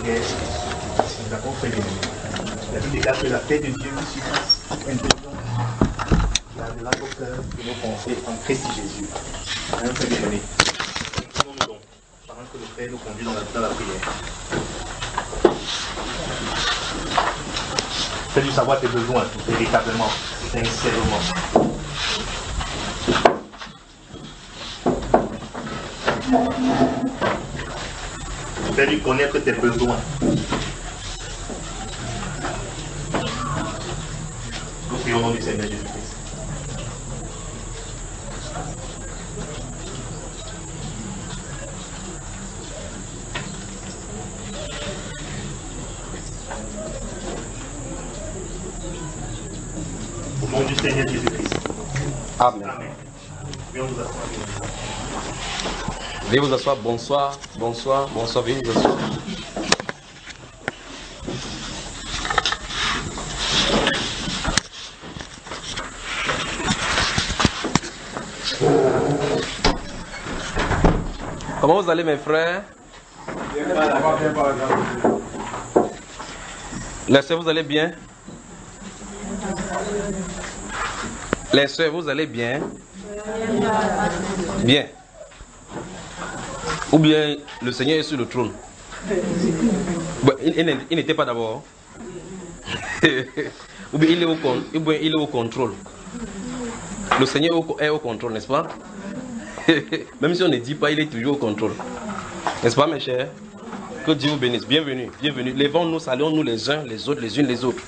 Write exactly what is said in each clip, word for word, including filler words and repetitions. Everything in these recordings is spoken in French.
prière, nous avons fait bien. La Bible déclare que la paix de Dieu qui surpasse intelligence gardera nos cœurs et nos pensées en Christ Jésus. Un frère bien-aimé. Nous donc, pendant que le Père nous conduit dans la, dans la prière. Fais-lui savoir tes besoins, véritablement, sincèrement. Fais-lui connaître tes besoins. Nous prions au nom du Seigneur Jésus-Christ. Au nom du Seigneur Jésus-Christ. Amen. Amen. Viens vous asseoir. Veuillez vous asseoir. Bonsoir, bonsoir, bonsoir. Veuillez vous asseoir. Comment vous allez, mes frères? Les sœurs, vous allez bien? Les sœurs, vous allez bien? Bien. Ou bien le Seigneur est sur le trône? Bon, il, il, il n'était pas d'abord. Ou bien il est, au, ou bien il est au contrôle. Le Seigneur est au contrôle, n'est-ce pas? Même si on ne dit pas, il est toujours au contrôle. N'est-ce pas, mes chers? Que Dieu vous bénisse. Bienvenue, bienvenue. Levons-nous, saluons-nous les uns, les autres, les unes, les autres.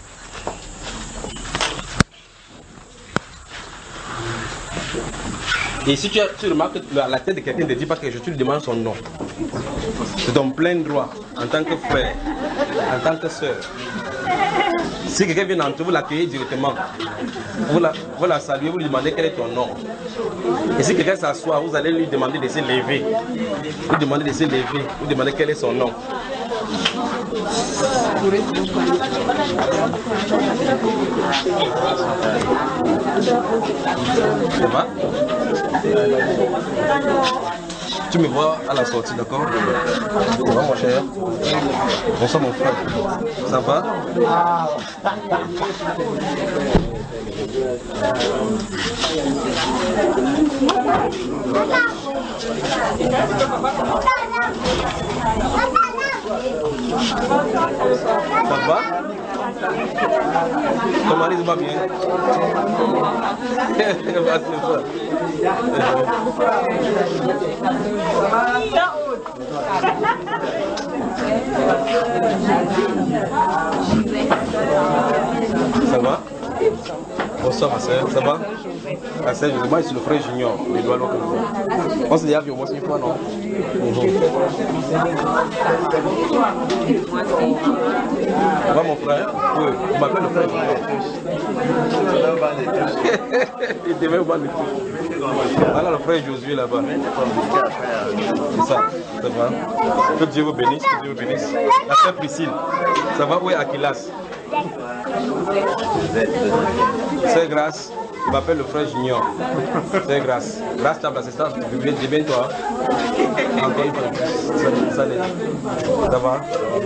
Et si tu, as, tu remarques que la tête de quelqu'un ne dit pas quelque chose, tu lui demandes son nom. C'est ton plein droit, en tant que frère, en tant que soeur. Si quelqu'un vient entre vous, l'accueillez directement. Vous la, vous la saluez, vous lui demandez quel est ton nom. Et si quelqu'un s'assoit, vous allez lui demander de se lever. Vous demandez de se lever, vous demandez quel est son nom. Ça va? Tu me vois à la sortie, d'accord? Ça va, mon cher? Bonsoir, mon frère. Ça va? Ça va? Ton mari va bien? Ça va? Bonsoir ma soeur, ça va? Ma soeur, moi je suis le frère Junior, les doigts longs. On s'est déjà vu au moins une fois, non? Ça va mon frère? Oui, on m'appelle le frère Junior. Il devait au bas de tout. Voilà le frère Josué là-bas. C'est ça, ça va? Que Dieu vous bénisse, que Dieu vous bénisse. La sœur Priscille, ça va? Où est Aquilas? C'est grâce, je m'appelle le frère Junior. C'est grâce. Grâce à l'assistance, tu dis bien toi. Encore une fois, ça, ça va?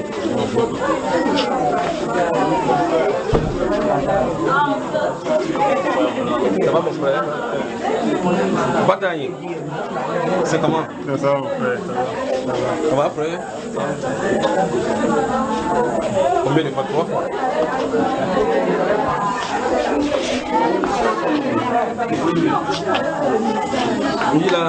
Ça va mon frère? Bataille. C'est comment? Ça va mon frère. Ça va frère? Combien de fois? Trois fois? Oui là.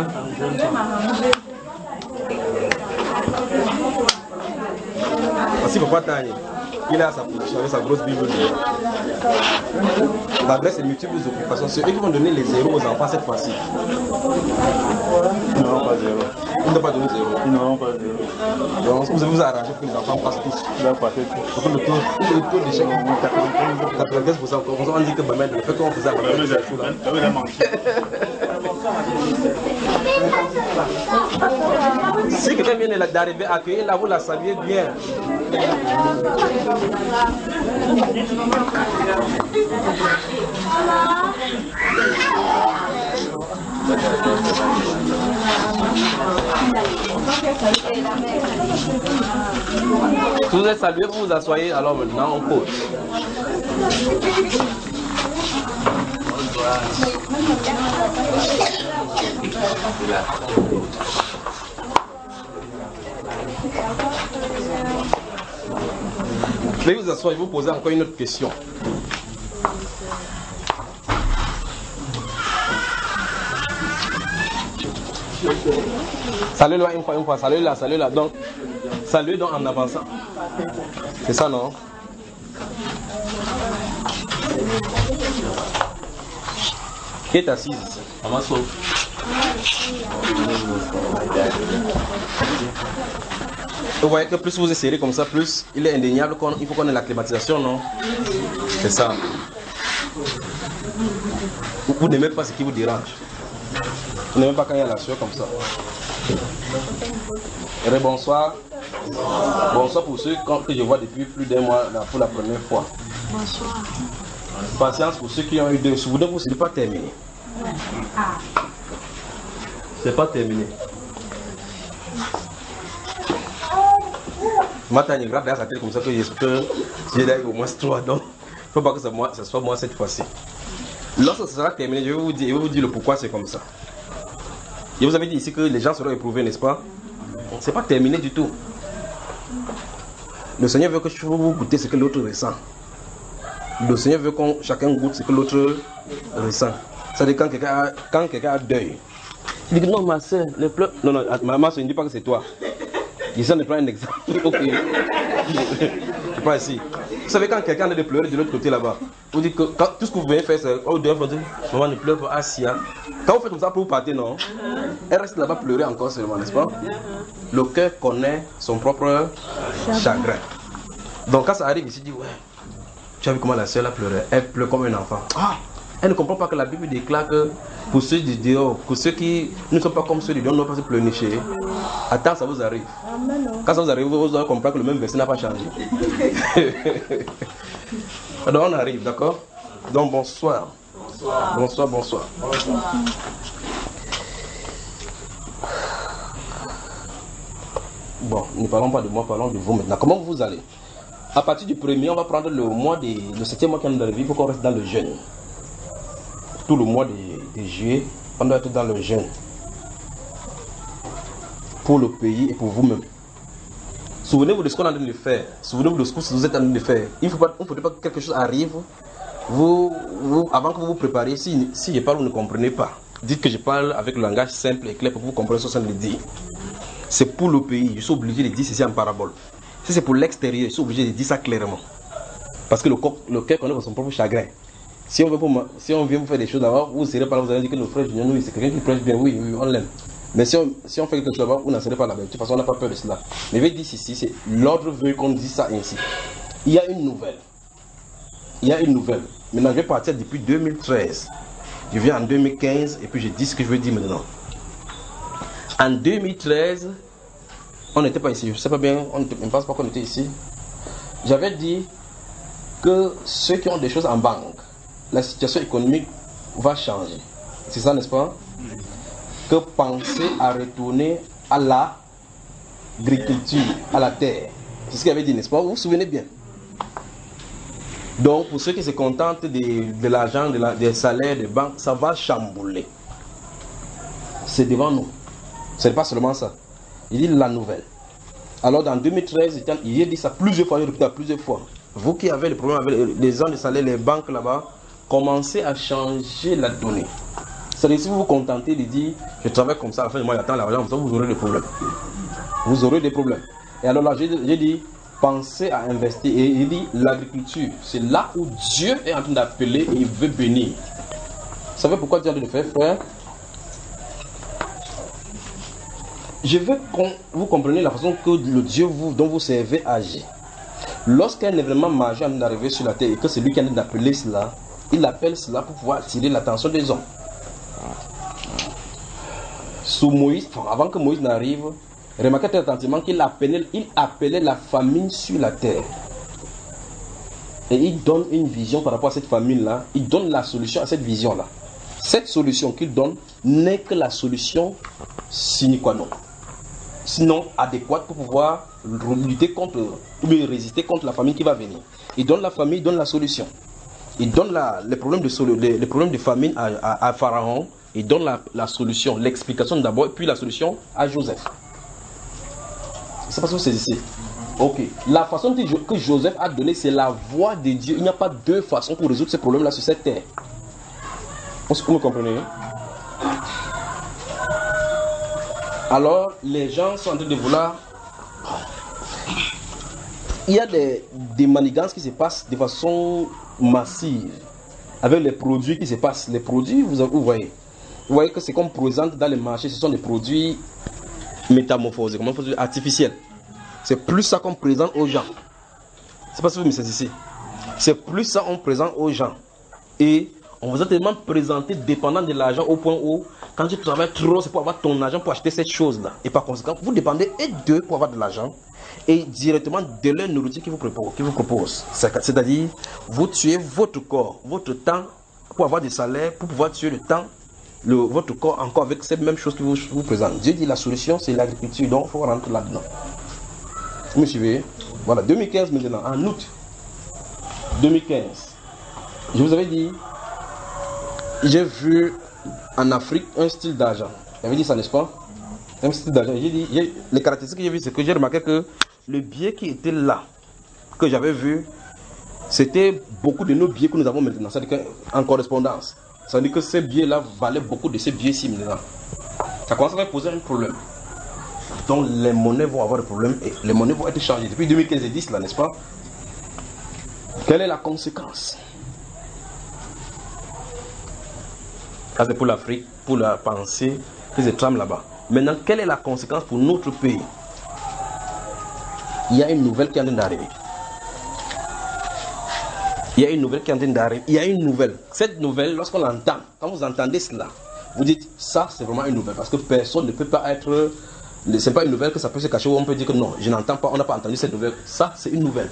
Merci papa Tani. Il a sa position avec sa grosse Bible. L'adresse est multiples occupations. C'est eux qui vont donner les zéros aux enfants cette fois-ci. Ils n'auront pas zéro. Ils n'ont pas donné zéro. Ils n'auront pas zéro. Donc vous vous arrangez pour que les enfants passent tous. Ils vont passer tous. Parce que le taux, le taux d'échec est quatre-vingt-quinze pour cent. On dit que maman, le fait qu'on faisait à maman, c'est tout là. Si quelqu'un vient d'arriver à accueillir là, vous la saluez bien. Si vous êtes salué, vous vous asseyez, alors maintenant on pose. Je vais vous asseoir et vous poser encore une autre question. Salut là, une fois, une fois, salut là, salut là. Donc, salut donc en avançant. C'est ça, non? Qui est assise ici? Maman sauve. Vous voyez que plus vous essayez comme ça, plus il est indéniable qu'il faut qu'on ait la climatisation, non? C'est ça. Vous, vous n'aimez pas ce qui vous dérange. Vous n'aimez pas quand il y a la sueur comme ça. Et bonsoir. Bonsoir pour ceux que je vois depuis plus d'un mois pour la première fois. Bonsoir. Patience pour ceux qui ont eu deux. Souvenez-vous, ce n'est pas terminé. C'est pas terminé. Maintenant, il y a une grave derrière sa tête comme ça que j'ai d'ailleurs au moins trois. Donc, il ne faut pas que ça, moi, ça soit moi cette fois-ci. Lorsque ça sera terminé, je vais vous dire, je vais vous dire le pourquoi c'est comme ça. Je vous avais dit ici que les gens seront éprouvés, n'est-ce pas? C'est pas terminé du tout. Le Seigneur veut que vous goûtez ce que l'autre ressent. Le Seigneur veut que chacun goûte ce que l'autre ressent. C'est-à-dire quand quelqu'un a, quand quelqu'un a deuil, il dit non, ma soeur, les pleurs. Non, non, ma maman ne dit pas que c'est toi. Il s'en prend un exemple. Ok. C'est pas ici. Vous savez, quand quelqu'un a de pleurer de l'autre côté là-bas, vous dites que quand, tout ce que vous venez faire, c'est oh, deux fois, maman ne pleure pas, Asia. Quand vous faites comme ça pour vous partir, non, elle reste là-bas pleurer encore seulement, n'est-ce pas? Le cœur connaît son propre chagrin. Donc quand ça arrive ici, il dit ouais, tu as vu comment la soeur a pleuré? Elle pleure comme un enfant. Ah, elle ne comprend pas que la Bible déclare que pour ceux du dehors, pour ceux qui ne sont pas comme ceux du dehors, ne vont pas se pleurnicher. Attends, ça vous arrive. Quand ça vous arrive, vous allez comprendre que le même verset n'a pas changé. Alors on arrive, d'accord? Donc bonsoir. Bonsoir, bonsoir. Bonsoir, bonsoir. Bon, ne parlons pas de moi, parlons de vous maintenant. Comment vous allez? À partir du premier, on va prendre le mois de, le septième mois qui est dans la vie pour qu'on reste dans le jeûne. Tout le mois de, de juillet, on doit être dans le jeûne. Pour le pays et pour vous-même. Souvenez-vous de ce qu'on est en train de faire. Souvenez-vous de ce que vous êtes en train de faire. Il ne faut pas, il faut pas que quelque chose arrive. Vous, vous, avant que vous vous prépariez, si, si je parle, vous ne comprenez pas. Dites que je parle avec le langage simple et clair pour que vous compreniez ce que je suis en train de dire. C'est pour le pays. Je suis obligé de dire ceci en parabole. Si c'est pour l'extérieur, je suis obligé de dire ça clairement. Parce que le, le cœur connaît son propre chagrin. Si on, veut pour, si on vient vous faire des choses là-bas, vous ne serez pas là, vous allez dire que nos frères Junior, oui, c'est quelqu'un qui prêche bien, oui, oui, on l'aime. Mais si on, si on fait quelque chose là-bas, vous n'en serez pas là-bas. De toute façon, on n'a pas peur de cela. Mais je vais dire ici, c'est l'ordre veut qu'on dise ça ainsi. Il y a une nouvelle. Il y a une nouvelle. Maintenant, je vais partir depuis deux mille treize. Je viens en deux mille quinze et puis je dis ce que je veux dire maintenant. En deux mille treize, on n'était pas ici. Je ne sais pas bien, on ne pense pas qu'on était ici. J'avais dit que ceux qui ont des choses en banque, la situation économique va changer. C'est ça, n'est-ce pas? Que penser à retourner à l'agriculture, à la terre. C'est ce qu'il avait dit, n'est-ce pas? Vous vous souvenez bien. Donc, pour ceux qui se contentent de, de l'argent, de la, des salaires, des banques, ça va chambouler. C'est devant nous. Ce n'est pas seulement ça. Il dit la nouvelle. Alors, dans deux mille treize, il a dit ça plusieurs fois, il a répété plusieurs fois. Vous qui avez le problème avec les gens de salaire, les banques là-bas, commencez à changer la donnée. C'est-à-dire, si vous vous contentez de dire, je travaille comme ça, à la fin du mois, j'attends l'argent, vous aurez des problèmes. Vous aurez des problèmes. Et alors là, j'ai dit, pensez à investir. Et il dit, l'agriculture, c'est là où Dieu est en train d'appeler et il veut bénir. Vous savez pourquoi Dieu a dit de faire, frère? Je veux que vous compreniez la façon que le Dieu vous, dont vous servez agit. Lorsqu'un événement majeur est arrivé sur la terre et que c'est lui qui est en train d'appeler cela, il appelle cela pour pouvoir attirer l'attention des hommes. Sous Moïse, avant que Moïse n'arrive, remarquez très attentivement qu'il appelait, il appelait la famine sur la terre. Et il donne une vision par rapport à cette famine-là. Il donne la solution à cette vision-là. Cette solution qu'il donne n'est que la solution sine qua non. Sinon adéquate pour pouvoir lutter contre, ou bien résister contre la famine qui va venir. Il donne la famine, il donne la solution. Il donne la, les, problèmes de, les, les problèmes de famine à, à, à Pharaon, il donne la, la solution, l'explication d'abord, et puis la solution à Joseph. C'est parce que c'est ici. Ok. La façon que Joseph a donnée, c'est la voix de Dieu. Il n'y a pas deux façons pour résoudre ces problèmes-là sur cette terre. Vous me comprenez? Alors, les gens sont en train de vouloir... Il y a des, des manigances qui se passent de façon massive avec les produits qui se passent. Les produits, vous, vous voyez. Vous voyez que c'est comme présente dans les marchés, ce sont des produits métamorphosés, comment on dit, artificiels. C'est plus ça qu'on présente aux gens. C'est pas ce que vous me saisissez. C'est plus ça qu'on présente aux gens. Et on vous a tellement présenté dépendant de l'argent au point où, quand tu travailles trop, c'est pour avoir ton argent pour acheter cette chose-là. Et par conséquent, vous dépendez et d'eux pour avoir de l'argent et directement de leur nourriture qu'ils vous proposent. Qu'ils vous proposent. C'est-à-dire, vous tuez votre corps, votre temps pour avoir des salaires, pour pouvoir tuer le temps, le, votre corps encore avec cette même chose que vous, vous présente. Dieu dit la solution, c'est l'agriculture, donc il faut rentrer là-dedans. Vous me suivez? Voilà, deux mille quinze maintenant, en août deux mille quinze, je vous avais dit, j'ai vu en Afrique un style d'argent. J'avais dit ça, n'est-ce pas? Un style d'argent. J'ai dit, j'ai, les caractéristiques que j'ai vues, c'est que j'ai remarqué que le billet qui était là, que j'avais vu, c'était beaucoup de nos billets que nous avons maintenant. C'est-à-dire qu'en correspondance. Ça veut dire que ces billets-là valaient beaucoup de ces billets-ci maintenant. Ça commence à poser un problème. Donc les monnaies vont avoir des problèmes et les monnaies vont être changées. Depuis deux mille quinze et dix, là, n'est-ce pas? Quelle est la conséquence? Ça, c'est pour l'Afrique, pour la pensée que se trame là-bas. Maintenant, quelle est la conséquence pour notre pays? Il y a une nouvelle qui est en train d'arriver. Il y a une nouvelle qui est en train d'arriver. Il y a une nouvelle. Cette nouvelle, lorsqu'on l'entend, quand vous entendez cela, vous dites, ça c'est vraiment une nouvelle. Parce que personne ne peut pas être... Ce n'est pas une nouvelle que ça peut se cacher où on peut dire que non, je n'entends pas, on n'a pas entendu cette nouvelle. Ça, c'est une nouvelle.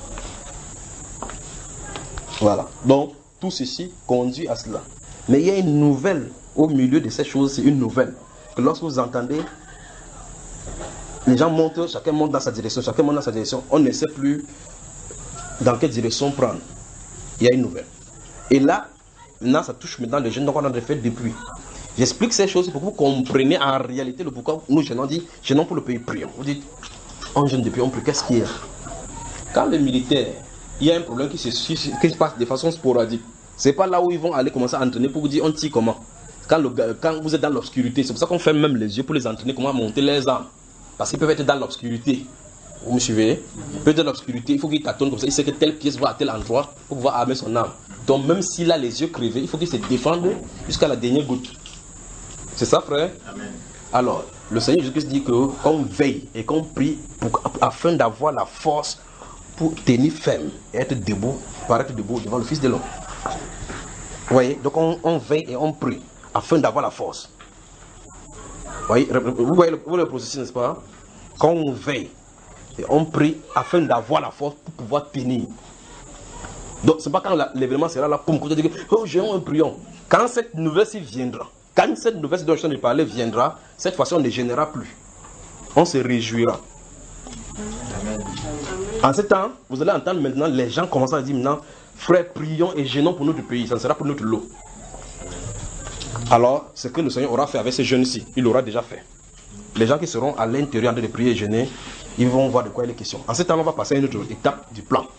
Voilà. Donc, tout ceci conduit à cela. Mais il y a une nouvelle au milieu de ces choses, c'est une nouvelle. Que lorsque vous entendez, les gens montent, chacun monte dans sa direction, chacun monte dans sa direction, on ne sait plus dans quelle direction prendre. Il y a une nouvelle. Et là, maintenant, ça touche maintenant les jeunes, donc on a fait depuis. J'explique ces choses pour que vous compreniez en réalité le pourquoi nous gênons, dit, gênons pour le pays, prions. Vous dites, on jeûne depuis, on prie, qu'est-ce qu'il y a? Quand les militaires, il y a un problème qui se, qui se passe de façon sporadique. C'est pas là où ils vont aller commencer à entraîner pour vous dire on tire comment. Quand, le, quand vous êtes dans l'obscurité, c'est pour ça qu'on fait même les yeux pour les entraîner comment monter les armes. Parce qu'ils peuvent être dans l'obscurité. Vous me suivez? Ils peuvent être dans l'obscurité, il faut qu'il tâtonne comme ça. Il sait que telle pièce va à tel endroit pour pouvoir armer son arme. Donc même s'il a les yeux crevés, il faut qu'il se défende jusqu'à la dernière goutte. C'est ça, frère? Amen. Alors, le Seigneur Jésus-Christ dit qu'on veille et qu'on prie pour, afin d'avoir la force pour tenir ferme et être debout, paraître debout devant le Fils de l'homme. Vous voyez? Donc on, on veille et on prie afin d'avoir la force. Vous voyez, vous voyez le, vous voyez le processus, n'est-ce pas? Quand on veille et on prie afin d'avoir la force pour pouvoir tenir. Donc c'est pas quand l'événement sera là, pour me dire oh j'ai un prions. Quand cette nouvelle-ci viendra, quand cette nouvelle dont je viens de parler viendra, cette fois-ci on ne gênera plus. On se réjouira. Amen. En ce temps, vous allez entendre maintenant les gens commencer à dire maintenant, frères, prions et gênons pour notre pays, ça sera pour notre lot. Alors, ce que le Seigneur aura fait avec ces jeunes-ci, il l'aura déjà fait. Les gens qui seront à l'intérieur de prier et gêner, ils vont voir de quoi il est question. En ce temps, on va passer à une autre étape du plan.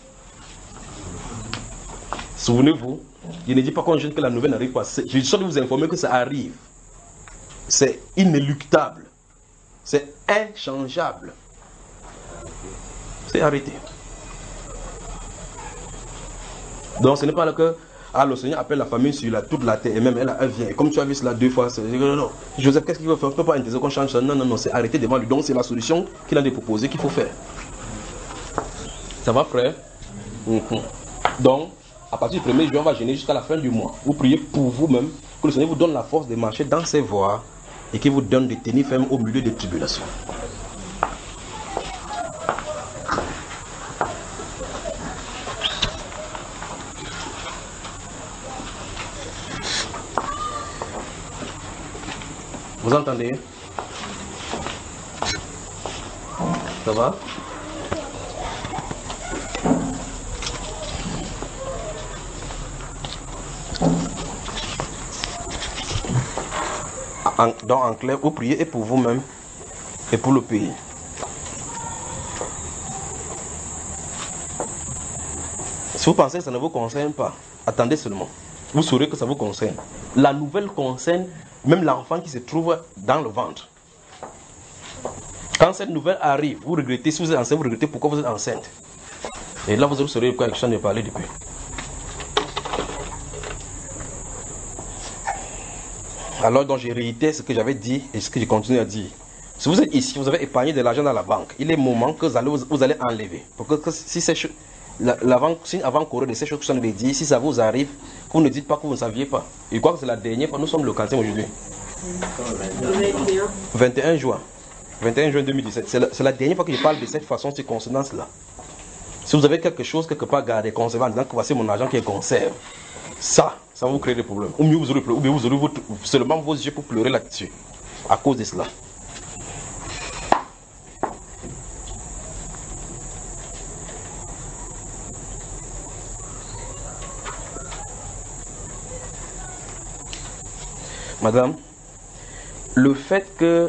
Souvenez-vous, je ne dis pas qu'on gêne que la nouvelle n'arrive pas. Je suis sûr de vous informer que ça arrive. C'est inéluctable. C'est inchangeable. C'est arrêté. Donc ce n'est pas là que ah, le Seigneur appelle la famille sur la, toute la terre et même elle, elle vient. Et comme tu as vu cela deux fois, c'est non, non. Joseph, qu'est-ce qu'il veut faire? On ne peut pas intégrer qu'on change ça. Non, non, non, c'est arrêté devant lui. Donc c'est la solution qu'il a proposée qu'il faut faire. Ça va, frère? Mm-hmm. Donc, à partir du premier juin, on va gêner jusqu'à la fin du mois. Vous priez pour vous-même, que le Seigneur vous donne la force de marcher dans ses voies et qu'il vous donne de tenir ferme au milieu des tribulations. Vous entendez? Ça va? En, donc en clair, vous priez et pour vous-même et pour le pays. Si vous pensez que ça ne vous concerne pas, attendez seulement. Vous saurez que ça vous concerne. La nouvelle concerne même l'enfant qui se trouve dans le ventre. Quand cette nouvelle arrive, vous regrettez, si vous êtes enceinte, vous regrettez pourquoi vous êtes enceinte. Et là, vous saurez de quoi je de parler depuis. Alors, donc, j'ai réitéré ce que j'avais dit et ce que je continue à dire. Si vous êtes ici, vous avez épargné de l'argent dans la banque, il est moment que vous allez, vous allez enlever. Pour que, que si ces choses, la, l'avant, si avant-coureur de ces choses que je viens de dire, si ça vous arrive, vous ne dites pas que vous ne saviez pas. Et quoi que c'est la dernière fois, nous sommes le quinzième aujourd'hui. vingt et un juin. vingt et un juin deux mille dix-sept. C'est la, c'est la dernière fois que je parle de cette façon, ces consonances-là. Si vous avez quelque chose, quelque part gardé, conservé, en disant que voici mon argent qui est conservé, ça, ça va vous créer des problèmes. Ou mieux vous aurez pleuré, ou bien vous aurez votre, seulement vos yeux pour pleurer là-dessus. À cause de cela. Madame, le fait que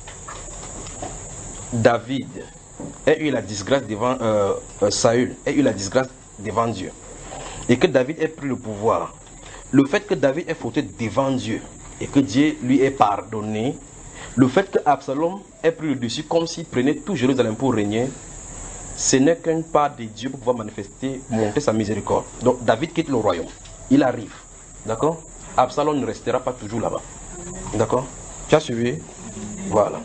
David ait eu la disgrâce devant euh, euh, Saül, ait eu la disgrâce devant Dieu, et que David ait pris le pouvoir, le fait que David ait fauté devant Dieu, et que Dieu lui ait pardonné, le fait que Absalom ait pris le dessus comme s'il prenait tout Jérusalem pour régner, ce n'est qu'une part de Dieu pour pouvoir manifester, monter sa miséricorde. Donc David quitte le royaume, il arrive, d'accord? Absalom ne restera pas toujours là-bas. D'accord? Tu as suivi? Voilà.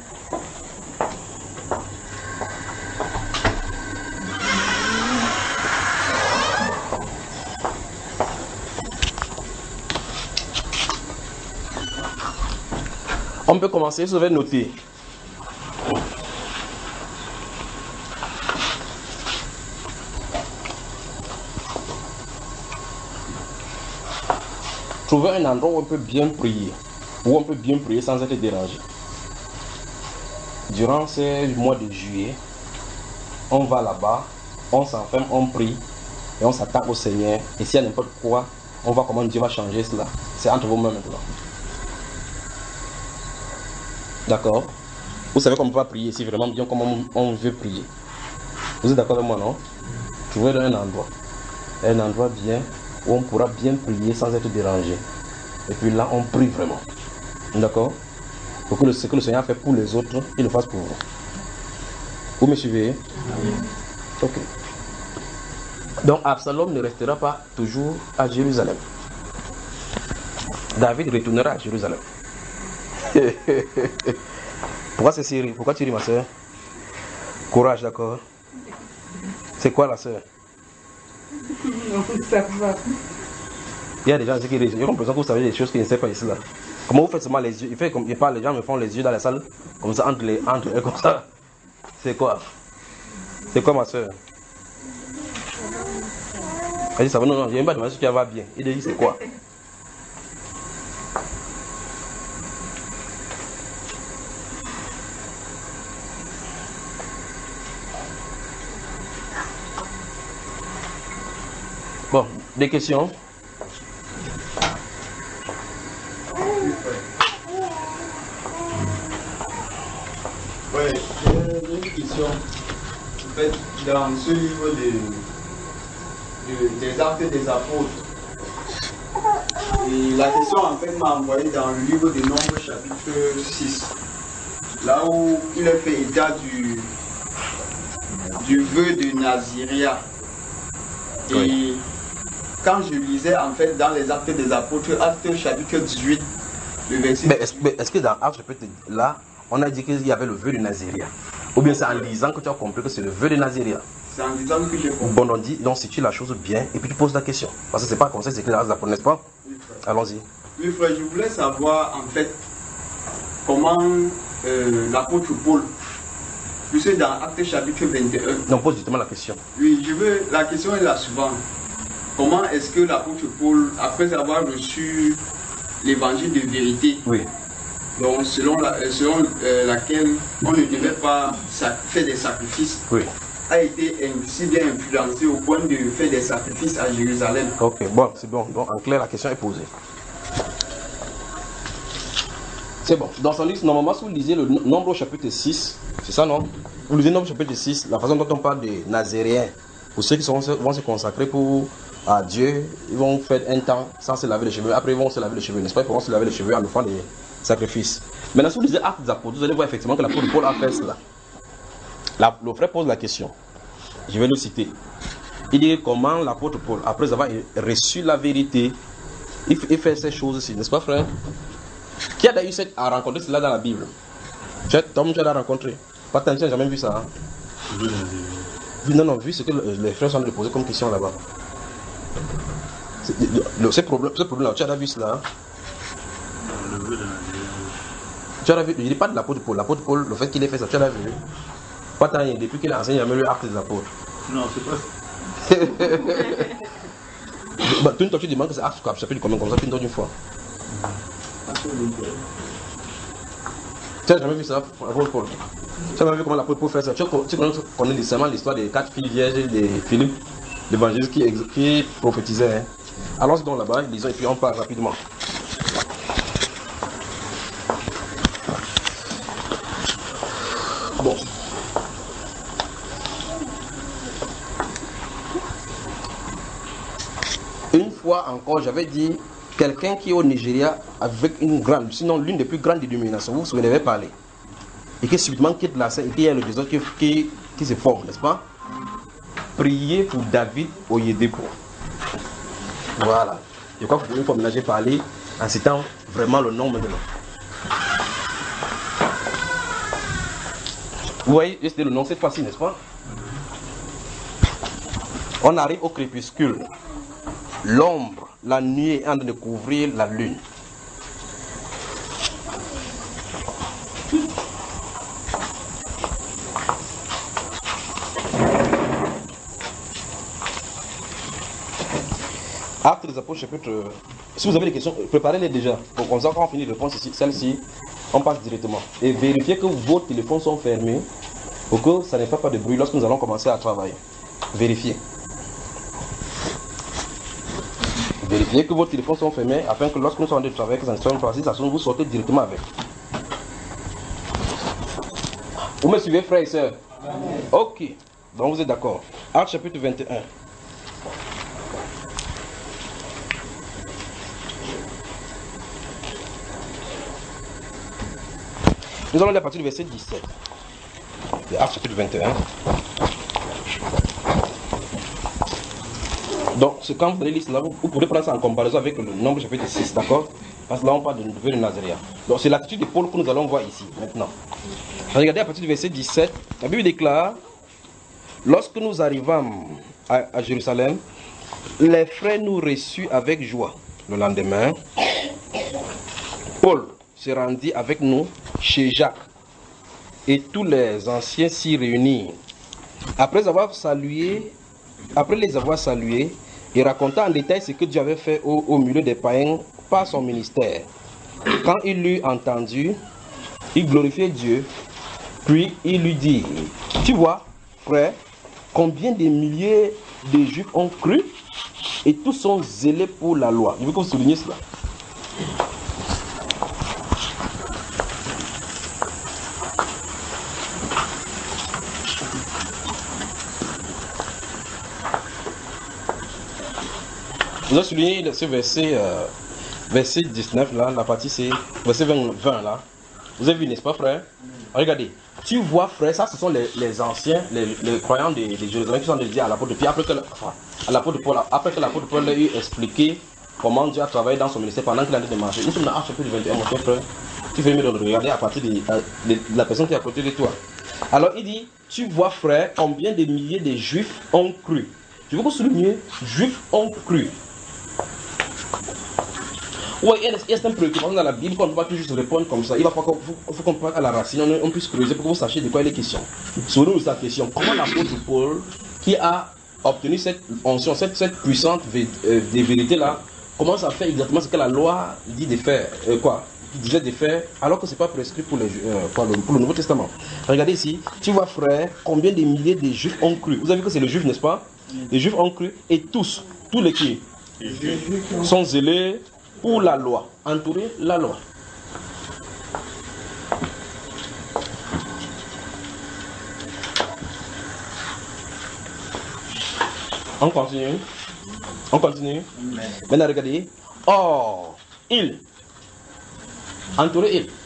On peut commencer, je vais noter. Trouver un endroit où on peut bien prier, où on peut bien prier sans être dérangé. Durant ces mois de juillet, on va là-bas, on s'enferme, on prie, et on s'attend au Seigneur. Et s'il y a n'importe quoi, on voit comment Dieu va changer cela. C'est entre vous-mêmes maintenant. D'accord? Vous savez qu'on ne peut pas prier ici vraiment bien comme on, on veut prier. Vous êtes d'accord avec moi, non? Trouvez un endroit. Un endroit bien où on pourra bien prier sans être dérangé. Et puis là, on prie vraiment. D'accord? Pour que le, ce que le Seigneur fait pour les autres, il le fasse pour vous. Vous me suivez? Oui. Ok. Donc Absalom ne restera pas toujours à Jérusalem. David retournera à Jérusalem. Pourquoi c'est si rire? Pourquoi tu ris, ma soeur? Courage, d'accord? C'est quoi la soeur? Non, ça va. Il y a des gens ici qui rient. J'ai l'impression que vous savez des choses qu'ils ne savent pas ici là. Comment vous faites seulement les yeux? Il fait comme il parle, les gens me font les yeux dans la salle, comme ça, entre les entre eux, comme ça. C'est quoi? C'est quoi, ma soeur? Elle dit ça va, non, non, je n'ai pas demandé si tu vas bien. Il dit c'est quoi? Bon, des questions? Oui, j'ai une question. En fait, dans ce livre de, de, des actes des apôtres, et la question en fait m'a envoyé dans le livre des Nombres chapitre six, là où il est fait état du, du vœu de Naziréa. Et oui. Quand je lisais en fait dans les actes des apôtres, acte chapitre dix-huit, le verset... Mais est-ce, mais est-ce que dans acte chapitre là, on a dit qu'il y avait le vœu de Naziréa? Ou bien c'est en lisant que tu as compris que c'est le vœu de Naziréa? C'est en lisant que j'ai compris. Bon, on dit, donc situe la chose bien et puis tu poses la question. Parce que c'est pas comme ça, c'est que les apôtres, n'est-ce pas? Oui, allons-y. Oui, frère, je voulais savoir en fait comment euh, l'apôtre Paul, puisque dans acte chapitre vingt et un... Donc pose justement la question. Oui, je veux, la question est la suivante. Comment est-ce que l'apôtre Paul, après avoir reçu l'évangile de vérité, oui. donc selon, la, selon euh, laquelle on ne devait pas faire des sacrifices, oui, a été si bien influencé au point de faire des sacrifices à Jérusalem. Ok, bon, c'est bon. Donc, en clair, la question est posée. C'est bon. Dans son livre, normalement, si vous lisez le Nombre au chapitre six, c'est ça, non? Vous lisez le Nombre au chapitre six, la façon dont on parle des Nazaréens, pour ceux qui sont, vont se consacrer pour, à Dieu, ils vont faire un temps sans se laver les cheveux. Après, ils vont se laver les cheveux, n'est-ce pas? Ils pourront se laver les cheveux en offrant des sacrifices. Maintenant, si vous lisez Actes des Apôtres, vous allez voir effectivement que l'apôtre Paul a fait cela. La, le frère pose la question. Je vais le citer. Il dit comment l'apôtre Paul, après avoir reçu la vérité, il, il fait ces choses-ci, n'est-ce pas, frère? Qui a d'ailleurs à rencontrer cela dans la Bible? Tom, tu as rencontré? Pas tant, tu n'as jamais vu ça. Hein? Non, non, vu ce que les frères sont en train de poser comme question là-bas. Ce problème-là, problème tu as vu cela? Hein? Tu as vu? Je ne dis pas de l'apôtre Paul. L'apôtre Paul, le fait qu'il ait fait ça, tu as vu? Pas tant, depuis qu'il a enseigné, il a même le acte des apôtres. Non, c'est pas ça. Bah, tu ne demandes que c'est acte chapitre combien comme ça, tu me donnes une fois. Tu n'as jamais vu ça, l'apôtre Paul? Tu n'as jamais vu comment l'apôtre Paul fait ça? Tu connais seulement l'histoire des quatre filles vierges de Philippe, l'évangéliste qui, qui prophétisait. Hein? Allons-y donc là-bas, lisons et puis on parle rapidement. Bon. Une fois encore, j'avais dit quelqu'un qui est au Nigeria avec une grande, sinon l'une des plus grandes illuminations, vous vous souvenez, avait parlé. Et qui subitement quitte la scène et qu'il y a le désordre qui, qui, qui se forme, n'est-ce pas? Priez pour David Oyedepo. Voilà. Je crois que vous pouvez comme là j'ai parlé en citant vraiment le nom maintenant. Vous voyez, c'était le nom cette fois-ci, n'est-ce pas? On arrive au crépuscule. L'ombre, la nuit est en train de couvrir la lune. Actes des Apôtres, chapitre. Si vous avez des questions, préparez-les déjà. Pour comme ça, quand on finit de répondre celle-ci, on passe directement. Et vérifiez que vos téléphones sont fermés pour que ça n'ait pas de bruit lorsque nous allons commencer à travailler. Vérifiez. Vérifiez que vos téléphones sont fermés afin que lorsque nous sommes en train de travailler, que ça ne sonne pas. Si ça sonne, vous sortez directement avec. Vous me suivez, frères et sœurs? Ok. Donc vous êtes d'accord. Actes chapitre vingt et un. Nous allons aller à partir du verset dix-sept. Actes chapitre vingt et un. Donc, ce quand vous allez lire cela, vous, vous pourrez prendre ça en comparaison avec le nombre chapitre six, d'accord? Parce que là, on parle de nouveau de Nazaréen. Donc, c'est l'attitude de Paul que nous allons voir ici, maintenant. Regardez à partir du verset dix-sept, la Bible déclare: lorsque nous arrivâmes à, à Jérusalem, les frères nous reçurent avec joie. Le lendemain, Paul se rendit avec nous chez Jacques, et tous les anciens s'y réunirent. Après avoir salué, après les avoir salués, il raconta en détail ce que Dieu avait fait au, au milieu des païens par son ministère. Quand il l'eut entendu, il glorifiait Dieu, puis il lui dit: tu vois, frère, combien de milliers de Juifs ont cru, et tous sont zélés pour la loi. Je veux que vous souligniez cela. Vous avez souligné ce verset, euh, verset dix-neuf là, la partie c'est verset vingt, vingt là. Vous avez vu, n'est-ce pas, frère? Regardez, tu vois, frère, ça ce sont les, les anciens, les, les croyants de, de Jérusalem qui sont dédiés à l'apôtre Pierre, après que, enfin, à l'apôtre Paul, après que l'apôtre Paul a eu expliqué comment Dieu a travaillé dans son ministère pendant qu'il a de marcher. Nous sommes dans Actes chapitre vingt et un, mon cher frère. Tu fais mieux de regarder à partir de, de, de la personne qui est à côté de toi. Alors il dit: tu vois, frère, combien de milliers de Juifs ont cru. Je veux vous souligner, Juifs ont cru. Oui, il y a certaines préoccupations dans la Bible qu'on ne peut pas juste répondre comme ça. Il va faut qu'on parte à la racine, on, on puisse creuser pour que vous sachiez de quoi il est question. Souvenez-vous de sa question. Comment l'apôtre Paul, qui a obtenu cette onction, cette, cette puissante vé, euh, des vérités là, comment ça fait exactement ce que la loi dit de faire, euh, quoi, qui disait de faire, alors que ce n'est pas prescrit pour, les, euh, pour, le, pour le Nouveau Testament. Regardez ici, tu vois frère, combien de milliers de juifs ont cru. Vous avez vu que c'est les juifs, n'est-ce pas? Les juifs ont cru et tous, tous les qui sont zélés pour la loi, entourer la loi. On continue. On continue. Maintenant, regardez. Oh, il. Entourez il.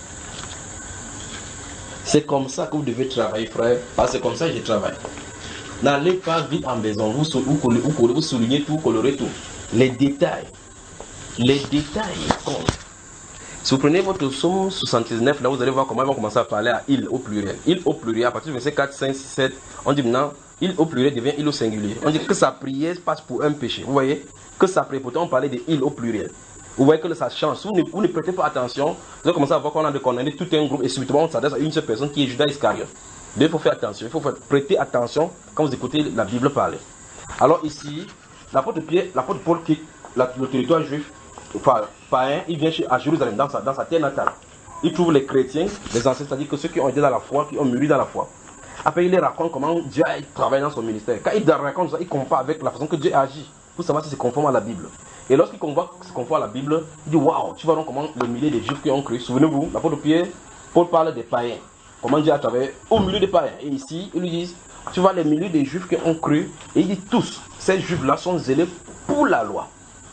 C'est comme ça que vous devez travailler, frère. Parce que c'est comme ça que je travaille. N'allez pas vite en maison. Vous, vous, vous, vous soulignez tout, colorez tout. Les détails. Les détails comptent. Si vous prenez votre somme soixante-dix-neuf, là vous allez voir comment ils vont commencer à parler à il au pluriel. Il au pluriel, à partir du verset quatre, cinq, six, sept, on dit maintenant, il au pluriel devient il au singulier. On dit que sa prière passe pour un péché. Vous voyez? Que sa prière, pourtant on parlait de il au pluriel. Vous voyez que ça change. Si vous ne, vous ne prêtez pas attention, vous allez commencer à voir qu'on a de condamner tout un groupe et subitement on s'adresse à une seule personne qui est Judas Iscariote. Il faut faire attention, il faut faire, prêter attention quand vous écoutez la Bible parler. Alors ici, l'apôtre Pierre, l'apôtre Paul quitte la, le territoire juif, enfin, païen, il vient chez, à Jérusalem, dans sa, dans sa terre natale. Il trouve les chrétiens, les ancêtres, c'est-à-dire que ceux qui ont été dans la foi, qui ont mûri dans la foi. Après, il les raconte comment Dieu a travaillé dans son ministère. Quand il raconte ça, il compare avec la façon que Dieu agit pour savoir si c'est conforme à la Bible. Et lorsqu'il voit que c'est conforme à la Bible, il dit waouh, tu vois donc comment le millier des juifs qui ont cru. Souvenez-vous, l'apôtre Pierre, Paul parle des païens. Comment Dieu a travaillé au milieu des païens. Et ici, il lui dit, tu vois les milliers des juifs qui ont cru. Et il dit tous, ces juifs-là sont zélés pour la loi.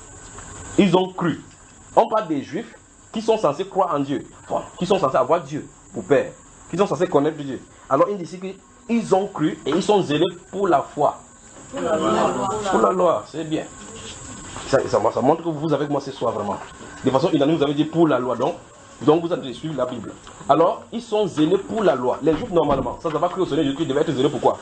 Ils ont cru. On parle des juifs qui sont censés croire en Dieu, qui sont censés avoir Dieu pour père, qui sont censés connaître Dieu. Alors il dit ici qu'ils ont cru et ils sont zélés pour la foi. Pour la loi. Pour la loi, c'est bien. Ça, ça, ça montre que vous avec moi ce soir vraiment. De façon unanime, vous avez dit pour la loi, donc, donc vous avez suivi la Bible. Alors, ils sont zélés pour la loi. Les juifs, normalement, ça ne va pas cru au Seigneur Jésus, ils devaient être zélés pourquoi?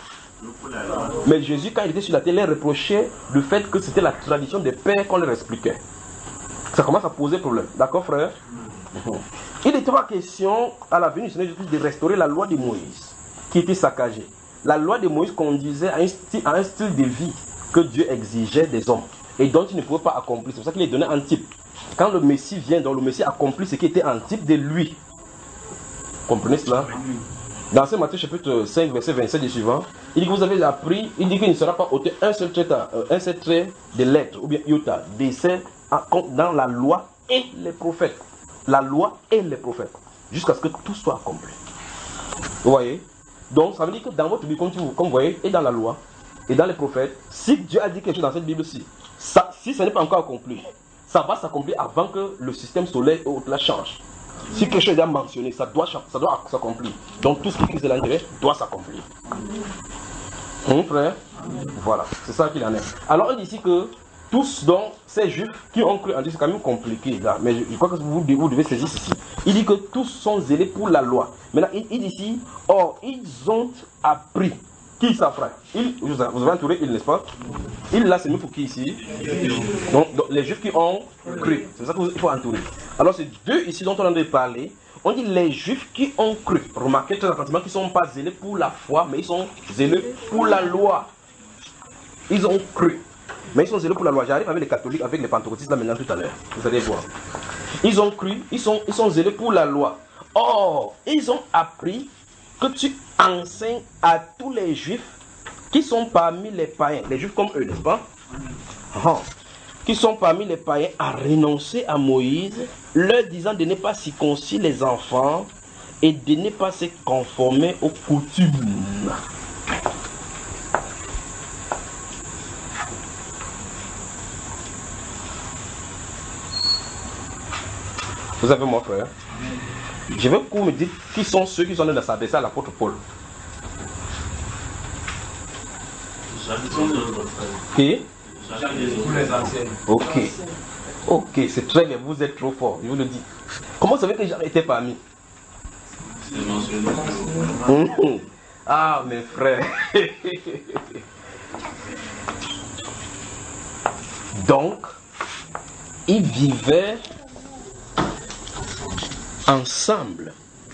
Mais Jésus, quand il était sur la terre, il reprochait le fait que c'était la tradition des pères qu'on leur expliquait. Ça commence à poser problème. D'accord, frère? Mmh. Il était pas question à la venue du Seigneur Jésus de restaurer la loi de Moïse, qui était saccagée. La loi de Moïse conduisait à un style, à un style de vie que Dieu exigeait des hommes et dont il ne pouvait pas accomplir. C'est pour ça qu'il est donné un type. Quand le Messie vient, donc le Messie accomplit ce qui était un type de lui. Comprenez cela? Dans ce Matthieu chapitre cinq, verset vingt-sept et suivant, il dit que vous avez appris, il dit qu'il ne sera pas ôté un seul trait, un seul trait de lettres, ou bien iota, d'essai dans la loi et les prophètes. La loi et les prophètes. Jusqu'à ce que tout soit accompli. Vous voyez? Donc ça veut dire que dans votre Bible, comme vous, comme vous voyez, et dans la loi, et dans les prophètes, si Dieu a dit quelque chose dans cette Bible-ci, ça, si ce n'est pas encore accompli, ça va s'accomplir avant que le système solaire ou autre change. Si quelque chose est mentionné, ça doit, ça doit s'accomplir. Donc tout ce qui est de l'intérêt doit s'accomplir. Mon frère, voilà, c'est ça qu'il en est. Alors il dit ici que tous donc ces juifs qui ont cru en Dieu, c'est quand même compliqué là, mais je, je crois que vous, vous devez saisir ceci. Il dit que tous sont zélés pour la loi. Maintenant il, il dit ici, or ils ont appris. Qui ça, frère? Il, vous avez entouré il, n'est-ce pas? Il là c'est mieux pour qui ici? Donc, donc les juifs qui ont cru, c'est ça qu'il faut entourer. Alors c'est deux ici dont on a de parler. On dit les juifs qui ont cru. Remarquez très attentivement qu'ils ne sont pas zélés pour la foi, mais ils sont zélés pour la loi. Ils ont cru. Mais ils sont zélés pour la loi. J'arrive avec les catholiques, avec les pentecôtistes là maintenant tout à l'heure. Vous allez voir. Ils ont cru, ils sont, ils sont zélés pour la loi. Or, ils ont appris que tu enseignes à tous les juifs qui sont parmi les païens, les juifs comme eux, n'est-ce pas? Oh. Qui sont parmi les païens à renoncer à Moïse, leur disant de ne pas circoncire les enfants et de ne pas se conformer aux coutumes. Vous avez mon frère? Je veux que vous me dites qui sont ceux qui sont en train de s'adresser à l'apôtre Paul. Qui? Tous les anciens. Ok. Ok, c'est très bien, vous êtes trop fort, je vous le dis. Comment vous savez que j'en étais parmi? Mmh. Ah, mes frères. Donc, ils vivaient ensemble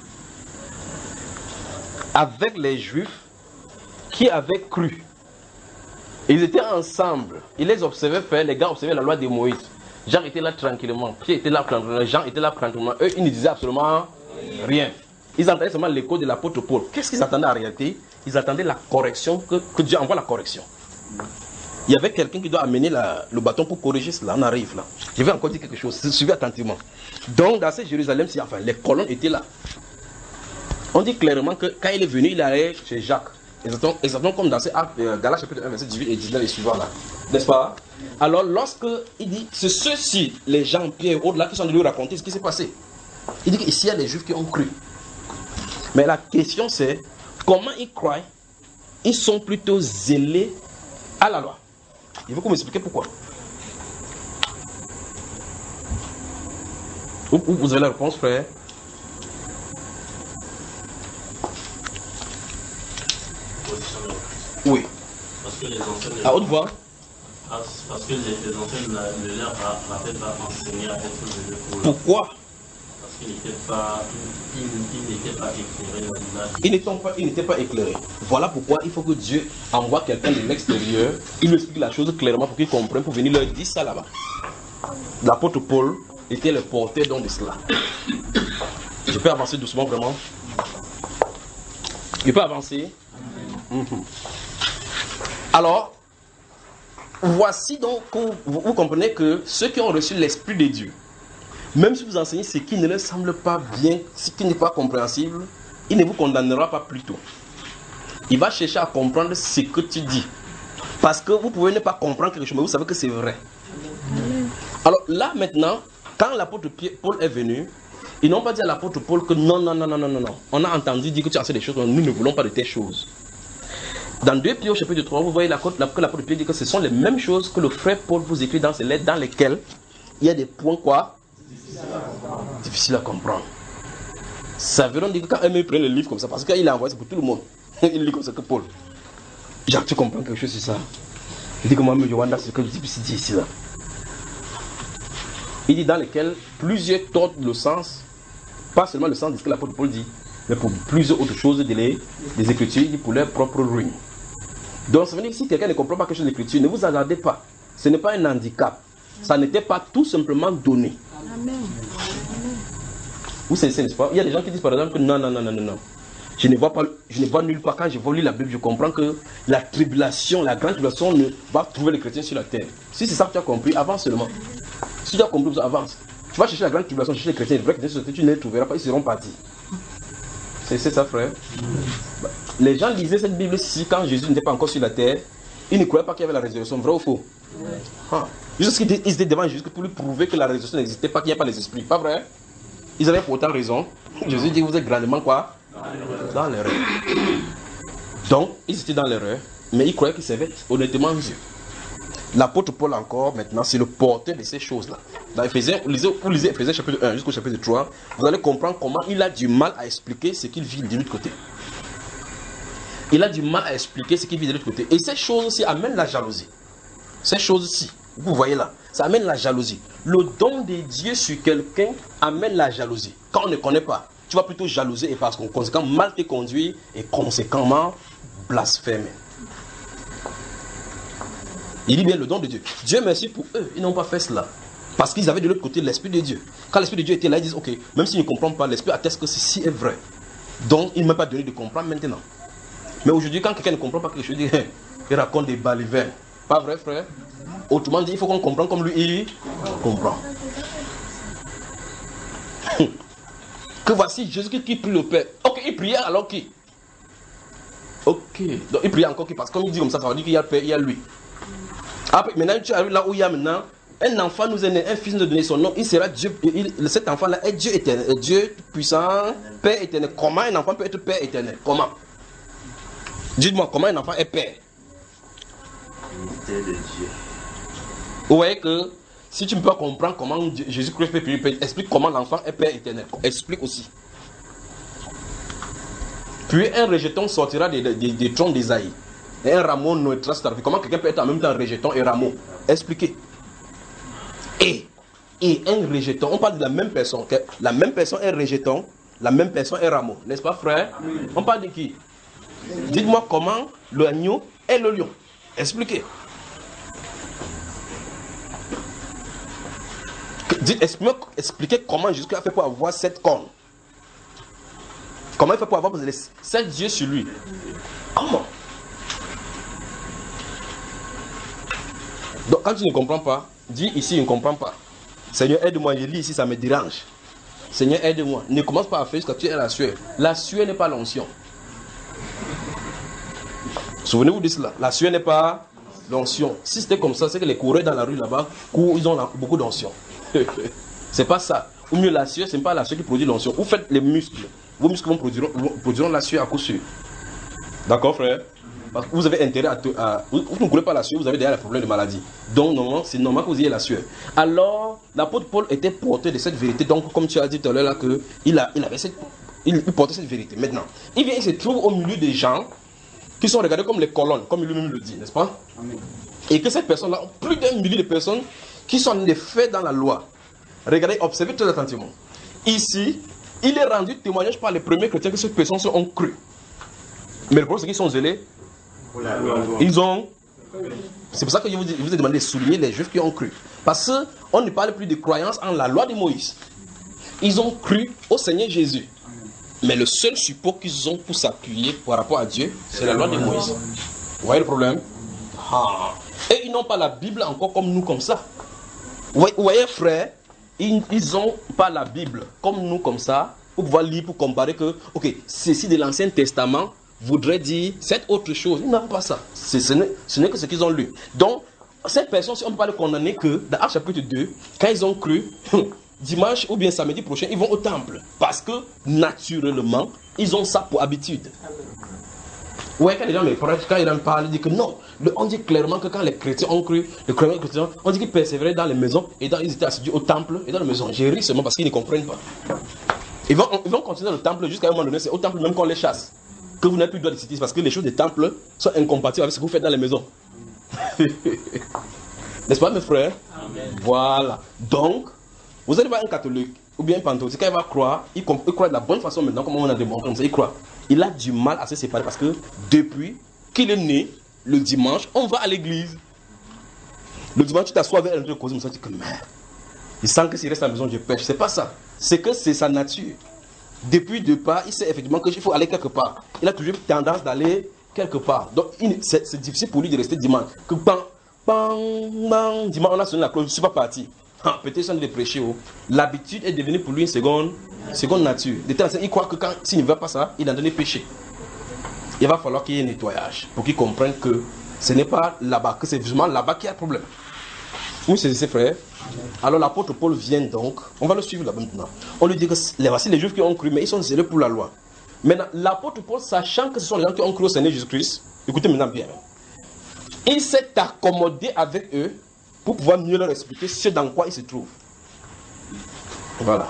avec les Juifs qui avaient cru. Ils étaient ensemble. Ils les observaient faire, les gars observaient la loi de Moïse. Jean était là tranquillement, Pierre était là tranquillement, Jean était là tranquillement. Eux, ils ne disaient absolument rien. Ils entendaient seulement l'écho de l'apôtre Paul. Qu'est-ce qu'ils attendaient en réalité? Ils attendaient la correction, que, que Dieu envoie la correction. Il y avait quelqu'un qui doit amener la, le bâton pour corriger cela. On arrive là. Je vais encore dire quelque chose. Suivez attentivement. Donc, dans cette Jérusalem, enfin, les colonnes étaient là. On dit clairement que quand il est venu, il allait chez Jacques. Exactement, exactement comme dans ces euh, Galates chapitre un, verset dix-huit et dix-neuf et suivant là. N'est-ce pas? Alors, lorsque il dit, c'est ceux-ci, les gens, Pierre et autres là, qui sont venus lui raconter ce qui s'est passé. Il dit qu'ici, il y a des Juifs qui ont cru. Mais la question c'est, comment ils croient? Ils sont plutôt zélés à la loi. Il faut qu'on m'explique pourquoi. Vous, vous avez la réponse, frère? Oui. Parce que les anciens à haute voix. Parce que les, les anciens ne leur avaient pas enseigné à être venus pour. Pourquoi? Parce qu'ils n'étaient pas, ils, ils n'étaient pas éclairés. Ils n'étaient pas, ils n'étaient pas éclairés. Voilà pourquoi il faut que Dieu envoie quelqu'un de l'extérieur. Il lui explique la chose clairement pour qu'ils comprennent, pour venir leur dire ça là-bas. L'apôtre Paul était le porteur donc de cela. Je peux avancer doucement vraiment? Je peux avancer? Mm-hmm. Alors, voici donc que vous, vous comprenez que ceux qui ont reçu l'Esprit de Dieu, même si vous enseignez ce qui ne leur semble pas bien, ce qui n'est pas compréhensible, il ne vous condamnera pas plus tôt. Il va chercher à comprendre ce que tu dis. Parce que vous pouvez ne pas comprendre quelque chose, mais vous savez que c'est vrai. Alors là maintenant, quand l'apôtre Paul est venu, ils n'ont pas dit à l'apôtre Paul que non, non, non, non, non, non, non. On a entendu dire que tu as fait des choses, mais nous ne voulons pas de telles choses. Dans deux Pierre au chapitre trois, vous voyez la, la, que l'apôtre Pierre dit que ce sont les mêmes choses que le frère Paul vous écrit dans ses lettres, dans lesquelles il y a des points quoi? Difficile à comprendre. Ça veut donc dire que quand il prend le livre comme ça, parce qu'il a envoyé c'est pour tout le monde, il lit comme ça que Paul. Jacques, tu comprends quelque chose sur ça? Il dit que moi, je vois ce que je dis ici là. Il dit dans lesquels plusieurs tordent le sens, pas seulement le sens de ce que l'apôtre Paul dit, mais pour plusieurs autres choses de les, des Écritures, il dit pour leur propre ruine. Donc ça veut dire que si quelqu'un ne comprend pas quelque chose de l'Écriture, ne vous attardez pas. Ce n'est pas un handicap. Ça n'était pas tout simplement donné. Amen. Vous savez, n'est-ce pas? Il y a des gens qui disent par exemple que non, non, non, non, non, non. Je ne vois pas, je ne vois nulle part quand je vois lire la Bible, je comprends que la tribulation, la grande tribulation ne va trouver les chrétiens sur la terre. Si c'est ça que tu as compris, avance seulement. Si tu as compris, avance. Tu vas chercher la grande tribulation, chercher les chrétiens, les vrais chrétiens, tu ne les trouveras pas, ils seront partis. C'est ça, frère. Les gens lisaient cette Bible-ci quand Jésus n'était pas encore sur la terre. Ils ne croyaient pas qu'il y avait la résurrection, vrai ou faux? Ah. Juste qu'ils étaient devant Jésus pour lui prouver que la résurrection n'existait pas, qu'il n'y a pas les esprits. Pas vrai? Ils avaient pourtant raison. Jésus dit que vous êtes grandement quoi? Dans l'erreur. Donc, ils étaient dans l'erreur, mais ils croyaient qu'ils servaient honnêtement Dieu. L'apôtre Paul encore, maintenant, c'est le porteur de ces choses-là. Dans Éphésiens, vous lisez, vous lisez Éphésiens chapitre un jusqu'au chapitre trois, vous allez comprendre comment il a du mal à expliquer ce qu'il vit de l'autre côté. Il a du mal à expliquer ce qu'il vit de l'autre côté. Et ces choses-ci amènent la jalousie. Ces choses-ci, vous voyez là, ça amène la jalousie. Le don de Dieu sur quelqu'un amène la jalousie. Quand on ne connaît pas, tu vas plutôt jalouser et parce qu'en conséquent, mal te conduire et conséquemment blasphémer. Il dit bien le don de Dieu. Dieu merci pour eux, ils n'ont pas fait cela. Parce qu'ils avaient de l'autre côté l'Esprit de Dieu. Quand l'Esprit de Dieu était là, ils disent, ok, même s'ils ne comprennent pas, l'Esprit atteste que ceci est vrai. Donc, il ne m'a pas donné de comprendre maintenant. Mais aujourd'hui, quand quelqu'un ne comprend pas quelque chose, il dit, il raconte des balivernes. Pas vrai, frère? Autrement dit, il faut qu'on comprenne comme lui, il comprend. Que voici Jésus qui prie le Père. Ok, il priait alors qui? Ok, donc il priait encore qui? Parce que comme il dit comme ça, ça veut dire qu'il y a le Père, il y a lui. Après, maintenant, tu arrives là où il y a maintenant, un enfant nous est né, un fils nous a donné son nom, il sera Dieu, il, cet enfant-là est Dieu éternel, Dieu puissant, Père éternel. Comment un enfant peut être Père éternel? Comment? Dites-moi, comment un enfant est Père? L'unité de Dieu. Vous voyez que si tu ne peux pas comprendre comment Jésus-Christ peut prier, explique comment l'enfant est Père éternel. Explique aussi. Puis un rejeton sortira des, des, des troncs d'Ésaïe. Et un rameau naîtra sur ta vie. Comment quelqu'un peut être en même temps rejeton et rameau? Expliquez. Et, et un rejeton, on parle de la même personne. Okay? La même personne est rejeton, la même personne est rameau. N'est-ce pas, frère? Oui. On parle de qui? Dites-moi comment l'agneau est le lion. Expliquez. Dites, expliquez, expliquez comment Jésus-Christ a fait pour avoir sept cornes. Comment il fait pour avoir les sept yeux sur lui? Comment? Donc quand tu ne comprends pas, dis ici, je ne comprends pas. Seigneur, aide-moi, je lis ici, ça me dérange. Seigneur, aide-moi. Ne commence pas à faire jusqu'à tu es la sueur. La sueur n'est pas l'onction. Souvenez-vous de cela. La sueur n'est pas l'onction. Si c'était comme ça, c'est que les coureurs dans la rue là-bas, ils ont beaucoup d'onction. C'est pas ça. Ou mieux, la sueur, ce n'est pas la sueur qui produit l'onction. Vous faites les muscles. Vos muscles vont produire, produiront la sueur à coup sûr. D'accord, frère? Parce que vous avez intérêt à... Te, à vous, vous ne coulez pas la sueur, vous avez déjà le problème de maladie. Donc, normalement, c'est normal que vous ayez la sueur. Alors, l'apôtre Paul était porteur de cette vérité. Donc, comme tu as dit tout à l'heure, là, que il, a, il, avait cette, il, il portait cette vérité. Maintenant, il vient, il se trouve au milieu des gens qui sont regardés comme les colonnes, comme lui-même le dit, n'est-ce pas? Amen. Et que cette personne-là, plus d'un millier de personnes qui sont des faits dans la loi. Regardez, observez très attentivement. Ici, il est rendu témoignage par les premiers chrétiens que ces personnes ont cru. Mais le problème, c'est qu'ils sont zélés. Ils ont... C'est pour ça que je vous, je vous ai demandé de souligner les juifs qui ont cru. Parce qu'on ne parle plus de croyance en la loi de Moïse. Ils ont cru au Seigneur Jésus. Mais le seul support qu'ils ont pour s'appuyer par rapport à Dieu, c'est la loi de Moïse. Vous voyez le problème? Ah. Et ils n'ont pas la Bible encore comme nous, comme ça. Vous voyez, frère, ils n'ont pas la Bible comme nous, comme ça, pour pouvoir lire, pour comparer que, ok, ceci de l'Ancien Testament voudrait dire cette autre chose. Ils n'ont pas ça. Ce n'est que ce qu'ils ont lu. Donc, cette personne, si on ne peut pas le condamner que, dans Actes chapitre deux, quand ils ont cru, dimanche ou bien samedi prochain, ils vont au temple. Parce que, naturellement, ils ont ça pour habitude. Ouais, quand les gens me parlent, quand ils en parlent, ils disent que non. Le, on dit clairement que quand les chrétiens ont cru, les chrétiens, on dit qu'ils persévéraient dans les maisons et dans, ils étaient assidus au temple et dans les maisons. J'ai ri seulement parce qu'ils ne comprennent pas. Ils vont, ils vont continuer dans le temple jusqu'à un moment donné, c'est au temple même qu'on les chasse. Que vous n'avez plus le droit de citer parce que les choses des temples sont incompatibles avec ce que vous faites dans les maisons. N'est-ce pas, mes frères? Amen. Voilà. Donc, vous allez voir un catholique ou bien un pentecôtiste, quand il va croire, il, il croit de la bonne façon maintenant, comme on a démontré comme ça, il croit. Il a du mal à se séparer parce que depuis qu'il est né, le dimanche, on va à l'église. Le dimanche, tu t'assois avec un truc cause, tu dis que merde. Il sent que s'il reste à la maison, je pêche. C'est pas ça. C'est que c'est sa nature. Depuis deux pas, il sait effectivement qu'il faut aller quelque part. Il a toujours tendance d'aller quelque part. Donc, c'est difficile pour lui de rester dimanche. Que bang, bang, bang, dimanche, on a sonné la cloche, je ne suis pas parti. Ah, peut-être sans de prêcher. Oh. L'habitude est devenue pour lui une seconde, seconde nature. De telle sorte, il croit que quand, s'il ne veut pas ça, il est en train de pécher. Il va falloir qu'il y ait un nettoyage pour qu'il comprenne que ce n'est pas là-bas, que c'est justement là-bas qu'il y a le problème. Oui, c'est ses frères. Alors l'apôtre Paul vient donc, on va le suivre là maintenant. On lui dit que voici les juifs qui ont cru, mais ils sont zélés pour la loi. Maintenant, l'apôtre Paul, sachant que ce sont les gens qui ont cru au Seigneur Jésus-Christ, écoutez maintenant bien, il s'est accommodé avec eux pour pouvoir mieux leur expliquer ce dans quoi ils se trouvent. Voilà.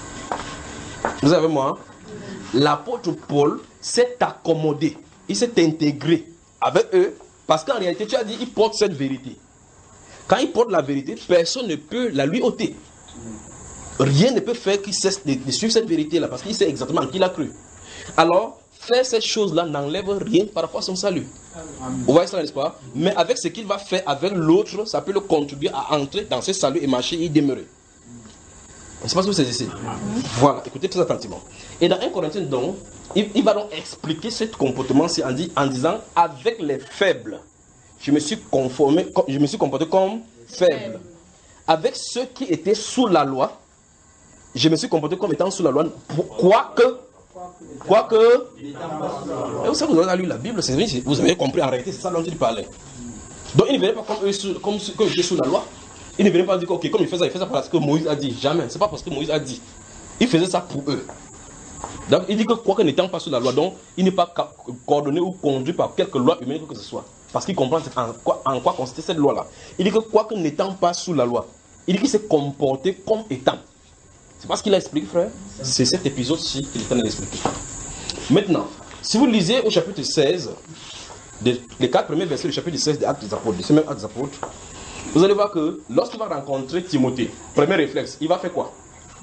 Vous avez moi, l'apôtre Paul s'est accommodé, il s'est intégré avec eux, parce qu'en réalité, tu as dit, il porte cette vérité. Quand il porte la vérité, personne ne peut la lui ôter. Rien ne peut faire qu'il cesse de, de suivre cette vérité-là, parce qu'il sait exactement en qui il a cru. Alors, faire cette chose-là n'enlève rien par rapport à son salut. Amen. Vous voyez ça, n'est-ce pas? Mais avec ce qu'il va faire avec l'autre, ça peut le contribuer à entrer dans ce salut et marcher et y demeurer. C'est pas ce que c'est ici. Voilà, écoutez très attentivement. Et dans un Corinthiens, donc, il, il va donc expliquer ce comportement-ci en, dit, en disant, avec les faibles, je me suis conformé, je me suis comporté comme faible. Avec ceux qui étaient sous la loi, je me suis comporté comme étant sous la loi, quoique, quoique, et vous savez, vous avez lu la Bible, vous avez compris, en réalité, c'est ça dont il parlait. Donc, il ne venait pas comme eux, comme, comme étaient sous la loi. Il ne venait pas dire, ok, comme il fait ça, il fait ça parce que Moïse a dit. Jamais, c'est pas parce que Moïse a dit. Il faisait ça pour eux. Donc, il dit que quoique n'étant pas sous la loi, donc, il n'est pas coordonné ou conduit par quelque loi humaine que ce soit. Parce qu'il comprend en quoi, en quoi consistait cette loi-là. Il dit que quoique n'étant pas sous la loi, il dit qu'il s'est comporté comme étant. C'est pas ce qu'il a expliqué, frère. C'est cet épisode-ci qu'il est en train d'expliquer. Maintenant, si vous lisez au chapitre seize, les quatre premiers versets du chapitre seize des Actes des Apôtres, de ce même Actes des Apôtres, vous allez voir que lorsqu'il va rencontrer Timothée, premier réflexe, il va faire quoi?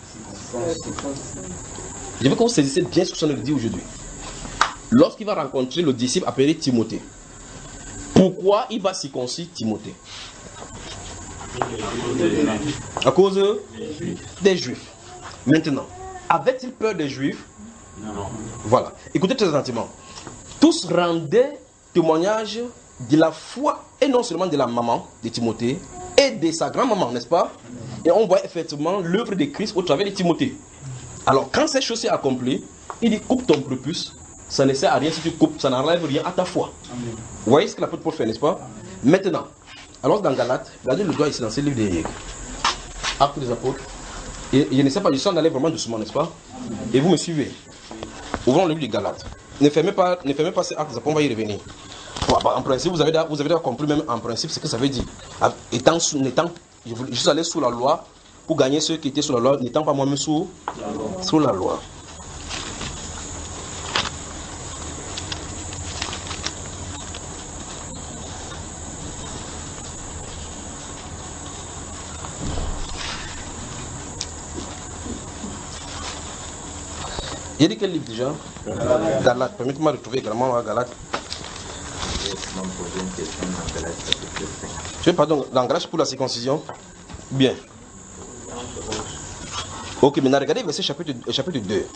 Je veux que vous saisissiez bien ce que je vous dis aujourd'hui. Lorsqu'il va rencontrer le disciple appelé Timothée, pourquoi il va circoncire Timothée? À cause des Juifs. Maintenant, avait-il peur des Juifs? Non. Voilà. Écoutez très attentivement. Tous rendaient témoignage de la foi, et non seulement de la maman de Timothée, et de sa grand-maman, n'est-ce pas? Et on voit effectivement l'œuvre de Christ au travers de Timothée. Alors, quand cette chose s'est accomplie, il dit coupe ton prépuce, ça ne sert à rien si tu coupes, ça n'enlève rien à ta foi. Amen. Vous voyez ce que l'apôtre Paul fait, n'est-ce pas? Amen. Maintenant, alors dans Galates, regardez le doigt ici dans ce livre des Actes des Apôtres. Et je ne sais pas, je sens d'aller vraiment doucement, n'est-ce pas? Amen. Et vous me suivez. Ouvrons le livre de Galates. Ne fermez pas, ne fermez pas ces Actes des Apôtres, on va y revenir. En principe, vous avez déjà, vous avez déjà compris même en principe ce que ça veut dire. Étant sous, n'étant, je suis allé sous la loi pour gagner ceux qui étaient sous la loi, n'étant pas moi-même sous, sous la loi. Il dit quel livre déjà? Galates. Permettez-moi de trouver également Galates. Tu veux pardon, l'engrais pour la circoncision? Bien. Ok, maintenant regardez verset chapitre, chapitre deux.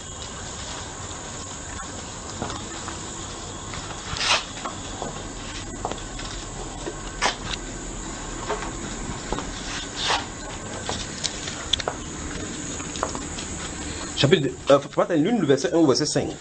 Chapitre deux. Euh, faut pas l'une, le verset un au verset cinq.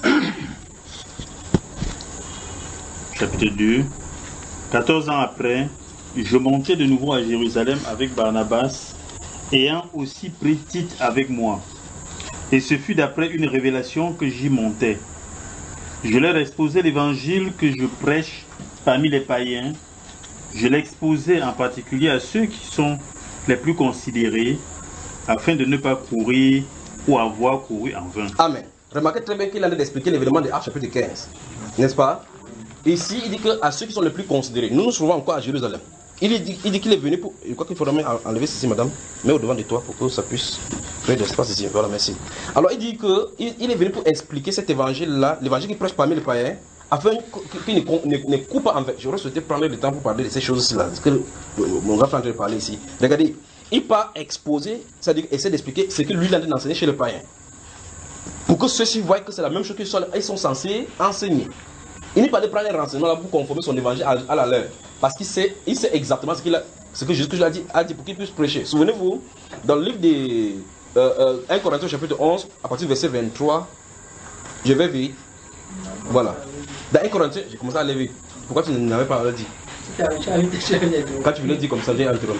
Chapitre deux. quatorze ans après, je montais de nouveau à Jérusalem avec Barnabas, ayant aussi pris Tite avec moi. Et ce fut d'après une révélation que j'y montais. Je leur exposais l'évangile que je prêche parmi les païens. Je l'exposais en particulier à ceux qui sont les plus considérés, afin de ne pas courir ou avoir couru en vain. Amen. Remarquez très bien qu'il a d'expliquer l'événement de Actes chapitre quinze. N'est-ce pas? Ici, il dit que à ceux qui sont les plus considérés, nous nous trouvons encore à Jérusalem. Il dit, il dit qu'il est venu pour. Je crois qu'il faudra enlever ceci, madame. Mets au devant de toi pour que ça puisse créer de l'espace ici. Voilà, merci. Alors, il dit que il, il est venu pour expliquer cet évangile-là, l'évangile qu'il prêche parmi les païens, afin qu'il ne, ne, ne coupe pas en fait. J'aurais souhaité prendre le temps pour parler de ces choses-là. Ce que mon grand frère est en train de parler ici. Regardez, il part exposer, c'est-à-dire essayer d'expliquer ce que lui il a enseigné chez les païens. Pour que ceux-ci voient que c'est la même chose qu'ils sont, ils sont censés enseigner. Il n'est pas de prendre les renseignements là pour conformer son évangile à, à la leur. Parce qu'il sait, il sait exactement ce, qu'il a, ce que Jésus a dit, a dit pour qu'il puisse prêcher. Souvenez-vous, dans le livre de euh, euh, un Corinthiens chapitre onze, à partir du verset vingt-trois, je vais vite. Voilà. Dans un Corinthiens, j'ai commencé à lever. Pourquoi tu n'avais pas dit? Quand tu voulais dire comme ça, j'ai interrompu.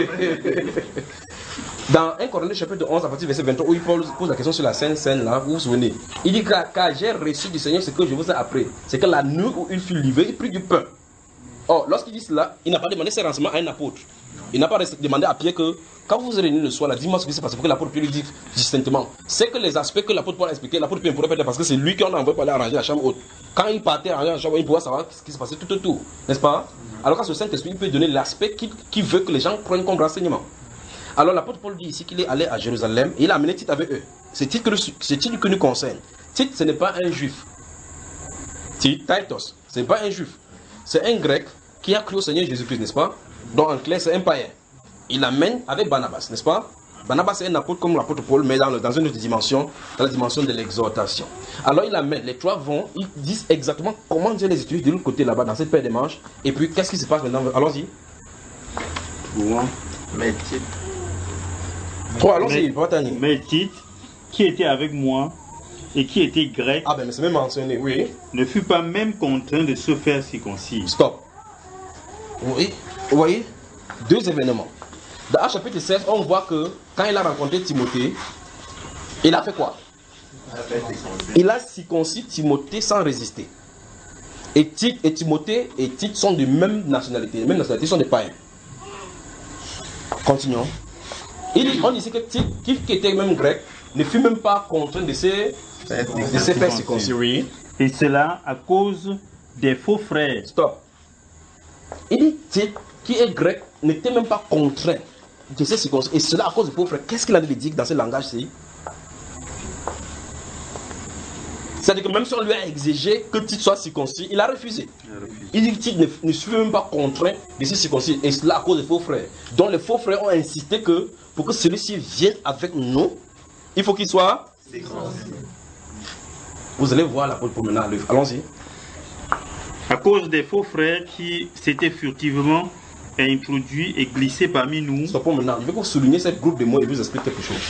Dans un Corinthiens chapitre onze, à partir du verset vingt-trois, où il pose la question sur la Sainte Seine, là, vous vous souvenez. Il dit car, car j'ai reçu du Seigneur ce que je vous ai appris. C'est que la nuit où il fut livré, il prit du pain. Or, lorsqu'il dit cela, il n'a pas demandé ses renseignements à un apôtre. Il n'a pas demandé à Pierre que, quand vous vous réunissez le soir, là, dis-moi ce qui s'est passé pour que l'apôtre Pierre lui dise distinctement. C'est que les aspects que l'apôtre Paul a expliqué, l'apôtre Pierre ne pourrait pas dire parce que c'est lui qui en a envoyé pour aller arranger la chambre haute. Quand il partait arranger la chambre haute, il pourrait savoir ce qui s'est passé tout autour. N'est-ce pas? Alors, quand ce Saint-Esprit, il peut donner l'aspect qu'il qui veut que les gens prennent comme renseignement. Alors, l'apôtre Paul dit ici qu'il est allé à Jérusalem et il a amené Tite avec eux. C'est Tite que nous concerne. Tite, ce n'est pas un juif. Tite, Titus, ce n'est pas un juif. C'est un grec qui a cru au Seigneur Jésus-Christ, n'est-ce pas? Donc en clair, c'est un païen. Il l'amène avec Barnabas, n'est-ce pas? Barnabas est un apôtre comme l'apôtre Paul, mais dans, le, dans une autre dimension, dans la dimension de l'exhortation. Alors il l'amène, les trois vont, ils disent exactement comment Dieu les utilise de l'autre côté là-bas, dans cette paire de manches. Et puis, qu'est-ce qui se passe maintenant? Allons-y. Mais Tite. Trois, allons-y, mais Tite, qui était avec moi, et qui était grec, ah ben mais c'est même mentionné, oui, ne fut pas même contraint de se faire circoncire. Stop. Oui, vous voyez, deux événements. Dans Actes chapitre seize, on voit que quand il a rencontré Timothée, il a fait quoi? Il a circoncis Timothée sans résister. Et Tite et Timothée et Tite sont de même nationalité, même nationalité, sont des païens. Continuons. Il dit, on dit que Tite, qui, qui était même grec, ne fut même pas contraint de se, de se faire circoncire. Et cela à cause des faux frères. Stop. Il dit, Tite, qui est grec, n'était même pas contraint de se circoncire. Et cela à cause des faux frères. Qu'est-ce qu'il a dit de dire dans ce langage-ci? C'est-à-dire que même si on lui a exigé que Tite soit circoncis, il a refusé. Il dit que Tite ne, ne fut même pas contraint de se circoncire. Et cela à cause des faux frères. Donc les faux frères ont insisté que pour que celui-ci vienne avec nous, il faut qu'il soit circoncis. Vous allez voir l'apôtre Paul maintenant à l'œuvre. Allons-y. À cause des faux frères qui s'étaient furtivement introduits et glissés parmi nous. Stop maintenant. Je vais vous souligner ce groupe de mots et vous expliquer quelque chose.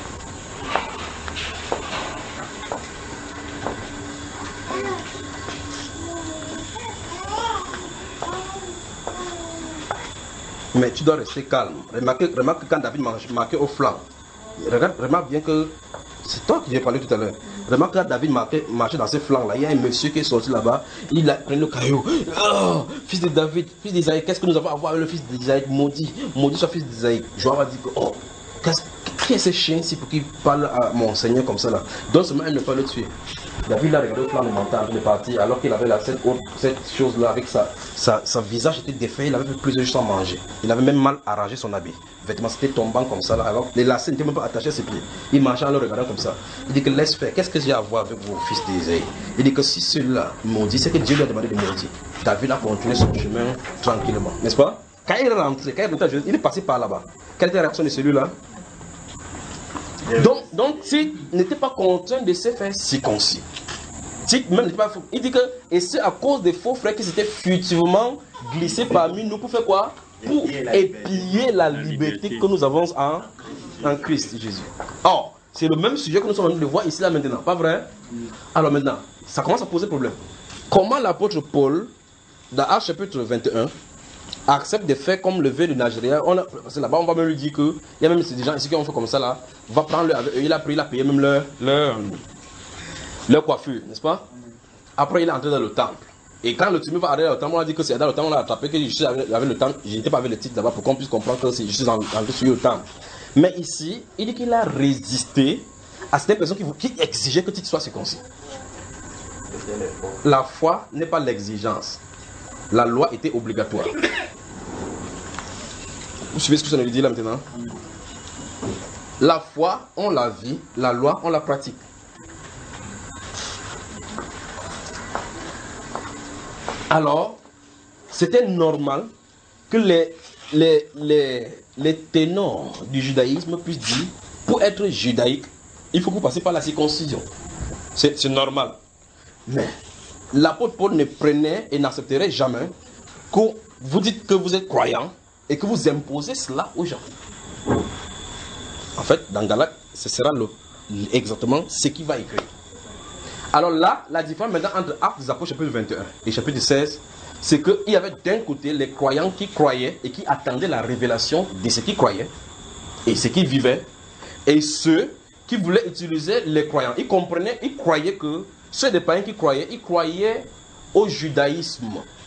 Mais tu dois rester calme. Remarque, remarque que quand David marquait au flanc, regarde, remarque bien que c'est toi qui j'ai parlé tout à l'heure. Remarque que quand David marquait, marchait dans ce flanc là, il y a un monsieur qui est sorti là-bas, il a pris le caillou. Oh, fils de David, fils d'Isaïe, qu'est-ce que nous avons à voir avec le fils d'Isaïe? Maudit, maudit soit fils d'Isaïe. Joab a dit que, oh, qui est ce chien ici pour qu'il parle à mon Seigneur comme ça là? Donc seulement elle ne peut pas le tuer. David l'a regardé au plan de montagne de partir alors qu'il avait là, cette, autre, cette chose là avec sa, sa, sa visage était défait, il avait fait plusieurs jours sans manger. Il avait même mal arrangé son habit. Vêtements c'était tombant comme ça là, alors les lacets n'étaient même pas attachés à ses pieds. Il marchait en le regardant comme ça. Il dit que laisse faire, qu'est-ce que j'ai à voir avec vos fils d'Isaïe? Il dit que si celui-là maudit, c'est que Dieu lui a demandé de maudire. David a continué son chemin tranquillement, n'est-ce pas? Quand il est rentré, quand il est rentré, il est passé par là-bas. Quelle était la réaction de celui-là? Donc, donc Tite n'était pas contraint de se faire circoncis. Tite même n'était pas fou. Il dit que, et c'est à cause des faux frères qui s'étaient furtivement glissés parmi nous pour faire quoi? Pour épier la liberté que nous avons en, en Christ Jésus. Or, c'est le même sujet que nous sommes en train de voir ici là maintenant, pas vrai? Alors maintenant, ça commence à poser problème. Comment l'apôtre Paul, dans Actes chapitre vingt et un, accepte des faits comme le vœu de Nagéria? Parce que là-bas, on va même lui dire que il y a même des gens ici qui ont fait comme ça là. Va prendre le, il a pris, il a payé même leur, leur, leur coiffure, n'est-ce pas? Après, il est entré dans le temple. Et quand le tumulte va arriver dans le temple, on a dit que c'est dans le temple, on a attrapé que je suis avec, avec le temple. Je n'étais pas avec le titre là-bas pour qu'on puisse comprendre que je suis entré sur le temple. Mais ici, il dit qu'il a résisté à cette personne qui, qui exigeait que le titre soit circoncis. La foi n'est pas l'exigence. La loi était obligatoire. Vous suivez ce que ça veut dire là maintenant? La foi, on la vit, la loi, on la pratique. Alors, c'était normal que les, les, les, les ténors du judaïsme puissent dire, pour être judaïque, il faut que vous passiez par la circoncision. C'est, c'est normal. Mais l'apôtre Paul ne prenait et n'accepterait jamais que vous dites que vous êtes croyant et que vous imposez cela aux gens. En fait, dans Galates, ce sera le, exactement ce qui va écrire. Alors là, la différence maintenant entre Actes des Apôtres chapitre vingt et un et chapitre seize, c'est qu'il y avait d'un côté les croyants qui croyaient et qui attendaient la révélation de ce qu'ils croyaient et ce qu'ils vivaient, et ceux qui voulaient utiliser les croyants. Ils comprenaient, ils croyaient que ceux des païens qui croyaient, ils croyaient au judaïsme.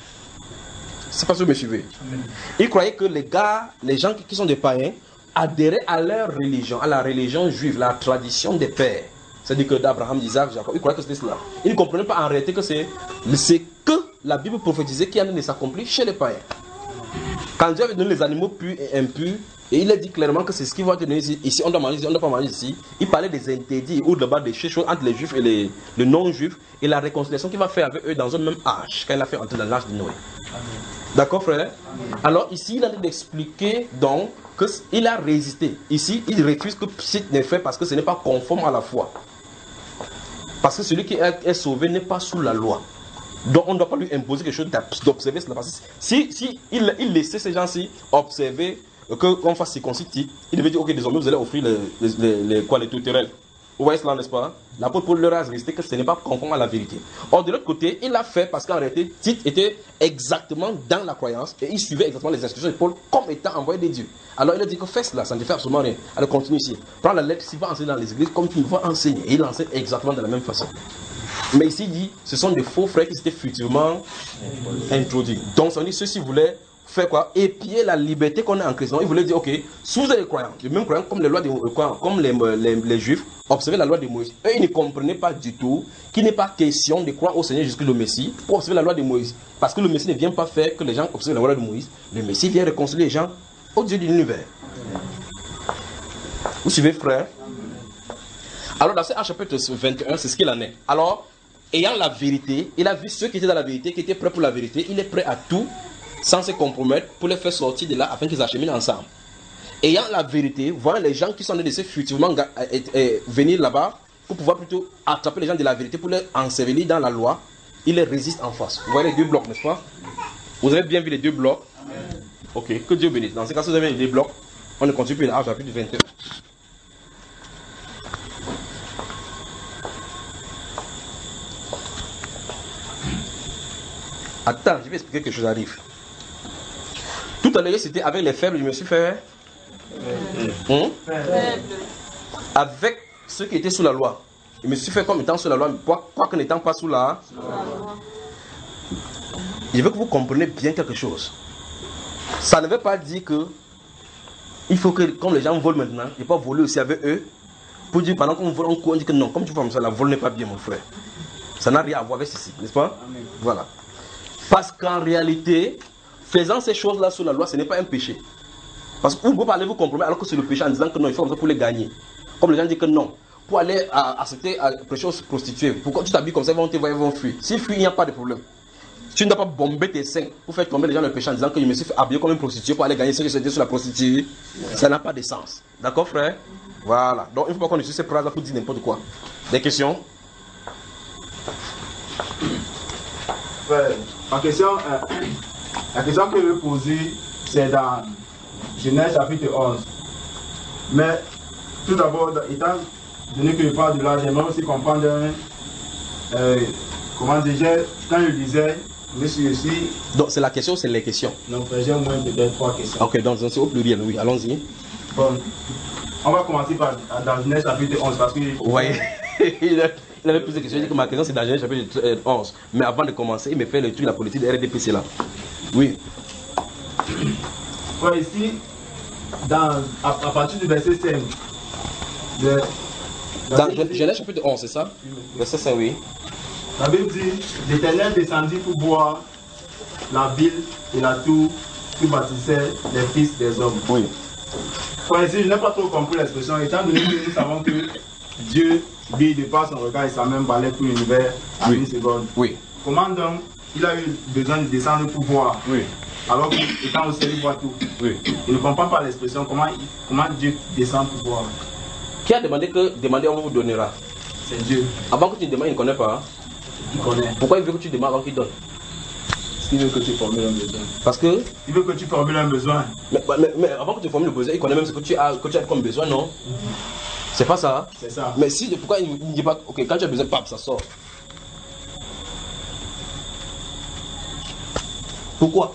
C'est pas ce que vous me suivez. Ils croyaient que les gars, les gens qui sont des païens, adhéraient à leur religion, à la religion juive, la tradition des pères. C'est-à-dire que d'Abraham, d'Isaac, Jacob, ils croyaient que c'était cela. Ils ne comprenaient pas en réalité que c'est ce que la Bible prophétisait qui allait s'accomplir chez les païens. Quand Dieu avait donné les animaux purs et impurs, et il a dit clairement que c'est ce qui va te donner ici. Ici, on doit manger ici, on ne doit pas manger ici. Il parlait des interdits ou de bas des choses entre les juifs et les, les non-juifs et la réconciliation qu'il va faire avec eux dans un même âge, quand il a fait entrer dans l'âge de Noé. D'accord, frère? Alors ici, il a d'expliquer donc qu'il a résisté. Ici, il refuse que Tite n'est fait parce que ce n'est pas conforme à la foi. Parce que celui qui est, est sauvé n'est pas sous la loi. Donc on ne doit pas lui imposer quelque chose d'observer cela. Parce que si, si il, il laissait ces gens-ci observer qu'on fasse circoncis Tite, il devait dire, ok, désormais vous allez offrir les, les, les, les, quoi, les tourterelles. Vous voyez cela, n'est-ce pas? L'apôtre Paul leur a résisté que ce n'est pas conforme à la vérité. Or, de l'autre côté, il l'a fait parce qu'en réalité, Tite était exactement dans la croyance et il suivait exactement les instructions de Paul comme étant envoyé de Dieu. Alors, il a dit que fais cela, ça ne te fait absolument rien. Alors, continue ici. Prends la lettre, s'il va enseigner dans les églises comme tu vas enseigner. Et il enseigne exactement de la même façon. Mais ici, il dit, ce sont des faux frères qui s'étaient furtivement introduits. Donc, ça dit, ceux-ci voulaient faire quoi? Épier la liberté qu'on a en Christ. Donc, il voulait dire, ok, si vous êtes des croyants, les mêmes croyants comme les lois de, comme les, les, les juifs, observez la loi de Moïse. Eux, ils ne comprenaient pas du tout qu'il n'est pas question de croire au Seigneur Jésus-Christ le Messie pour observer la loi de Moïse. Parce que le Messie ne vient pas faire que les gens observent la loi de Moïse. Le Messie vient réconcilier les gens au Dieu de l'univers. Vous suivez, frère? Alors, dans ce chapitre vingt et un, c'est ce qu'il en est. Alors, ayant la vérité, il a vu ceux qui étaient dans la vérité, qui étaient prêts pour la vérité, il est prêt à tout, sans se compromettre, pour les faire sortir de là, afin qu'ils acheminent ensemble. Ayant la vérité, voyant les gens qui sont en train de se furtivement venir là-bas, pour pouvoir plutôt attraper les gens de la vérité, pour les ensevelir dans la loi, il les résiste en face. Vous voyez les deux blocs, n'est-ce pas? Vous avez bien vu les deux blocs? Amen. Ok, que Dieu bénisse. Dans ce cas, si vous avez les deux blocs, on ne continue plus à chapitre vingt et un. Attends, je vais expliquer quelque chose arrive. Tout à l'heure, c'était avec les faibles, je me suis fait. Hum? Avec ceux qui étaient sous la loi. Je me suis fait comme étant sous la loi, quoi que n'étant pas sous la. Je veux que vous compreniez bien quelque chose. Ça ne veut pas dire que il faut que, comme les gens volent maintenant, il ne faut pas voler aussi avec eux. Pour dire, pendant qu'on vole, on dit que non, comme tu vois comme ça, la vol n'est pas bien, mon frère. Ça n'a rien à voir avec ceci, n'est-ce pas? Amen. Voilà. Parce qu'en réalité, faisant ces choses-là sous la loi, ce n'est pas un péché. Parce que vous parlez, vous compromettez, alors que c'est le péché en disant que non, il faut comme ça pour les gagner. Comme les gens disent que non. Pour aller à accepter à prêcher aux prostituées, pourquoi tu t'habilles comme ça, ils vont te voir, ils vont fuir. S'ils fuient, il n'y a pas de problème. Tu ne dois pas bomber tes seins pour faire tomber les gens dans le péché en disant que je me suis fait habiller comme une prostituée pour aller gagner ce que c'était sur la prostituée. Ça n'a pas de sens. D'accord, frère? Voilà. Donc, il ne faut pas qu'on utilise ces phrases-là pour dire n'importe quoi. Des questions? Ouais. Ma question, euh, la question que je vais poser, c'est dans Genèse chapitre onze. Mais tout d'abord, étant donné que je parle de là, j'aimerais aussi comprendre, euh, comment déjà, quand je disais, je suis aussi. Donc c'est la question, c'est les questions. Non, j'ai au moins peut-être trois questions. Ok, donc c'est au pluriel, oui, allons-y. Bon, on va commencer par dans Genèse chapitre onze parce que. Oui, il avait plus de questions. Il dit que ma question c'est dans Genèse chapitre onze. Mais avant de commencer, il me fait le truc de la politique de R D P C là. Oui. Ouais, ici, dans, à, à partir du verset cinq. De, dans Genèse chapitre onze, c'est ça? Verset cinq, oui. La Bible dit, l'Éternel descendit pour boire la ville et la tour qui bâtissaient les fils des hommes. Oui. Enfin, ici, je n'ai pas trop compris l'expression, étant donné que nous savons que Dieu, lui, de par son regard et sa main, balait tout l'univers en oui. une seconde. Oui. Comment donc il a eu besoin de descendre pour boire? Oui. Alors qu'étant au ciel, il voit tout. Oui. Il ne comprend pas l'expression, comment, comment Dieu descend pour boire. Qui a demandé que demander, on vous donnera? C'est Dieu. Avant que tu demandes, il ne connaît pas. Il connaît. Pourquoi il veut que tu demandes avant qu'il donne? Il veut que tu formules un besoin. Parce que il veut que tu formules un besoin. Mais, mais, mais avant que tu formules le besoin, il connaît même ce que tu as, que tu as comme besoin, non? Mm-hmm. C'est pas ça? C'est ça. Mais si, pourquoi il ne dit pas, ok, quand tu as besoin, pap, ça sort? Pourquoi?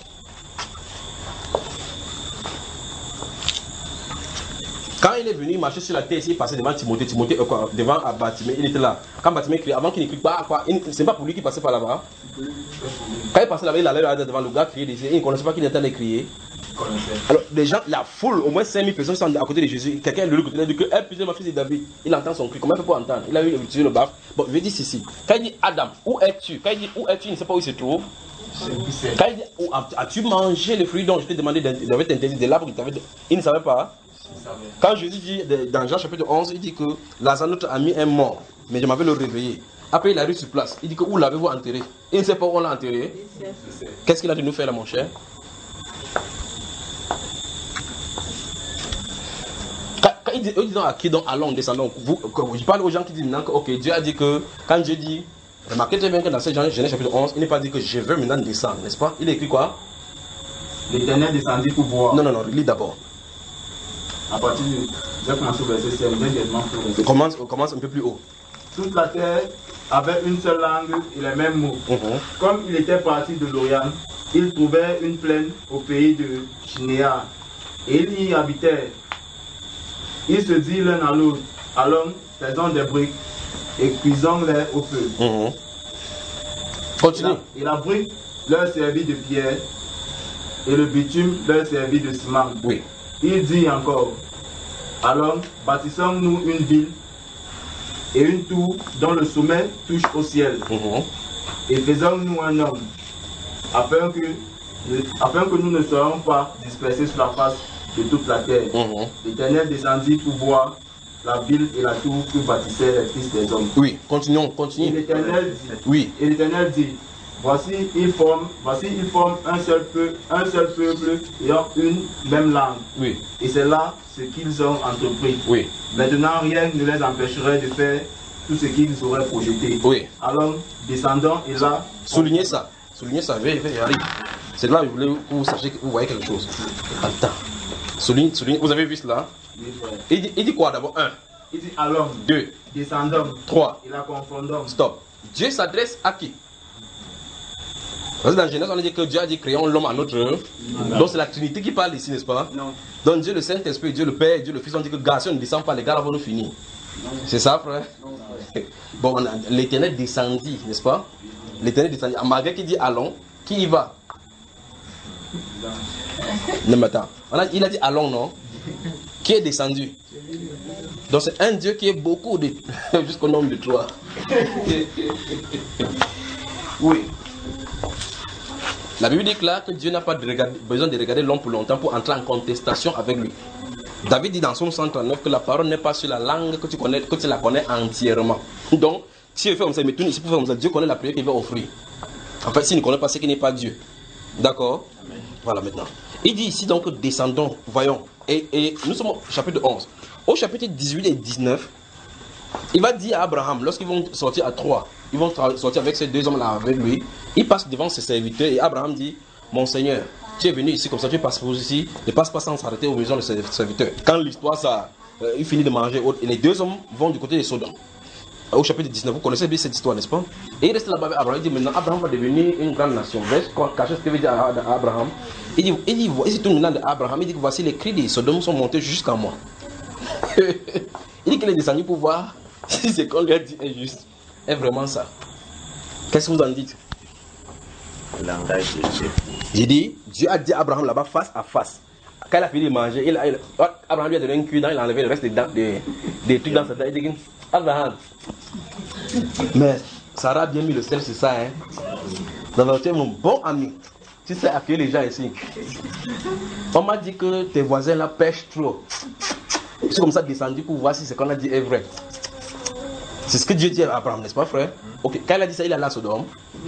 Quand il est venu marcher sur la terre, il passait devant Timothée, Timothée euh, quoi, devant Bartimée, il était là. Quand Bartimée criait, avant qu'il ne crie pas, quoi, c'est pas pour lui qui passait par là-bas. Quand il passait là-bas, il allait devant le gars crier, il ne connaissait pas qu'il était en train de crier. Alors, les gens, la foule, au moins cinq mille personnes sont à côté de Jésus. Quelqu'un de l'autre côté, il a dit que, eh, putain, ma fille de David, il entend son cri. Comment il fait pour entendre? Il a eu utilisé le baf. Bon, je vais dire ceci. Quand il dit Adam, où es-tu? Quand il dit où es-tu, il ne sait pas où il se trouve. Quand il dit, as-tu mangé le fruit dont je t'ai demandé d'avait t'interdit de l'arbre qu'il t'avait donné? Il ne savait pas. Quand Jésus dit dans Jean chapitre onze, il dit que Lazare notre ami est mort, mais je m'avais le réveillé. Après il arrive sur place, il dit que où l'avez-vous enterré? Il ne sait pas où on l'a enterré. Qu'est-ce qu'il a de nous faire là, mon cher? Quand, quand il dit, eux disent à qui donc allons, descendons. Vous, je parle aux gens qui disent maintenant que ok, Dieu a dit que quand Dieu dit, remarquez très bien que dans ce Genèse chapitre onze, il n'est pas dit que je veux maintenant descendre, n'est-ce pas? Il écrit quoi? L'Éternel descendit pour boire. Non, non, non, lis d'abord. À partir du. Je vais commencer au verset sept, immédiatement pour le verset. Commence, commence un peu plus haut. Toute la terre avait une seule langue et les mêmes mots. Mm-hmm. Comme il était parti de l'Orient, il trouvait une plaine au pays de Chinéa. Et il y habitait. Ils se dit l'un à l'autre, allons, faisons des briques et cuisons-les au feu. Mm-hmm. Continue. Et la, et la brique leur servit de pierre et le bitume leur servit de ciment. Oui. Il dit encore, alors bâtissons-nous une ville et une tour dont le sommet touche au ciel. Mm-hmm. Et faisons-nous un homme, afin que, afin que nous ne soyons pas dispersés sur la face de toute la terre. Mm-hmm. L'Éternel descendit pour boire la ville et la tour que bâtissaient les fils des hommes. Oui, continuons, Et continuons. l'Éternel dit, Oui, et l'Éternel dit, voici ils forment, voici ils forment un seul peuple, un seul peuple ayant une même langue. oui, Et c'est là ce qu'ils ont entrepris. oui, Maintenant, rien ne les empêcherait de faire tout ce qu'ils auraient projeté. oui. Alors, descendons et là, Soulignez ça. Soulignez ça. Veuillez, veuillez, allez. C'est là où je voulais que vous sachiez que vous voyez quelque chose. Attends. Souligne, souligne. Vous avez vu cela? oui, frère. Il dit, il dit quoi d'abord? Un, Il dit allons, deux, descendons trois. et la confondons. Stop. Dieu s'adresse à qui? Parce que dans Genèse, on a dit que Dieu a dit créons l'homme à notre œuvre. Donc c'est la Trinité qui parle ici, n'est-ce pas? Non. Donc Dieu le Saint-Esprit, Dieu le Père, Dieu le Fils, on dit que gars, si on ne descend pas, les gars là vont nous finir. C'est ça, frère? Bon, on a- l'Éternel descendit, n'est-ce pas? L'Éternel descendit. Malgré qui dit allons, qui y va? Non, mais attends. On a- il a dit allons, non? Qui est descendu? Donc c'est un Dieu qui est beaucoup de. Jusqu'au nombre de trois. Oui. La Bible dit là que Dieu n'a pas de regarder- besoin de regarder l'homme pour longtemps pour entrer en contestation avec lui. David dit dans Psaume cent trente-neuf que la parole n'est pas sur la langue que tu connais, que tu la connais entièrement. Donc, si il fait comme ça, il me tourne ici pour faire comme ça, Dieu connaît la prière qu'il va offrir. En fait, s'il ne connaît pas, c'est qu'il n'est pas Dieu. D'accord? Voilà maintenant. Il dit ici donc, descendons, voyons. Et, et nous sommes au chapitre onze. Au chapitre dix-huit et dix-neuf, il va dire à Abraham, lorsqu'ils vont sortir à trois, ils vont tra- sortir avec ces deux hommes-là avec lui, il passe devant ses serviteurs et Abraham dit, mon Seigneur, tu es venu ici comme ça, tu passes ici, ne passe pas sans s'arrêter aux maisons de ses serviteurs. Quand l'histoire, ça, euh, il finit de manger, et les deux hommes vont du côté de Sodome. Au chapitre dix-neuf, vous connaissez bien cette histoire, n'est-ce pas? Et il reste là-bas avec Abraham, il dit maintenant, Abraham va devenir une grande nation. Vous voyez cacher ce que veut dire à à Abraham? Il dit, il dit, il dit tout maintenant d'Abraham, il dit que voici les cris de Sodome sont montés jusqu'à moi. Il dit qu'il est descendu pour voir si ce qu'on lui a dit est juste. Est vraiment ça. Qu'est-ce que vous en dites? Le langage de Dieu. J'ai dit, Dieu a dit à Abraham là-bas face à face. Quand il a fini de manger, il a, il a- Abraham lui a donné un cuit-dent, il a enlevé le reste des, dents- des, des trucs dans sa tête. Il dit, Abraham, mais Sarah a bien mis le sel sur ça. Hein. Donc, tu es mon bon ami. Tu sais accueillir les gens ici. On m'a dit que tes voisins là pêchent trop. Je suis comme ça descendu pour voir si ce qu'on a dit est vrai. C'est ce que Dieu dit à Abraham, n'est-ce pas, frère? Ok, quand il a dit ça, il est allé à Sodome.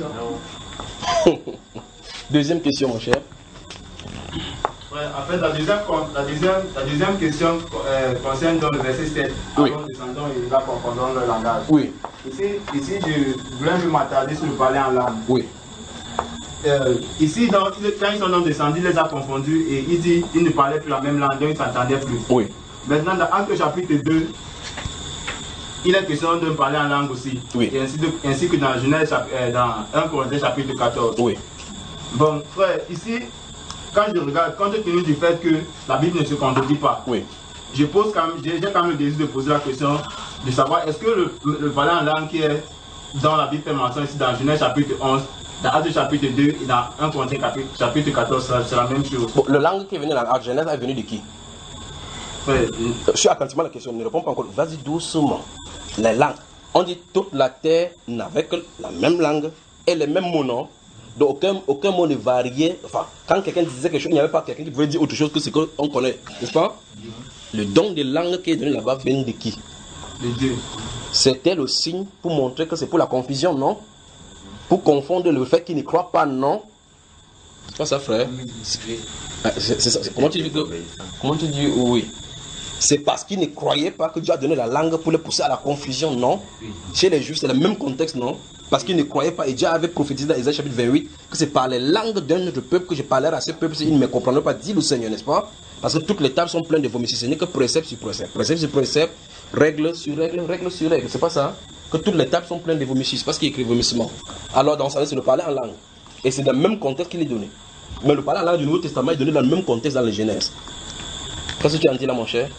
Deuxième question, mon cher. Ouais, en fait, la deuxième, la deuxième, la deuxième question euh, concerne dans le verset sept. Oui. Allons, descendons et là confondons le langage. Oui, Ici, ici, je voulais un peu m'attarder sur le parler en langue. oui, Euh, ici, dans, quand ils sont descendus, il les a confondus et il dit qu'ils ne parlaient plus la même langue, donc ils ne s'entendaient plus. oui, Maintenant, dans Actes chapitre deux, il est question de parler en langue aussi. Oui. Et ainsi, de- ainsi que dans Genèse, chap- euh, dans un Corinthiens chapitre quatorze. oui, Bon, frère, ici, quand je regarde, compte tenu du fait que la Bible ne se contredit pas, oui. je pose quand même, j'ai j'ai quand même le désir de poser la question de savoir est-ce que le, le parler en langue qui est dans la Bible fait mention ici dans Genèse chapitre onze, dans Actes chapitre deux et dans un Corinthiens chapitre, chapitre quatorze, c'est c'est la même chose. Bon, le langue qui est venu dans la Genèse est venu de qui? Frère, Je suis attentivement à la question, ne réponds pas encore. Vas-y doucement. Les langues. On dit toute la terre n'avait que la même langue et les mêmes mots, non? Donc aucun, aucun mot ne variait. Enfin, quand quelqu'un disait quelque chose, il n'y avait pas quelqu'un qui pouvait dire autre chose que ce qu'on connaît. N'est-ce pas? Le don de langue qui est donné là-bas vient de qui? de Dieu. C'était le signe pour montrer que c'est pour la confusion, non? Pour confondre le fait qu'ils ne croient pas, non? C'est pas ça, frère? Ah, c'est- c'est ça. C'est- Comment tu dis que... Comment tu dis oui? C'est parce qu'ils ne croyaient pas que Dieu a donné la langue pour les pousser à la confusion, non? Chez les Juifs, c'est le même contexte, non? Parce qu'ils ne croyaient pas, et Dieu avait prophétisé dans Isaïe chapitre vingt-huit que c'est par les langues d'un autre peuple que je parlerai à ce peuple, s'ils ne me comprendront pas, dit le Seigneur, n'est-ce pas? Parce que toutes les tables sont pleines de vomissements, ce n'est que précepte sur précepte, précepte sur précepte, règle sur règle, règle sur règle, c'est pas ça? Que toutes les tables sont pleines de vomissements, c'est parce qu'il écrit vomissement. Alors dans ça, c'est le parler en langue. Et c'est dans le même contexte qu'il est donné. Mais le parler en langue du Nouveau Testament est donné dans le même contexte dans les Genèse. Qu'est-ce que tu en dis là, mon cher?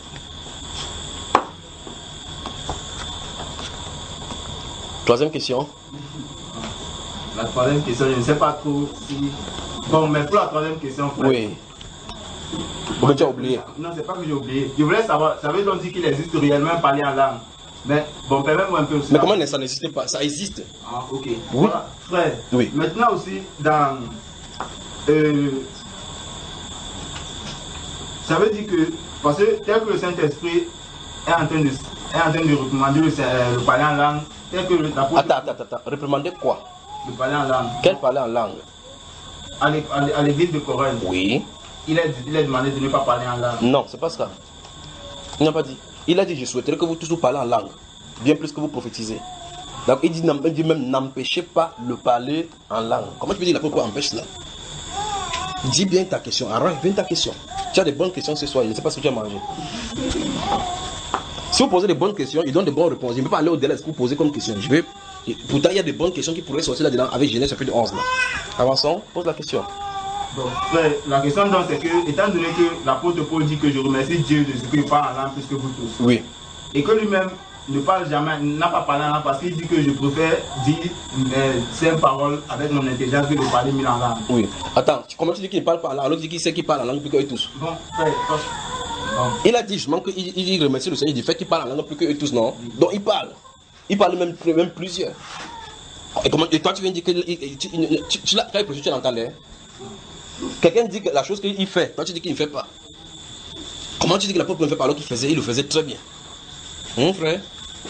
Troisième question. La troisième question, je ne sais pas trop si. Bon, mais pour la troisième question, frère. Oui. Pourquoi tu as oublié? Non, c'est pas que j'ai oublié. Je voulais savoir, ça veut donc dire qu'il existe réellement un parler en langue. Mais bon, permets-moi un peu aussi. Mais comment ça n'existe pas? Ça existe. Ah, ok. Voilà, frère. Oui. Maintenant aussi, dans. Euh, ça veut dire que. Parce que tel que le Saint-Esprit est en train de, est en train de recommander le, le parler en langue. Tel que l'apôtre. Attends, attends, attends. Réprimander quoi? Le parler en langue. Quel parler en langue? À l'église de Corinthe. Oui. Il a, il a demandé de ne pas parler en langue. Non, c'est pas ça. Il n'a pas dit. Il a dit, je souhaiterais que vous tous vous parlez en langue. Bien plus que vous prophétisez. Donc il dit, il dit même, n'empêchez pas le parler en langue. Comment tu peux dire la pourquoi empêche cela? Dis bien ta question. Arrête, viens ta question. Tu as des bonnes questions ce soir. Je ne sais pas ce que tu as mangé. Si vous posez des bonnes questions, il donne des bonnes réponses. Il ne peut pas aller au-delà de ce que vous posez comme question. Je vais... Pourtant, il y a des bonnes questions qui pourraient sortir là-dedans avec Genèse chapitre onze. Là. Avançons, pose la question. Bon, la question donc c'est que, étant donné que l'apôtre Paul dit que je remercie Dieu de ce qu'il parle en langue plus que vous tous. Oui. Et que lui-même ne parle jamais, n'a pas parlé en langue parce qu'il dit que je préfère dire mes cinq paroles avec mon intelligence que de parler mille en langue. Oui. Attends, comment tu dis qu'il ne parle pas en langue? Alors tu dis qu'il sait qu'il parle en langue plus qu'eux tous. Bon, frère, bon. Il a dit justement qu'il il remercie le Seigneur du fait qu'il parle en langue plus qu'eux tous, non? Oui. Donc il parle. Il parle même, même plusieurs. Et, comment, et toi tu viens dire que tu, tu, tu, tu l'as tu l'entendais. Quelqu'un dit que la chose qu'il fait, toi tu dis qu'il ne fait pas. Comment tu dis que l'apôtre ne fait pas alors qu'il faisait, il le faisait très bien. Hum frère?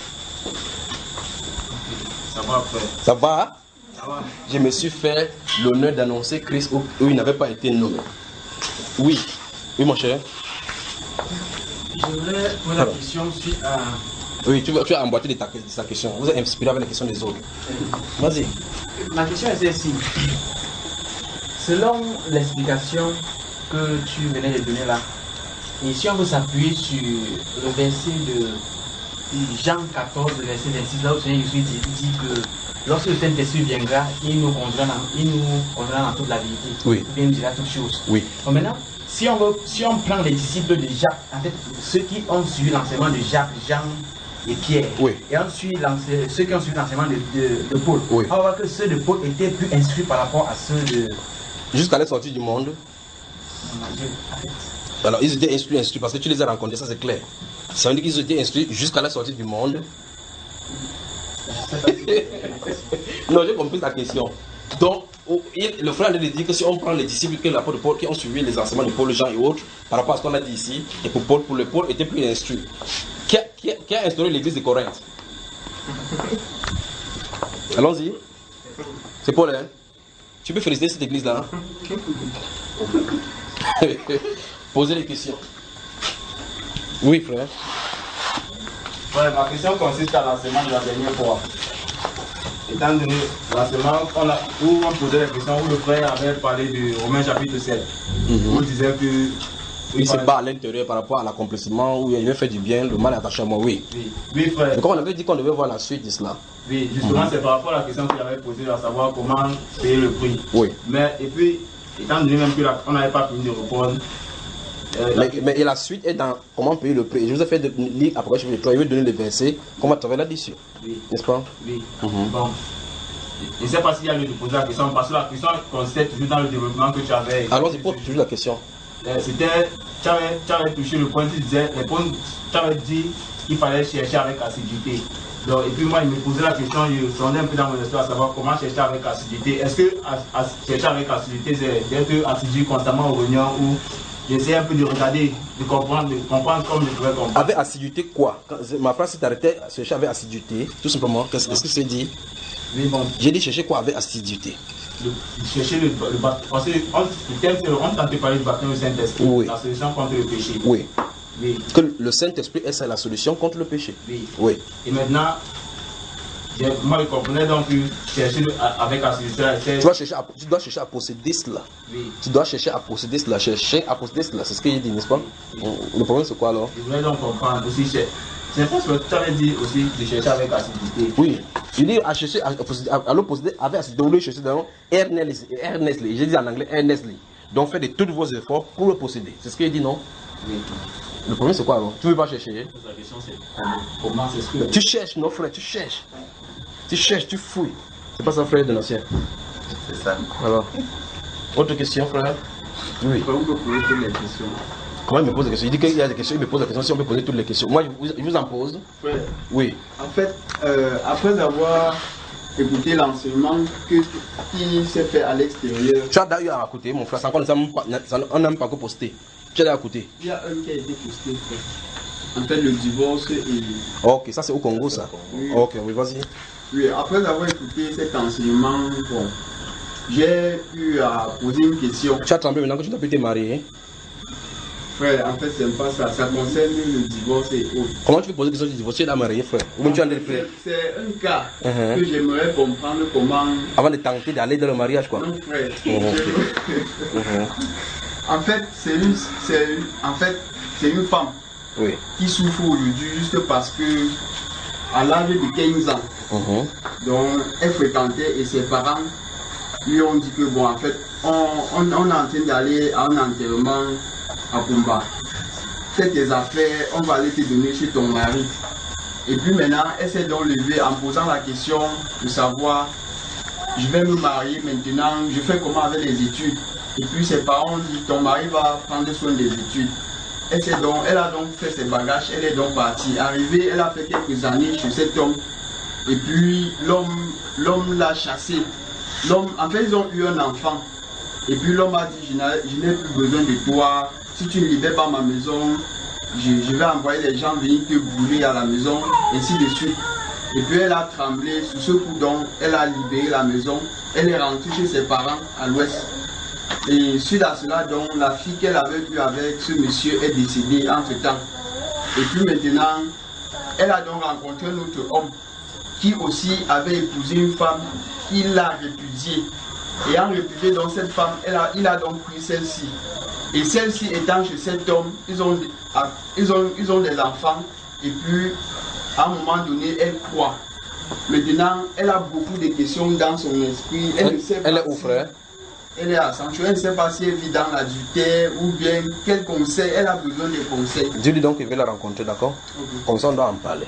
Ça va frère. Ça va? Ça va. Je me suis fait l'honneur d'annoncer Christ où, où il n'avait pas été nommé. Oui. Oui mon cher. Je voudrais poser la question suite à... Oui, tu, tu as emboîté de ta, de ta question. Vous êtes inspiré avec les questions des autres. Vas-y. Ma question est celle-ci. Selon l'explication que tu venais de donner là, et si on veut s'appuyer sur le verset de Jean quatorze, verset vingt-six, là où le Seigneur Jésus dit, dit que lorsque le Saint-Esprit viendra, il nous conduira dans, il nous conduira dans toute la vérité. Oui. Il nous dira toutes choses. Oui. Donc maintenant, si on, veut, si on prend les disciples de Jacques, en fait, ceux qui ont suivi l'enseignement de Jacques, Jean et Pierre, oui. Et ensuite ceux qui ont suivi l'enseignement de, de, de Paul, oui. On va voir que ceux de Paul étaient plus instruits par rapport à ceux de... Jusqu'à la sortie du monde. Alors ils étaient instruits, instruits parce que tu les as rencontrés, ça c'est clair. Ça veut dire qu'ils étaient instruits jusqu'à la sortie du monde. Non, j'ai compris ta question. Donc, le frère a dit que si on prend les disciples que l'apôtre Paul qui ont suivi les enseignements de Paul, Jean et autres, par rapport à ce qu'on a dit ici, et pour Paul, pour le Paul était plus instruit. Qui a, qui a, qui a instauré l'église de Corinthe? Allons-y. C'est Paul, hein? Tu peux féliciter cette église-là. Hein? Posez les questions. Oui, frère. Ouais, ma question consiste à l'enseignement de la dernière fois. Étant donné l'enseignement où on posait la question, où le frère avait parlé de Romains chapitre sept, mm-hmm. Où il disait que... Il se bat à l'intérieur par rapport à l'accomplissement où il veut faire du bien, le mal est attaché à moi, oui. Oui, oui frère. Mais comme on avait dit qu'on devait voir la suite de cela. Oui, justement, mm-hmm. C'est par rapport à la question qu'il avait posée, à savoir comment payer le prix. Oui. Mais, et puis, étant donné même qu'on n'avait pas fini de répondre. Euh, mais, la... mais et la suite est dans comment payer le prix. Je vous ai fait de lire après chapitre trois, il veut donner les versets, comment travailler là-dessus. Oui. N'est-ce pas? Oui. Mm-hmm. Bon. Je ne sais pas s'il y a lieu de poser la question, parce que la question consistait toujours dans le développement que tu avais. Alors, c'est pour toujours la question. C'était, tu avais, tu avais touché le point, tu disais, les points, tu avais dit qu'il fallait chercher avec assiduité. Donc, et puis moi, il me posait la question, je sondais un peu dans mon esprit à savoir comment chercher avec assiduité. Est-ce que à, à, chercher avec assiduité, c'est d'être assidu constamment aux réunions ou j'essaie un peu de regarder, de comprendre, de comprendre comme je pouvais comprendre. Avec assiduité quoi? Quand, ma phrase s'est arrêtée à chercher avec assiduité, tout simplement. Qu'est-ce que c'est dit? Oui, bon. J'ai dit chercher quoi avec assiduité? Le, chercher le, le baptême. Parce que on, le thème, c'est on tente de parler du baptême du Saint-Esprit, oui. La solution contre le péché. Oui. Oui. Que le Saint-Esprit est la solution contre le péché. Oui. Oui. Et maintenant, moi je comprenais donc que chercher le, avec assiduité. Tu dois chercher à, tu dois chercher à posséder cela. Oui. Tu dois chercher à posséder cela. Chercher à posséder cela. C'est ce qu'il dit, n'est-ce pas? Oui. Le problème c'est quoi alors? Je voulais donc comprendre aussi. Je pense que tu avais dit aussi de chercher avec assiduité. Oui. Je dis à chercher à, à, à le posséder avec assiduité. Vous voulez chercher dans earnestly. J'ai dit en anglais earnestly. Donc faites de tous vos efforts pour le posséder. C'est ce qu'il dit, non? Oui. Le problème c'est quoi alors? Tu ne veux pas chercher? La question c'est comment c'est ce que... Tu cherches, non frère, tu cherches. Tu cherches, tu fouilles. C'est pas ça, frère de l'ancien. C'est ça. Alors. Autre question, frère? Oui. Comment vous poser toutes les questions? Comment il me pose des questions? Il dit qu'il y a des questions, il me pose des questions si on peut poser toutes les questions. Moi, je vous, je vous en pose. Ouais. Oui. En fait, euh, après avoir écouté l'enseignement qui s'est fait à l'extérieur. Tu as d'ailleurs à côté, mon frère, c'est encore on n'a même pas encore posté. Tu as d'ailleurs à côté. Il y a un qui a été posté, frère. en fait le divorce et... Ok, ça c'est au Congo ça. Oui. Ok, oui, vas-y. Oui, après avoir écouté cet enseignement, bon, j'ai eu à poser une question. Tu as tremblé maintenant que tu n'as plus été marié. Hein? Frère, en fait, c'est pas ça. Ça concerne le divorce et autres. Comment tu peux poser la question du divorce? Tu es marié, frère. Ou bien tu as des frères? C'est un cas Uh-huh. que j'aimerais comprendre comment... Avant de tenter d'aller dans le mariage, quoi. Non, frère. Uh-huh. Je- Uh-huh. En fait, c'est une, c'est une- en fait, c'est une femme Oui. qui souffre aujourd'hui juste parce que à l'âge de quinze ans, Uh-huh. donc elle fréquentait et ses parents lui ont dit que bon, en fait, on, on, on est en train d'aller à un enterrement à Pumba. Fais tes affaires, on va aller te donner chez ton mari. Et puis maintenant, elle s'est donc levée en posant la question de savoir, je vais me marier maintenant, je fais comment avec les études. Et puis ses parents ont dit, ton mari va prendre soin des études. Elle, s'est donc, elle a donc fait ses bagages, elle est donc partie. Arrivée, elle a fait quelques années chez cet homme. Et puis l'homme l'homme l'a chassée. L'homme, en fait, ils ont eu un enfant. Et puis l'homme a dit, je n'ai je n'ai plus besoin de toi. Si tu ne libères pas ma maison, je, je vais envoyer les gens venir te brûler à la maison, ainsi de suite. Et puis elle a tremblé, sous ce coup donc, elle a libéré la maison. Elle est rentrée chez ses parents à l'ouest. Et suite à cela, donc, la fille qu'elle avait eue avec ce monsieur est décédée entre temps. Et puis maintenant, elle a donc rencontré un autre homme qui aussi avait épousé une femme, il l'a répudiée. Et en répudié donc cette femme, elle a, il a donc pris celle-ci. Et celle-ci étant chez cet homme, ils ont, ils ont, ils ont des enfants. Et puis, à un moment donné, elle croit. Maintenant, elle a beaucoup de questions dans son esprit. Elle, Elle, ne sait elle pas est où, si- frère? Elle est à Sancho, elle ne sait pas si elle vit dans l'adultère ou bien quel conseil, elle a besoin de conseils. Dis-lui donc qu'il veut la rencontrer, d'accord? Comme ça, on doit en parler.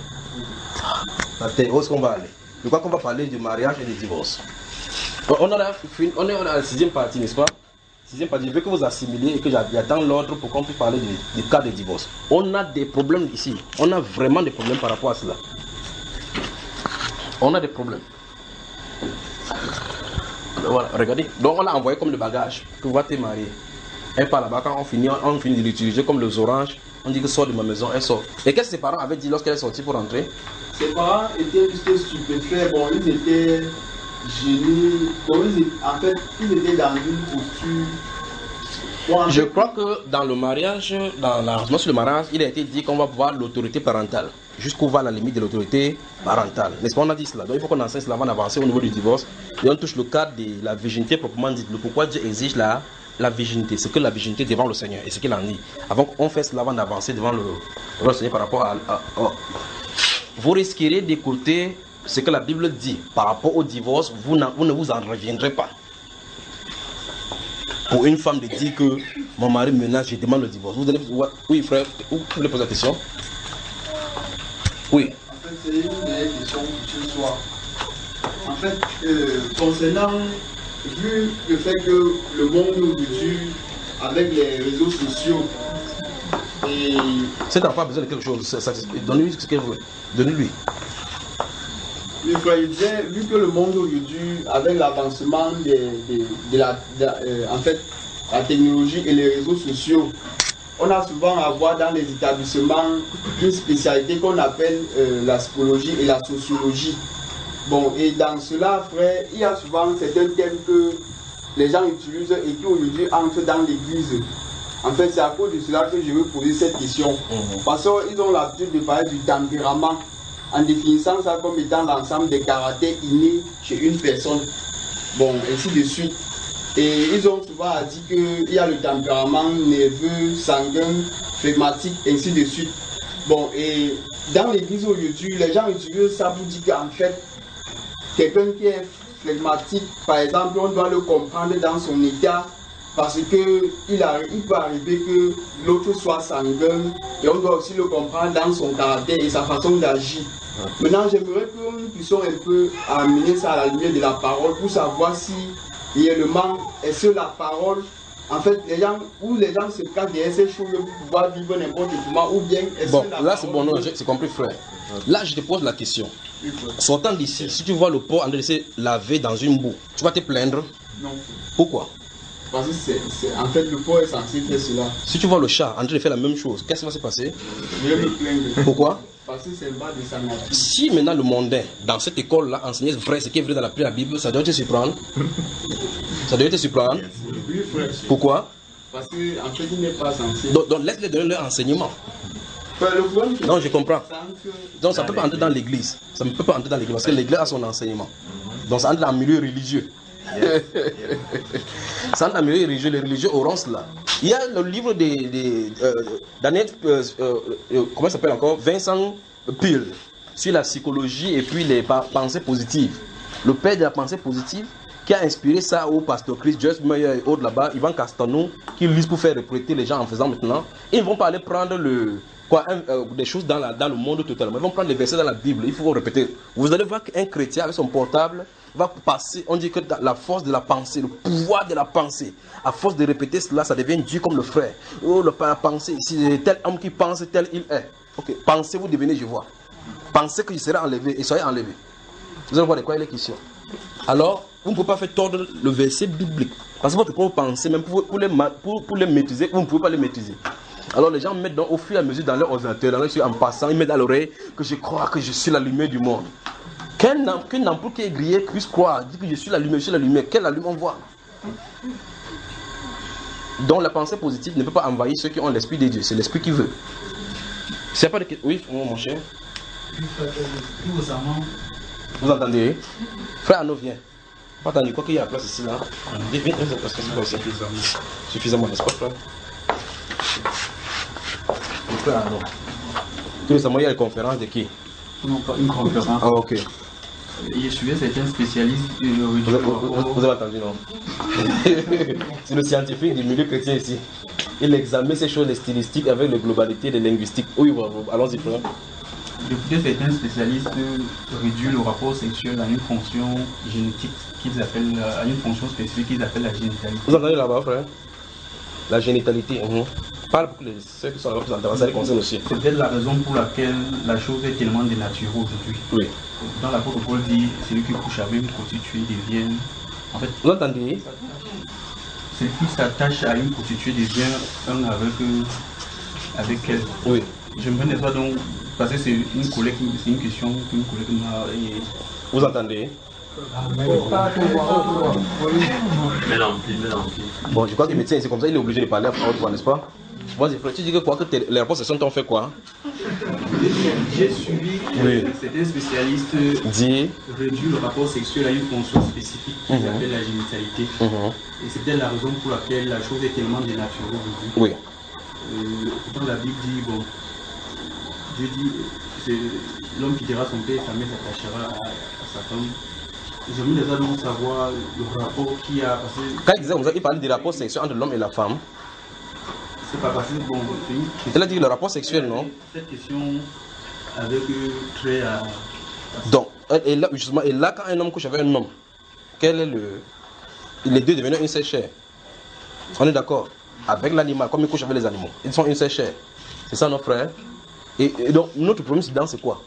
Où est-ce qu'on va aller? Je crois qu'on va parler du mariage et du divorce. On a la, on est à la sixième partie, n'est-ce pas? Sixième partie, je veux que vous assimiliez et que j'attends l'ordre pour qu'on puisse parler du, du cas de divorce. On a des problèmes ici. On a vraiment des problèmes par rapport à cela. On a des problèmes. Voilà, regardez. Donc on l'a envoyé comme le bagage. Tu vas te marier. Elle part là-bas, quand on finit, on finit de l'utiliser comme les oranges. On dit que sort de ma maison, elle sort. Et qu'est-ce que ses parents avaient dit lorsqu'elle est sortie pour rentrer? Ses parents étaient juste stupéfaits, bon, ils étaient gênés, bon, ils étaient, en fait, ils étaient dans une posture. Bon, en Je fait, crois que dans le mariage, dans l'arrangement sur le mariage, il a été dit qu'on va voir l'autorité parentale. Jusqu'où va la limite de l'autorité parentale. N'est-ce pas, on a dit cela. Donc il faut qu'on enseigne cela avant d'avancer au niveau du divorce. Et on touche le cadre de la virginité proprement dite. Le pourquoi Dieu exige la, la virginité. C'est que la virginité devant le Seigneur. Et ce qu'il en dit. Avant qu'on fasse cela avant d'avancer devant le, devant le Seigneur par rapport à... à, à vous risquerez d'écouter ce que la Bible dit par rapport au divorce. Vous, vous ne vous en reviendrez pas. Pour une femme de dire que mon mari menace, je demande le divorce. Vous allez, oui, frère, vous voulez poser la question? Oui. En fait, c'est une des questions que tu sois. En fait, euh, concernant, vu le fait que le monde aujourd'hui, avec les réseaux sociaux, et Cet enfant a besoin de quelque chose. Ça- ça- Donnez-lui ce qu'il veut. Donnez-lui. le frère disait, vu que le monde aujourd'hui, avec l'avancement des- des- de, la, de la- euh, en fait, la technologie et les réseaux sociaux, on a souvent à voir dans les établissements une spécialité qu'on appelle euh, la psychologie et la sociologie. Bon, et dans cela, frère, il y a souvent certains thèmes que les gens utilisent et qui aujourd'hui entrent dans l'église. En fait, c'est à cause de cela que je veux poser cette question. Parce qu'ils ont l'habitude de parler du tempérament, en définissant ça comme étant l'ensemble des caractères innés chez une personne. Bon, ainsi de suite. Et ils ont souvent dit qu'il y a le tempérament nerveux, sanguin, phlegmatique, ainsi de suite. Bon, et dans l'église aujourd'hui, les gens utilisent ça pour dire qu'en fait, quelqu'un qui est phlegmatique, par exemple, on doit le comprendre dans son état, parce qu'il il peut arriver que l'autre soit sanguin, et on doit aussi le comprendre dans son caractère et sa façon d'agir. Maintenant, j'aimerais que nous puissions un peu amener ça à la lumière de la parole pour savoir si réellement, est-ce que la parole, en fait, les gens, où les gens se cachent derrière ces choses pour pouvoir vivre n'importe comment, ou bien est-ce Bon, que la là c'est parole bon, non, peut- j'ai c'est compris, frère. Là, je te pose la question. Sortant d'ici, si tu vois le pot en train de se laver dans une boue, tu vas te plaindre. Non. Pourquoi? Parce que c'est, c'est, en fait, le porc est censé faire cela. Si tu vois le chat en train de faire la même chose, qu'est-ce qui va se passer? Je vais me plaindre. Pourquoi? Parce que c'est le bas de sa nature. Si maintenant le mondain, dans cette école-là, enseignait vrai ce qui est vrai dans la, la Bible, ça doit te surprendre. Ça doit te surprendre. Oui, frère. Pourquoi? Parce qu'en en fait, il n'est pas censé. Donc, donc laisse-les donner leur enseignement. Le problème, non, je comprends. Que... Donc ça ne peut pas entrer dans l'église. Ça ne peut pas entrer dans l'église parce que l'église a son enseignement. Donc ça entre dans le milieu religieux. Yes, yes. Ça entre dans le milieu religieux. Les religieux auront cela. Il y a le livre de, de euh, Daniel, euh, euh, comment ça s'appelle encore, Vincent Peale, sur la psychologie et puis les pensées positives. Le père de la pensée positive qui a inspiré ça au pasteur Chris Joyce Meyer et autres là-bas, Ivan Castano, qui lisent pour faire recruter les gens en faisant maintenant. Ils ne vont pas aller prendre le, quoi, un, euh, des choses dans, la, dans le monde totalement. Ils vont prendre les versets dans la Bible. Il faut répéter. Vous allez voir qu'un chrétien avec son portable va passer, on dit que la force de la pensée, le pouvoir de la pensée, à force de répéter cela, ça devient Dieu comme le frère. Oh, le, la pensée, si tel homme qui pense, tel il est. Ok, pensez, vous devenez, je vois. Pensez que je serai enlevé et soyez enlevé. Vous allez voir de quoi il est question. Alors, vous ne pouvez pas faire tordre le verset biblique. Parce que votre propre pensée, même pour, pour, les, pour, pour les maîtriser, vous ne pouvez pas les maîtriser. Alors les gens mettent donc, au fur et à mesure dans leur ordinateur, dans leur, en passant, ils mettent à l'oreille que je crois que je suis la lumière du monde. Qu'un qu'un ampoule qui est grillé puisse croire, dit que je suis la lumière, je suis la lumière. Quelle lumière on voit? Donc la pensée positive ne peut pas envahir ceux qui ont l'esprit de Dieu. C'est l'esprit qui veut. C'est pas de... Oui, mon cher. Vous entendez? Frère Arnaud, viens. Pas attendre quoi qu'il y a à la place ici là. Viens, viens, viens, parce que c'est pas suffisamment. Suffisamment, n'est-ce pas, frère? Frère Arnaud. Tout récemment, il y a une conférence de qui? Non, pas une conférence. Ah, ok. Il suivait certains spécialistes. Euh, vous, vous, vous, vous avez entendu, non? C'est le scientifique du milieu chrétien ici. Il examine ces choses, les stylistiques avec les globalités, les linguistiques. Oui, allons-y, frère. Depuis que certains spécialistes réduisent le rapport sexuel à une fonction génétique qu'ils appellent, à une fonction spécifique qu'ils appellent la génitalité. Vous entendez là-bas, frère? La génitalité. Uh-huh. Parle pour les, ceux qui sont là-bas, plus intéressés, ça les concerne aussi. C'est peut-être la raison pour laquelle la chose est tellement dénaturée aujourd'hui. Oui. Dans l'apôtre Paul dit, celui qui couche avec une prostituée devient. En fait, vous entendez? Celui qui s'attache à une prostituée devient un avec, avec elle. Oui. J'aimerais ne pas donc. Parce que c'est une collègue, c'est une question qu'une collègue m'a. Vous entendez? Bon, je crois que le médecin, c'est comme ça, il est obligé de parler à haute voix, n'est-ce pas? Vas-y, frère, tu dis que quoi que les réponses sont fait quoi? J'ai suivi oui. Certains spécialistes dit réduire le rapport sexuel à une fonction spécifique qu'ils mm-hmm. appellent la génitalité. Mm-hmm. Et c'est peut-être la raison pour laquelle la chose est tellement dénaturée aujourd'hui. Oui. Euh, pourtant la Bible dit, bon, Dieu dit, c'est l'homme qui dira son père et sa mère s'attachera à, à sa femme. J'aimerais déjà donc savoir le rapport qu'il y a. Parce que quand il disait, vous avez parlé du rapport sexuel entre l'homme et la femme. C'est pas parce que bon, c'est une question. Elle a dit le rapport sexuel, non? Cette question avec trait à. Donc, et là, justement, et là, quand un homme couche avec un homme, quel est le. Les deux deviennent une seule chair. On est d'accord? Avec l'animal, comme ils couchent avec les animaux. Ils sont une seule chair. C'est ça, nos frères? Et, et donc, notre problème c'est dans c'est quoi?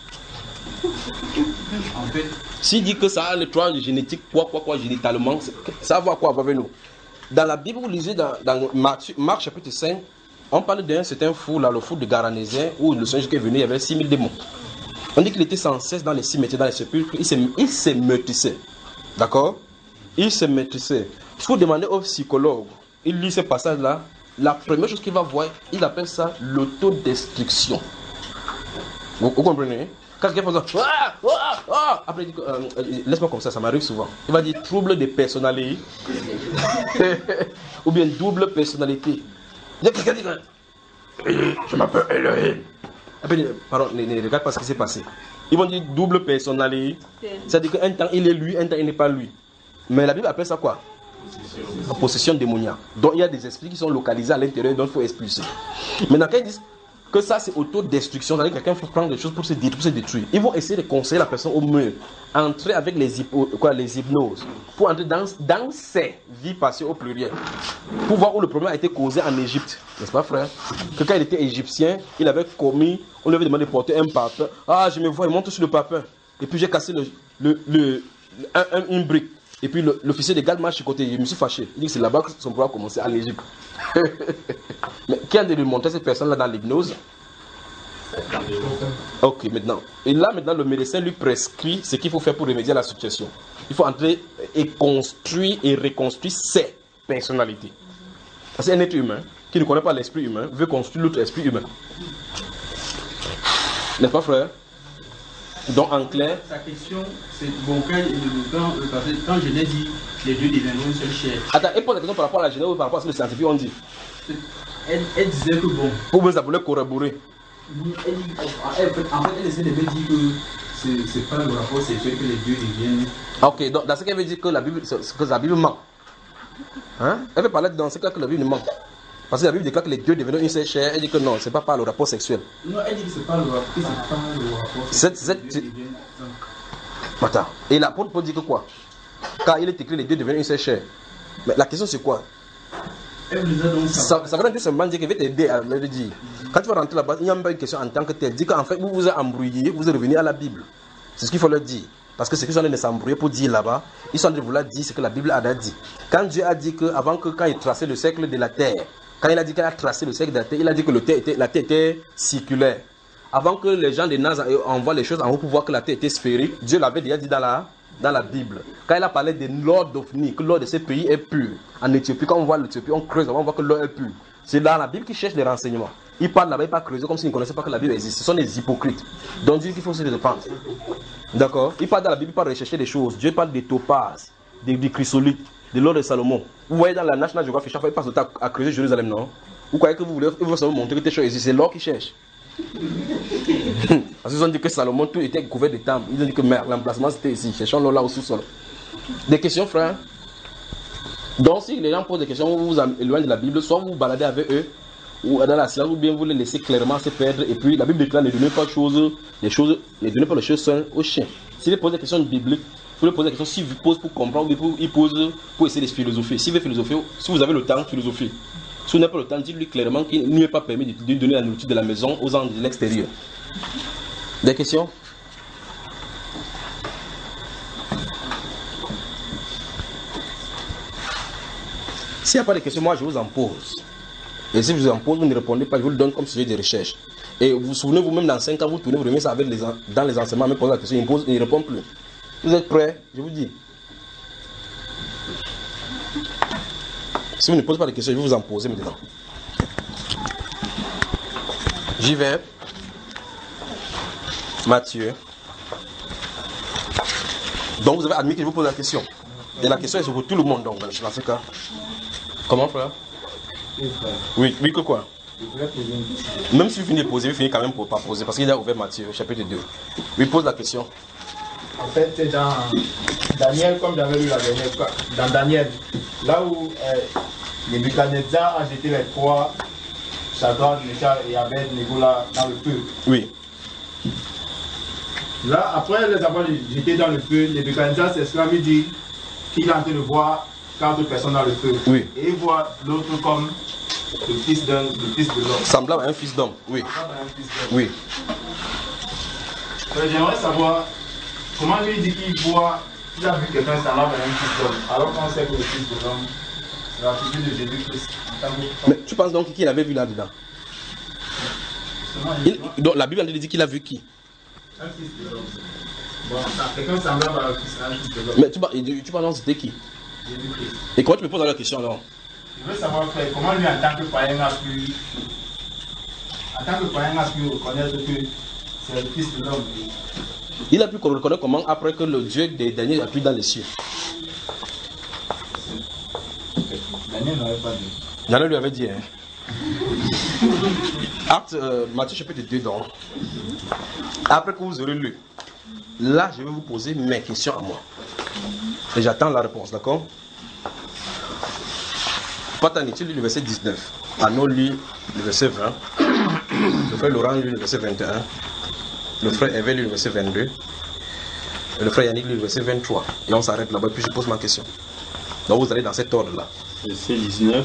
En fait, s'il dit que ça a le trois génétique, quoi, quoi, quoi, génitalement, ça va quoi avec nous? Dans la Bible, vous lisez dans, dans Marc, Marc chapitre cinq, on parle d'un certain fou, là, le fou de Garanésien, où le Seigneur qui est venu, il y avait six mille démons. On dit qu'il était sans cesse dans les cimetières, dans les sépulcres, il se meurtrissait. D'accord? Il se meurtrissait. Il faut demander au psychologue, il lit ce passage-là, la première chose qu'il va voir, il appelle ça l'autodestruction. Vous, vous comprenez? Quand quelqu'un fait ça, ah, ah, ah, après il dit, euh, laisse-moi comme ça, ça m'arrive souvent. Il va dire trouble de personnalité, ou bien double personnalité. Il y a quelqu'un qui dit, je m'appelle Elohim. Après, pardon, ne, ne regarde pas ce qui s'est passé. Ils vont dire double personnalité, c'est-à-dire qu'un temps il est lui, un temps il n'est pas lui. Mais la Bible appelle ça quoi? En possession démoniaque. Donc il y a des esprits qui sont localisés à l'intérieur, donc il faut expulser. Maintenant, quand ils disent que ça c'est autodestruction, c'est-à-dire que quelqu'un faut prendre des choses pour se détruire, pour se détruire. Ils vont essayer de conseiller la personne au mieux, entrer avec les, hypo, quoi, les hypnoses, pour entrer dans, dans ses vies passées au pluriel, pour voir où le problème a été causé en Égypte, n'est-ce pas frère? Que quand il était égyptien, il avait commis, on lui avait demandé de porter un parpaing. Ah, je me vois, il monte sur le parpaing. Et puis j'ai cassé le, le, le, un, un, une brique. Et puis le- l'officier de garde marche du côté. Je me suis fâché. Il dit que c'est là-bas que son pouvoir a commencé, en Égypte. Mais qui a de lui montrer cette personne-là dans l'hypnose? Ok, maintenant. Et là, maintenant, le médecin lui prescrit ce qu'il faut faire pour remédier à la situation. Il faut entrer et construire et reconstruire ses personnalités. Parce qu'un être humain qui ne connaît pas l'esprit humain veut construire l'autre esprit humain. N'est-ce pas, frère? Donc, en clair. Sa question, c'est bon, quand, quand, quand je l'ai dit, les deux deviendront une seule chair. Attends, elle pose la question par rapport à la Genèse ou par rapport à ce que les scientifiques ont dit? Elle, elle disait que bon. Pour vous, ça voulait corroborer. Elle, elle, en fait, elle essaie de me dire que c'est, c'est pas le rapport sexuel que les deux deviennent. Ah, ok, donc dans ce qu'elle veut dire que la Bible, que la Bible ment. Hein? Elle veut parler dans ce cas que la Bible ment. Parce que la Bible déclare que les deux deviennent une seule chair. Elle dit que non, c'est pas par le rapport sexuel. Non, elle dit que c'est pas le rapport, que c'est pas le rapport Cette, sexuel. cette... Attends, et l'apôtre Paul dit que quoi? Car il est écrit les deux deviennent une seule chair. Mais la question c'est quoi? Ça, ça veut tout simplement dire qu'il va t'aider à le dire. Quand tu vas rentrer là-bas, il n'y a même pas une question en tant que tel. Dis qu'en fait, vous vous êtes embrouillé, vous êtes revenu à la Bible. C'est ce qu'il faut leur dire. Parce que ce qu'ils sont en train de s'embrouiller pour dire là-bas, ils sont en train de vouloir dire ce que la Bible a dit. Quand Dieu a dit que, avant que, quand il traçait le cercle de la terre, quand il a dit qu'il a tracé le cercle de la terre, il a dit que le terre était, la terre était circulaire. Avant que les gens de Naz envoient les choses en haut pour voir que la terre était sphérique, Dieu l'avait déjà dit dans la, dans la Bible. Quand il a parlé de l'or d'Ophni, que l'or de ces pays est pur. En Éthiopie, quand on voit l'Éthiopie, on creuse, on voit que l'or est pur. C'est dans la Bible qu'il cherche les renseignements. Il parle là-bas, il parle creuser comme s'il ne connaissait pas que la Bible existe. Ce sont des hypocrites. Donc Dieu qu'il faut se dépendre. D'accord? Il parle dans la Bible, il parle rechercher des choses. Dieu parle des topazes, des, des chrysolites, de l'or de Salomon. Vous voyez dans la National Geographic, chaque fois il passe le temps à creuser Jérusalem, non? Vous croyez que vous voulez vous seulement montrer que tes choses existent? C'est l'or qu'il cherche. Parce qu'ils ont dit que Salomon, tout était couvert de temples. Ils ont dit que merde, l'emplacement c'était ici. Cherchons l'or là au sous-sol. Des questions, frère? Donc, si les gens posent des questions, vous vous éloignez de la Bible, soit vous vous baladez avec eux, ou dans la silence, ou bien vous les laissez clairement se perdre. Et puis, la Bible déclare ne donnez pas de choses, les choses, ne donnez pas les choses seules aux chiens. S'il pose des questions bibliques, vous lui posez des questions, s'il vous pose pour comprendre, ou il pose pour essayer de philosopher. Si vous voulez philosopher, si vous avez le temps, philosophie. Si vous n'avez pas le temps, dites-lui clairement qu'il ne lui est pas permis de donner la nourriture de la maison aux gens de l'extérieur. Des questions? S'il n'y a pas de questions, moi je vous en pose. Et si je vous en pose, vous ne répondez pas, je vous le donne comme sujet de recherche. Et vous vous souvenez vous-même dans cinq ans, vous tournez, vous remettez ça avec les, dans les enseignements, mais posez la question, il ne pose, il ne répond plus. Vous êtes prêts? Je vous dis. Si vous ne posez pas de questions, je vais vous en poser maintenant. J'y vais. Matthieu. Donc vous avez admis que je vous pose la question. Et la question est sur tout le monde, donc, dans ce cas. Comment, frère? Oui, oui, que quoi? Même si vous finissez de poser, vous finissez quand même pour pas poser, parce qu'il a ouvert Matthieu, chapitre deux. Oui, pose la question. En fait, c'est dans Daniel, comme j'avais lu la dernière fois, dans Daniel, là où euh, Nebuchadnezzar a jeté les trois Shadrach, Meshach et Abed-Nego là dans le feu. Oui. Là, après les avoir jetés dans le feu, Nebuchadnezzar s'exclame, il dit qu'il est en train de voir quatre personnes dans le feu. Oui. Et il voit l'autre comme le fils d'un, le fils de l'homme. Semblable à un fils d'homme. Oui. Semblable à un fils d'homme. Oui. Euh, J'aimerais savoir comment lui dit qu'il voit, qu'il a vu quelqu'un semblable à un fils d'homme, alors qu'on sait que le fils de l'homme, c'est la figure de Jésus-Christ. Mais tu penses donc qu'il avait vu là-dedans? Il, donc la Bible a dit qu'il a vu qui? Un fils de l'homme. Bon, quelqu'un semblable à un fils, à un fils de l'homme. Mais tu, tu penses donc c'était qui? Jésus-Christ. Et comment tu me poses la question alors? Je veux savoir, frère, comment lui, en tant que païen, a pu, en tant que païen, a pu reconnaître que c'est le fils de l'homme. Il a pu reconnaître comment après que le Dieu de Daniel a pris dans les cieux? Daniel n'avait pas dit. Daniel lui avait dit, hein. Acte, euh, Matthieu chapitre deux, donc. Après que vous aurez lu, là je vais vous poser mes questions à moi. Et j'attends la réponse, d'accord? Patani, tu lis le verset dix-neuf. Arnaud lit le verset vingt. Le frère Laurent lit le verset vingt et un. Le frère Evel lit le verset vingt-deux. Et le frère Yannick lit le verset vingt-trois. Et on s'arrête là-bas, puis je pose ma question. Donc vous allez dans cet ordre-là. Verset dix-neuf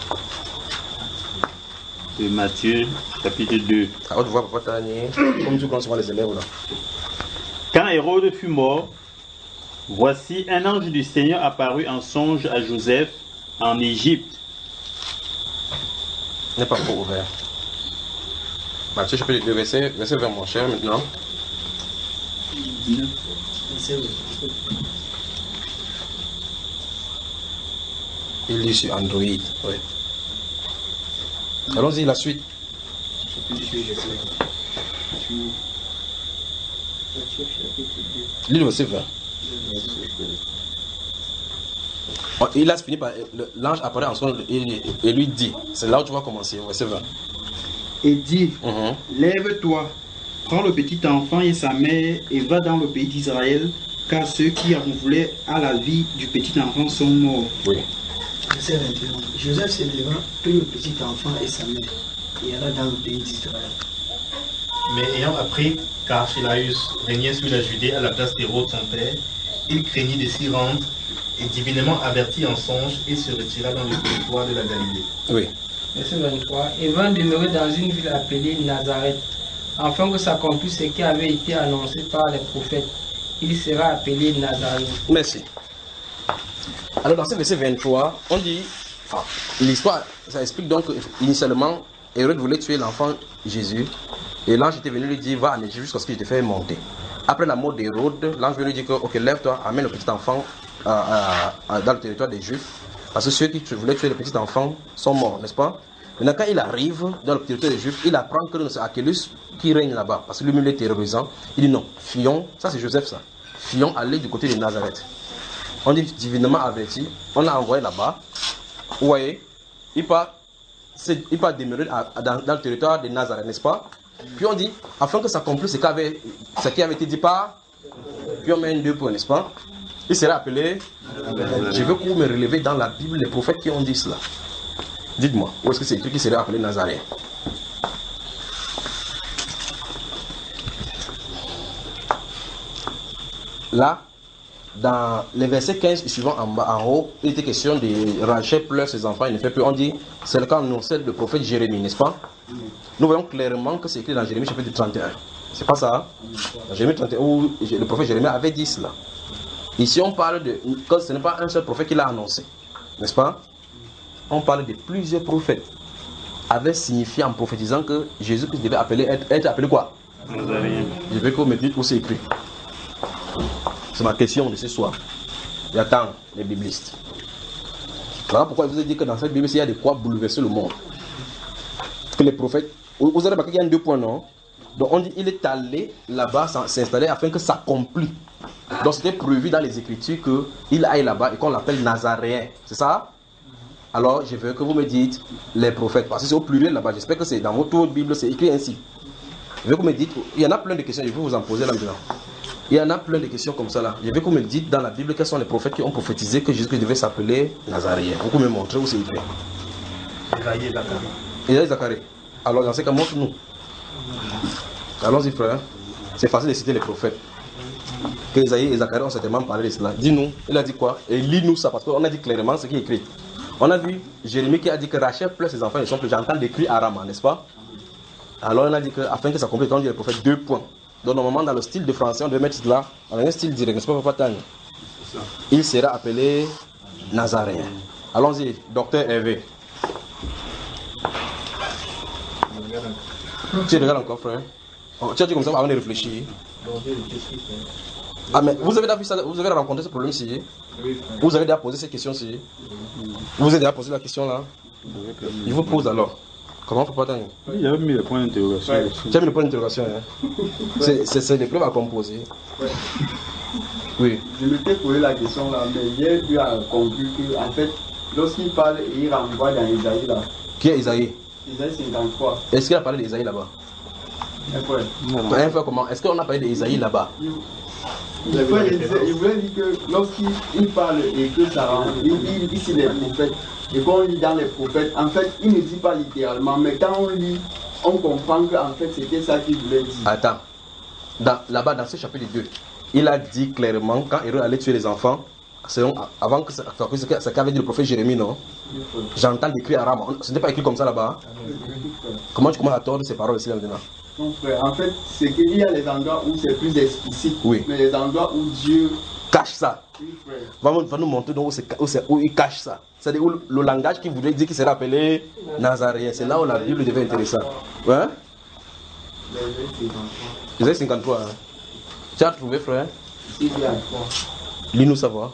de Matthieu, chapitre deux. À haute voix, Papa Tani, comme tu connais souvent les élèves là. Quand Hérode fut mort, Voici un ange du Seigneur apparut en songe à Joseph en Égypte. N'est pas encore ouvert. Matthieu chapitre deux, verset, verset vingt, mon cher, maintenant. Il lit sur Android. Oui. Allons-y, la suite. Lis le verset vingt. Bon, il a fini par. L'ange apparaît en son et, et lui dit. C'est là où tu vas commencer, verset vingt. Et dit, Mm-hmm. lève-toi, prends le petit enfant et sa mère et va dans le pays d'Israël, car ceux qui voulaient à la vie du petit enfant sont morts. Oui. Verset vingt et un. Joseph se leva, prit le petit enfant et sa mère et alla dans le pays d'Israël. Mais ayant appris qu'Archelaïus régnait sur la Judée à la place d'Hérode son père, il craignit de s'y rendre et divinement averti en songe, il se retira dans le territoire de la Galilée. Oui. Verset vingt-trois. Et vint demeurer dans une ville appelée Nazareth, afin que s'accomplisse ce qui avait été annoncé par les prophètes. Il sera appelé Nazareth. Merci. Alors dans ce verset vingt-trois, on dit, enfin, l'histoire, ça explique donc initialement, Hérode voulait tuer l'enfant Jésus, et l'ange était venu lui dire, va en Égypte jusqu'à ce que je te fasse monter. Après la mort d'Hérode, l'ange venu lui dire que, ok, lève-toi, amène le petit enfant euh, euh, dans le territoire des Juifs, parce que ceux qui voulaient tuer le petit enfant sont morts, n'est-ce pas? Maintenant, quand il arrive dans le territoire des Juifs, il apprend que c'est Archelaïus qui règne là-bas, parce que lui-même est terrorisant. Il dit non, fuyons, ça c'est Joseph ça, fuyons, aller du côté de Nazareth. On dit divinement averti, on l'a envoyé là-bas. Vous voyez, il part, il part demeurer à, à, dans, dans le territoire de Nazareth, n'est-ce pas? Puis on dit, afin que ça accomplisse ce, ce qui avait été dit par, puis on met un deux points, n'est-ce pas? Il sera appelé, je veux que vous me relevez dans la Bible les prophètes qui ont dit cela. Dites-moi, où est-ce que c'est écrit qu'il serait appelé Nazareth? Là, dans les versets quinze suivants en bas, en haut, il était question de Rachel pleure ses enfants, il ne fait plus. On dit, c'est le cas annoncé le prophète Jérémie, n'est-ce pas? Nous voyons clairement que c'est écrit dans Jérémie chapitre trente et un. C'est pas ça? Dans Jérémie trente et un, où le prophète Jérémie avait dit cela. Ici, on parle de. Que ce n'est pas un seul prophète qui l'a annoncé, n'est-ce pas? On parle de plusieurs prophètes, avaient signifié en prophétisant que Jésus-Christ devait appeler, être, être appelé quoi? Nazarien. Je veux que vous me dites où c'est écrit. C'est ma question de ce soir. J'attends les biblistes. Voilà pourquoi je vous ai dit que dans cette Bible, il y a de quoi bouleverser le monde. Que les prophètes. Vous avez remarqué qu'il y a deux points, non? Donc on dit il est allé là-bas s'installer afin que ça s'accomplisse. Donc c'était prévu dans les Écritures qu'il aille là-bas et qu'on l'appelle Nazaréen. C'est ça? Alors je veux que vous me dites les prophètes. Parce que c'est au pluriel là-bas. J'espère que c'est dans votre Bible, c'est écrit ainsi. Je veux que vous me dites. Il y en a plein de questions, je vais vous en poser là maintenant. Il y en a plein de questions comme ça là. Je veux que vous me dites dans la Bible quels sont les prophètes qui ont prophétisé que Jésus devait s'appeler Nazaréen. Vous pouvez me montrer où c'est écrit. Isaïe et Zacharie. Isaïe et Zacharie. Alors dans ce cas, montre-nous. Allons-y frère. C'est facile de citer les prophètes. Que Isaïe et Zacharie ont certainement parlé de cela. Dis-nous, il a dit quoi? Et lis-nous ça parce qu'on a dit clairement ce qui est écrit. On a vu Jérémie qui a dit que Rachel pleure ses enfants, ils sont plus. J'entends des cris à Rama, n'est-ce pas? Alors on a dit que afin que ça complète, on dit les prophètes deux points. Donc normalement dans le style de français on devait mettre cela en un style direct, n'est-ce pas Papa Tani? Il sera appelé Nazaréen. Allons-y, docteur Hervé. Tu regardes encore frère? Oh, tu as dit comme ça avant de réfléchir. Ah mais vous avez déjà vu ça, vous avez rencontré ce problème-ci? Vous avez déjà posé cette question-ci? Vous avez déjà posé la question là? Je vous pose alors. Comment faut pas t'en... Il avait mis le point d'interrogation. Ouais. Tu as mis le point d'interrogation, hein? C'est des preuves à composer. Ouais. Oui. Je m'étais posé la question là, mais j'ai pu conclure que en fait, lorsqu'il parle, il renvoie dans Isaïe là. Qui est Isaïe? Isaïe cinquante-trois. Est-ce qu'il a parlé d'Isaïe là-bas? Un fois. Un fois comment? Est-ce qu'on a parlé d'Isaïe là-bas? Il voulait dire que lorsqu'il parle et que ça rentre, il dit ici les prophètes. Et quand on lit dans les prophètes, en fait, il ne dit pas littéralement, mais quand on lit, on comprend qu'en fait, c'était ça qu'il voulait dire. Attends. Là-bas, dans ce chapitre deux, il a dit clairement, quand Hérode allait tuer les enfants, selon, avant que ce qu'avait dit le prophète Jérémie, non? J'entends des cris arabes. Ce n'est pas écrit comme ça là-bas. Comment tu commences à tordre ces paroles ici maintenant? Non, frère, en fait, c'est qu'il y a les endroits où c'est plus explicite, oui. Mais les endroits où Dieu cache ça. Va, va nous montrer donc où, c'est, où, c'est, où il cache ça. C'est-à-dire où le langage qui voudrait dire qu'il serait appelé Nazaréen. C'est là où la Bible devient intéressante. Ouais? Isaïe cinquante-trois. Hein? Tu as trouvé, frère? Lis-nous savoir.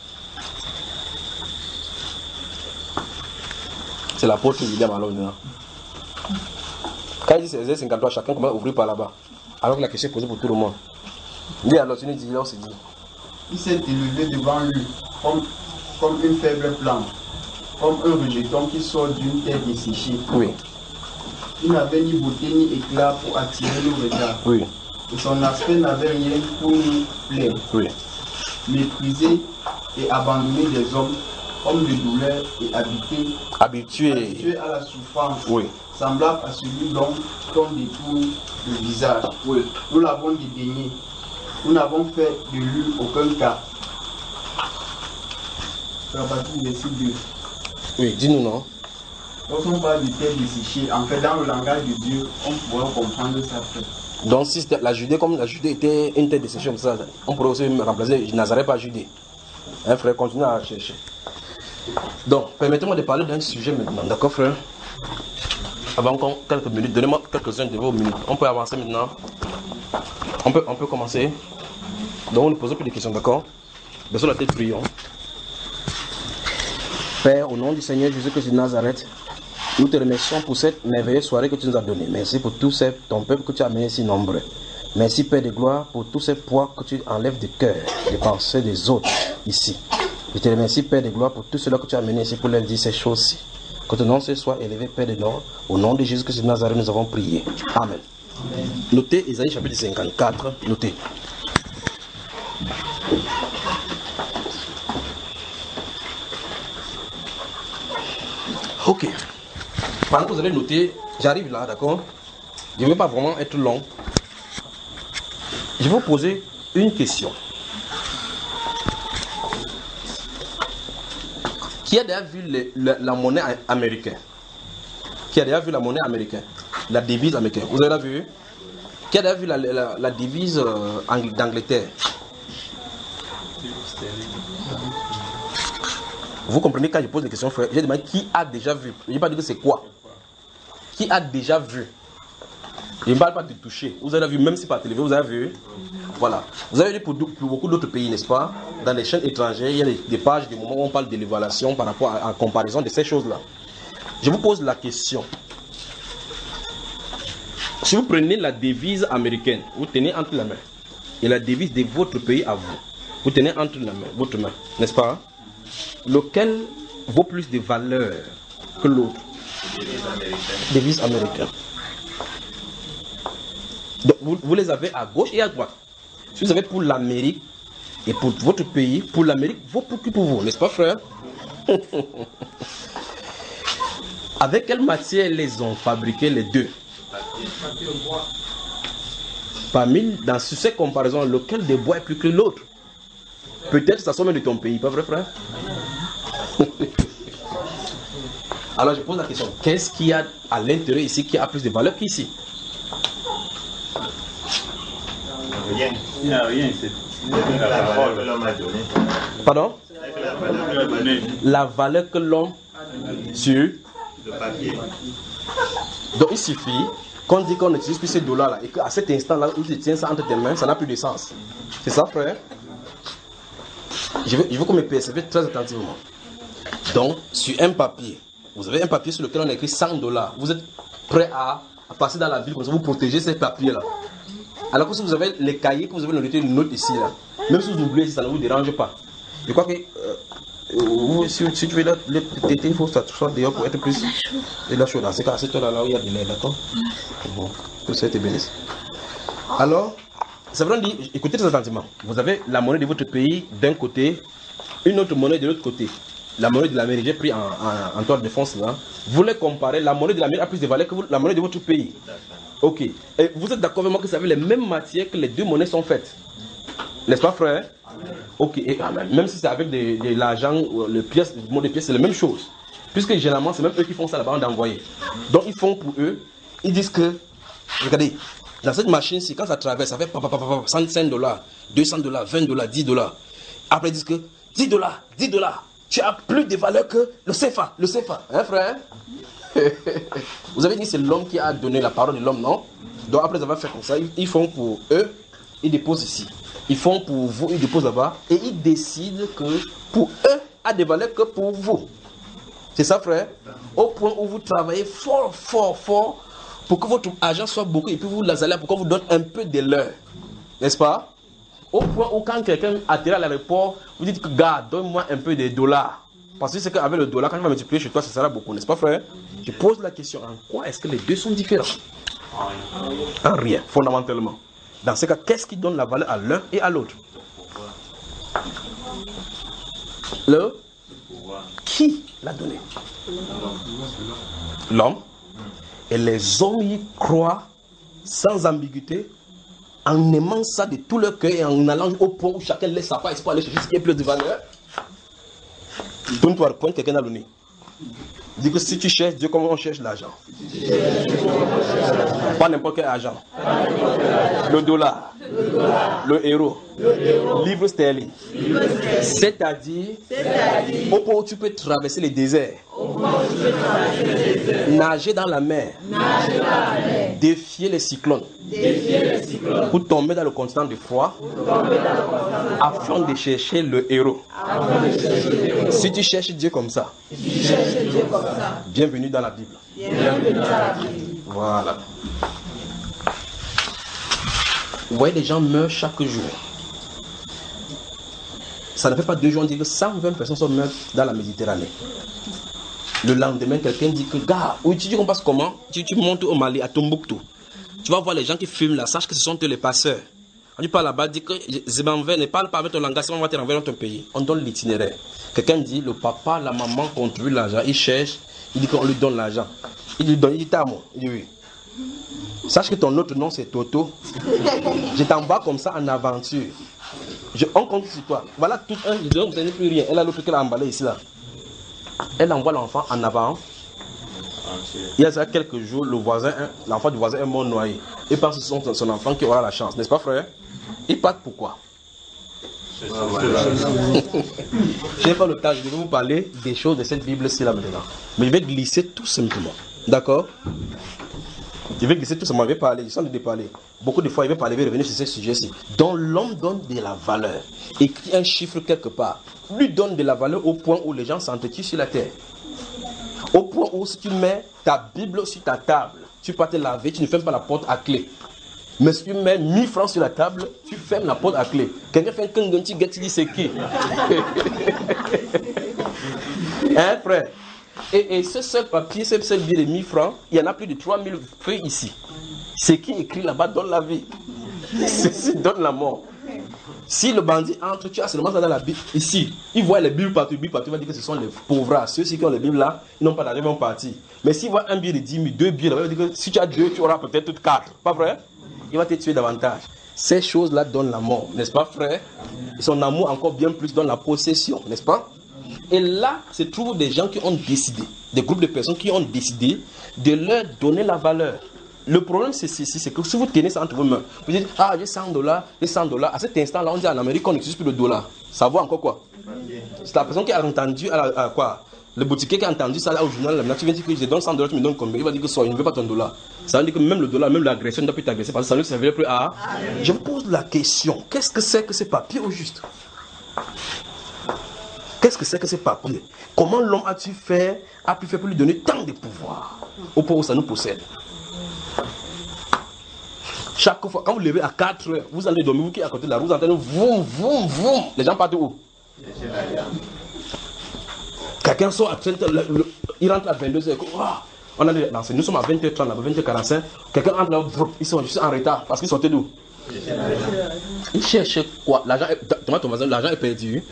C'est l'apôtre William alors. Quand il dit c'est Isaïe cinquante-trois, chacun commence à ouvrir par là-bas. Alors que la question est posée pour tout le monde. Dis alors, tu nous dis, là, on se dit. Il s'est élevé devant lui comme, comme une faible plante, comme un rejeton qui sort d'une terre desséchée. Oui. Il n'avait ni beauté ni éclat pour attirer nos regards. Oui. Et son aspect n'avait rien pour nous plaire. Oui. Méprisé et abandonné des hommes, homme de douleur et habité, habitué. habitué à la souffrance. Oui. Semblable à celui dont on détourne le visage. Oui. Nous l'avons dédaigné. Nous n'avons fait de lui aucun cas. C'est la partie du verset deux. Oui, dis-nous non. Lorsqu'on parle de terre desséchée, en fait, dans le langage de Dieu, on pourrait comprendre ça. Fait. Donc, si la Judée, comme la Judée était une terre desséchée comme ça, on pourrait aussi remplacer Nazareth par Judée. Hein, frère, continue à chercher. Donc, permettez-moi de parler d'un sujet maintenant, d'accord, frère? Avant encore quelques minutes, donnez-moi quelques-uns de vos minutes. On peut avancer maintenant. On peut, on peut commencer. Donc, on ne pose plus de questions, d'accord? Baissons la tête, prions. Père, au nom du Seigneur Jésus-Christ de Nazareth, nous te remercions pour cette merveilleuse soirée que tu nous as donnée. Merci pour tout ces, ton peuple que tu as amené si nombreux. Merci, Père de gloire, pour tous ces poids que tu enlèves du cœur, des pensées des autres ici. Je te remercie, Père de gloire, pour tout cela que tu as amené ici pour leur dire ces choses-ci. Que ton nom soit élevé, Père de gloire. Au nom de Jésus-Christ de Nazareth, nous avons prié. Amen. Amen. Notez Isaïe chapitre cinquante-quatre. Notez. Ok. Pendant que vous allez noter, j'arrive là, d'accord? Je ne vais pas vraiment être long. Je vais vous poser une question. Qui a déjà vu le, le, la monnaie américaine? Qui a déjà vu la monnaie américaine? La devise américaine. Vous avez vu? Qui a déjà vu la, la, la devise euh, d'Angleterre? Vous comprenez quand je pose des questions, frère? J'ai demandé qui a déjà vu. Je n'ai pas dit que c'est quoi. Qui a déjà vu? Je ne parle pas de toucher. Vous avez vu, même si par télévision, vous avez vu. Voilà. Vous avez vu pour, pour beaucoup d'autres pays, n'est-ce pas? Dans les chaînes étrangères, il y a des, des pages, des moments où on parle de l'évaluation par rapport à, à comparaison de ces choses-là. Je vous pose la question. Si vous prenez la devise américaine, vous tenez entre la main, et la devise de votre pays à vous, vous tenez entre la main, votre main, n'est-ce pas? Lequel vaut plus de valeur que l'autre? Devise américaine. Donc vous, vous les avez à gauche et à droite. Si vous avez pour l'Amérique et pour votre pays, pour l'Amérique vaut plus que pour vous, n'est-ce pas, frère? Avec quelle matière les ont fabriqués les deux? Parmi, dans ces comparaisons, lequel des bois est plus que l'autre? Peut-être ça sort même de ton pays, pas vrai, frère? Alors je pose la question, qu'est-ce qu'il y a à l'intérieur ici qui a plus de valeur qu'ici? Rien. Il n'y a rien. C'est la valeur que l'homme a donnée. Pardon? La valeur que l'homme a donnée. La valeur que l'homme sur le papier. Donc il suffit qu'on dit qu'on n'utilise plus ces dollars-là et qu'à cet instant-là où tu tiens ça entre tes mains, ça n'a plus de sens. C'est ça, frère? Je veux, je veux qu'on me percève très attentivement. Donc, sur un papier, vous avez un papier sur lequel on a écrit cent dollars. Vous êtes prêt à, à passer dans la ville comme ça, vous protégez ces papiers-là. Alors que si vous avez les cahiers, que vous avez noté une note ici, là, même si vous oubliez, ça ne vous dérange pas. Je crois que euh, euh, si, si tu veux les tétés, il faut que ça soit dehors pour être plus de la chaude. C'est qu'à cette heure-là où il y a de l'air, d'accord? Bon, que ça te bénisse. Alors, c'est vrai, on dit, écoutez très attentivement. Vous avez la monnaie de votre pays d'un côté, une autre monnaie de l'autre côté. La monnaie de l'Amérique, j'ai pris en, en, en toile de France là. Vous les comparez, la monnaie de l'Amérique a plus de valeur que vous, la monnaie de votre pays. Ok. Et vous êtes d'accord avec moi que ça avait les mêmes matières que les deux monnaies sont faites? N'est-ce pas, frère? Ok. Et, même si c'est avec de, de l'argent, les pièces, le mot de pièces, c'est la même chose. Puisque généralement, c'est même eux qui font ça là-bas d'envoyer. Donc ils font pour eux, ils disent que, regardez, dans cette machine-ci, quand ça traverse, ça fait cent cinq dollars, deux cents dollars, vingt dollars, dix dollars. Après, ils disent que dix dollars, dix dollars, tu as plus de valeur que le C F A, le C F A. Hein, frère? Vous avez dit que c'est l'homme qui a donné la parole de l'homme, non? Donc après avoir fait comme ça, ils font pour eux, ils déposent ici. Ils font pour vous, ils déposent là-bas. Et ils décident que pour eux, a des valeurs que pour vous. C'est ça, frère? Au point où vous travaillez fort, fort, fort pour que votre argent soit beaucoup et puis vous les allez pour qu'on vous donne un peu de leur. N'est-ce pas? Au point où quand quelqu'un atterrit à l'aéroport, vous dites que gars, donne-moi un peu de dollars. Parce que c'est qu'avec le dollar, quand tu vas multiplier chez toi, ça sera beaucoup, n'est-ce pas, frère? Je pose la question, en quoi est-ce que les deux sont différents? En rien, fondamentalement. Dans ce cas, qu'est-ce qui donne la valeur à l'un et à l'autre? Le Qui l'a donné? L'homme. Et les hommes y croient sans ambiguïté, en aimant ça de tout leur cœur et en allant au point où chacun laisse sa part pour aller chercher ce qui est plus de valeur. Tourne-toi, pointe quelqu'un dans le nez. Dis que si tu cherches Dieu, comment on cherche l'argent? Pas n'importe quel argent. Le dollar, le euro, livre sterling. C'est-à-dire, au point où tu peux traverser les déserts, nager dans la mer, défier les cyclones, pour tomber dans le continent de froid, afin de chercher le héros. Si tu cherches Dieu comme ça, bienvenue dans la Bible. Voilà. Vous voyez, les gens meurent chaque jour. Ça ne fait pas deux jours, on dit que cent vingt personnes sont mortes dans la Méditerranée. Le lendemain, quelqu'un dit que, gars, oui, tu dis qu'on passe comment? Tu, tu montes au Mali, à Tombouctou. Tu vas voir les gens qui filment là, sache que ce sont eux les passeurs. On dit pas là-bas, dit que Zébanvé ne parle pas avec ton langage, sinon on va te renvoyer dans ton pays. On donne l'itinéraire. Quelqu'un dit, le papa, la maman contribue l'argent, il cherche, il dit qu'on lui donne l'argent. Il lui donne, il dit, t'as moi. Il dit oui. Sache que ton autre nom c'est Toto. Je t'envoie comme ça en aventure. Je, on compte sur toi. Voilà tout un, je dis, vous n'avez plus rien. Elle a l'autre qu'elle a emballé ici là. Elle envoie l'enfant en avant. Il y a quelques jours, le voisin, l'enfant du voisin est mort noyé. Il pense que c'est son, son enfant qui aura la chance, n'est-ce pas, frère? Il part pourquoi? Je n'ai pas le temps, je vais vous parler des choses de cette Bible-ci là maintenant. Mais je vais glisser tout simplement. D'accord? Je vais glisser tout simplement, je vais parler, je sens de parler. Beaucoup de fois, il va parler, il va revenir sur ce sujet-ci. Donc l'homme donne de la valeur. Écrit un chiffre quelque part. Lui donne de la valeur au point où les gens s'entretuent sur la terre. Au point où si tu mets ta Bible sur ta table, tu peux te laver, tu ne fermes pas la porte à clé. Mais si tu mets mille francs sur la table, tu fermes la porte à clé. Quelqu'un fait un kanganti, tu dis c'est qui? Hein, frère? Et, et ce seul papier, ce seul billet de mille francs, il y en a plus de trois mille feuilles ici. C'est qui écrit là-bas donne la vie. Ceci donne la mort. Si le bandit entre, tu as seulement ça dans la Bible. Ici, il voit les Bibles partout, Bible partout, il va dire que ce sont les pauvres. Ceux-ci qui ont les Bibles là, ils n'ont pas d'argent, ils vont partir. Mais s'il voit un billet de dix mille, deux billets, il va dire que si tu as deux, tu auras peut-être toutes quatre. Pas vrai? Il va te tuer davantage. Ces choses-là donnent la mort, n'est-ce pas, frère? Et son amour encore bien plus donne la possession, n'est-ce pas? Et là, se trouvent des gens qui ont décidé, des groupes de personnes qui ont décidé de leur donner la valeur. Le problème, c'est ceci, c'est que si vous tenez ça entre vos mains, vous dites, ah, j'ai cent dollars, j'ai cent dollars. À cet instant-là, on dit en Amérique qu'on n'utilise plus le dollar. Ça vaut encore quoi? C'est la personne qui a entendu, à la, à quoi? Le boutiquier qui a entendu ça là au journal, là, tu viens dire que je te donne cent dollars, tu me donnes combien? Il va dire que ça, il ne veut pas ton dollar. Ça veut dire que même le dollar, même l'agression ne doit plus t'agresser parce que ça ne servirait plus à. Je vous pose la question, qu'est-ce que c'est que ces papiers au juste? Qu'est-ce que c'est que ces papiers? Comment l'homme a-t-il fait, a pu faire pour lui donner tant de pouvoir au point où ça nous possède? Chaque fois, quand vous levez à quatre heures, vous allez dormir, vous qui êtes à côté de la route, vous entendez voum, voum, voum. Les gens partent où? Quelqu'un sort à trente heures, il rentre à vingt-deux heures. Oh, on a, non, nous sommes à vingt heures trente, à vingt heures quarante-cinq. Quelqu'un entre là, ils sont juste en retard parce qu'ils sortaient d'où? Ils cherchent quoi? L'argent est, ton voisin, l'argent est perdu.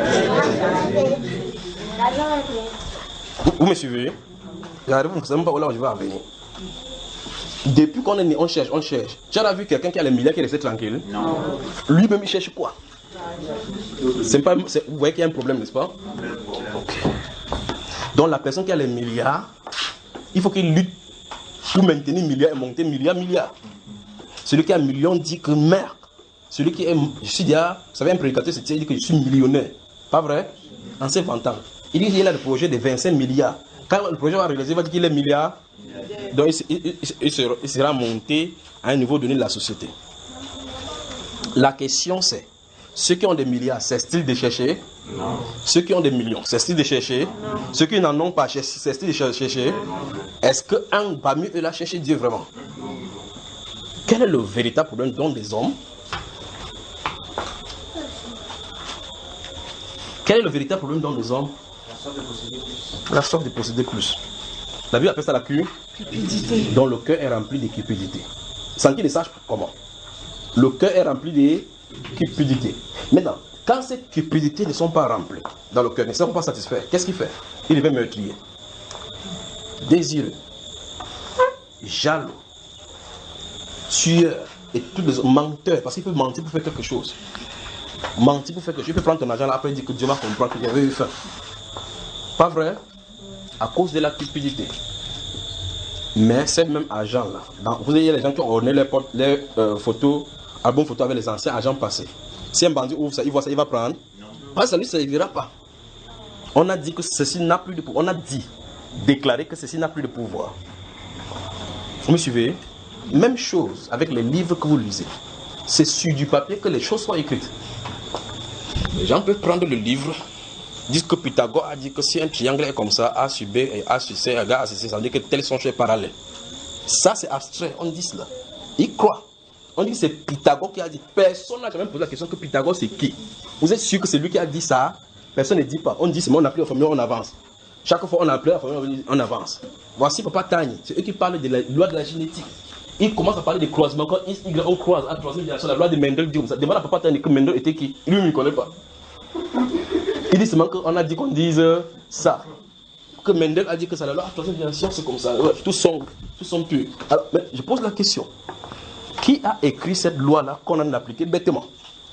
Vous, vous me suivez? J'arrive, vous ne savez même pas où là je vais en venir. Depuis qu'on est né, on cherche, on cherche. Tu as vu quelqu'un qui a les milliards qui est resté tranquille? Non. Lui-même, il cherche quoi? C'est pas, c'est, vous voyez qu'il y a un problème, n'est-ce pas? Okay. Donc la personne qui a les milliards, il faut qu'il lutte pour maintenir milliards et monter milliards, milliards. Celui qui a un million dit que merde, celui qui est, je suis déjà, vous savez, un prédicateur, c'est il dit que je suis millionnaire. Pas vrai? En se vantant. Il dit qu'il a le projet de vingt-cinq milliards. Quand le projet va réaliser, il va dire qu'il est milliard. Donc il, il, il, sera, il sera monté à un niveau donné de la société. La question c'est, ceux qui ont des milliards, cessent-ils de chercher? Non. Ceux qui ont des millions, cessent-ils de chercher? Non. Ceux qui n'en ont pas, cessent-ils de chercher? Est-ce qu'un parmi eux a cherché Dieu vraiment? Quel est le véritable problème donc des hommes? Quel est le véritable problème dans les hommes? La soif de posséder plus. La soif de posséder plus. La Bible appelle ça la cupidité. Dont le cœur est rempli de cupidité. Sans qu'il ne sache comment. Le cœur est rempli de cupidité. Maintenant, quand ces cupidités ne sont pas remplies dans le cœur, ne sont pas satisfaits, qu'est-ce qu'il fait? Il devient meurtrier, désireux, jaloux, tueur et tous les menteurs. Parce qu'il peut mentir pour faire quelque chose. Mentir pour faire quelque chose. Il peut prendre ton argent là, après il dit que Dieu va comprendre qu'il avait eu faim. Pas vrai? À cause de la cupidité. Mais ce même argent là, dans, vous voyez les gens qui ont orné les, les euh, photos, albums photos avec les anciens agents passés. Si un bandit ouvre ça, il voit ça, il va prendre. Ah, ça lui, ça ne servira pas. On a dit que ceci n'a plus de pouvoir. On a dit, déclaré que ceci n'a plus de pouvoir. Vous me suivez? Même chose avec les livres que vous lisez. C'est sur du papier que les choses soient écrites. Les gens peuvent prendre le livre, disent que Pythagore a dit que si un triangle est comme ça, A sur B et A sur C égale A sur C, ça veut dire que tels sont chez parallèles. Ça c'est abstrait, on dit cela. Ils croient. On dit que c'est Pythagore qui a dit. Personne n'a jamais posé la question que Pythagore c'est qui. Vous êtes sûr que c'est lui qui a dit ça? Personne ne dit pas. On dit c'est moi on appelle la formule, on avance. Chaque fois on appelle la formule, on avance. Voici Papa Tagne, c'est eux qui parlent de la loi de la génétique. Ils commencent à parler des croisements. Quand X, Y, on croise à troisième génération, la loi de Mendel dit comme ça. Demande à Papa Tagne que Mendel était qui? Lui, il ne connaît pas. Il dit seulement qu'on a dit qu'on dise ça. Que Mendel a dit que ça, la loi de la troisième génération, c'est comme ça. Ouais, tous sont, tous sont purs. Alors, mais je pose la question. Qui a écrit cette loi-là qu'on en a appliquée bêtement?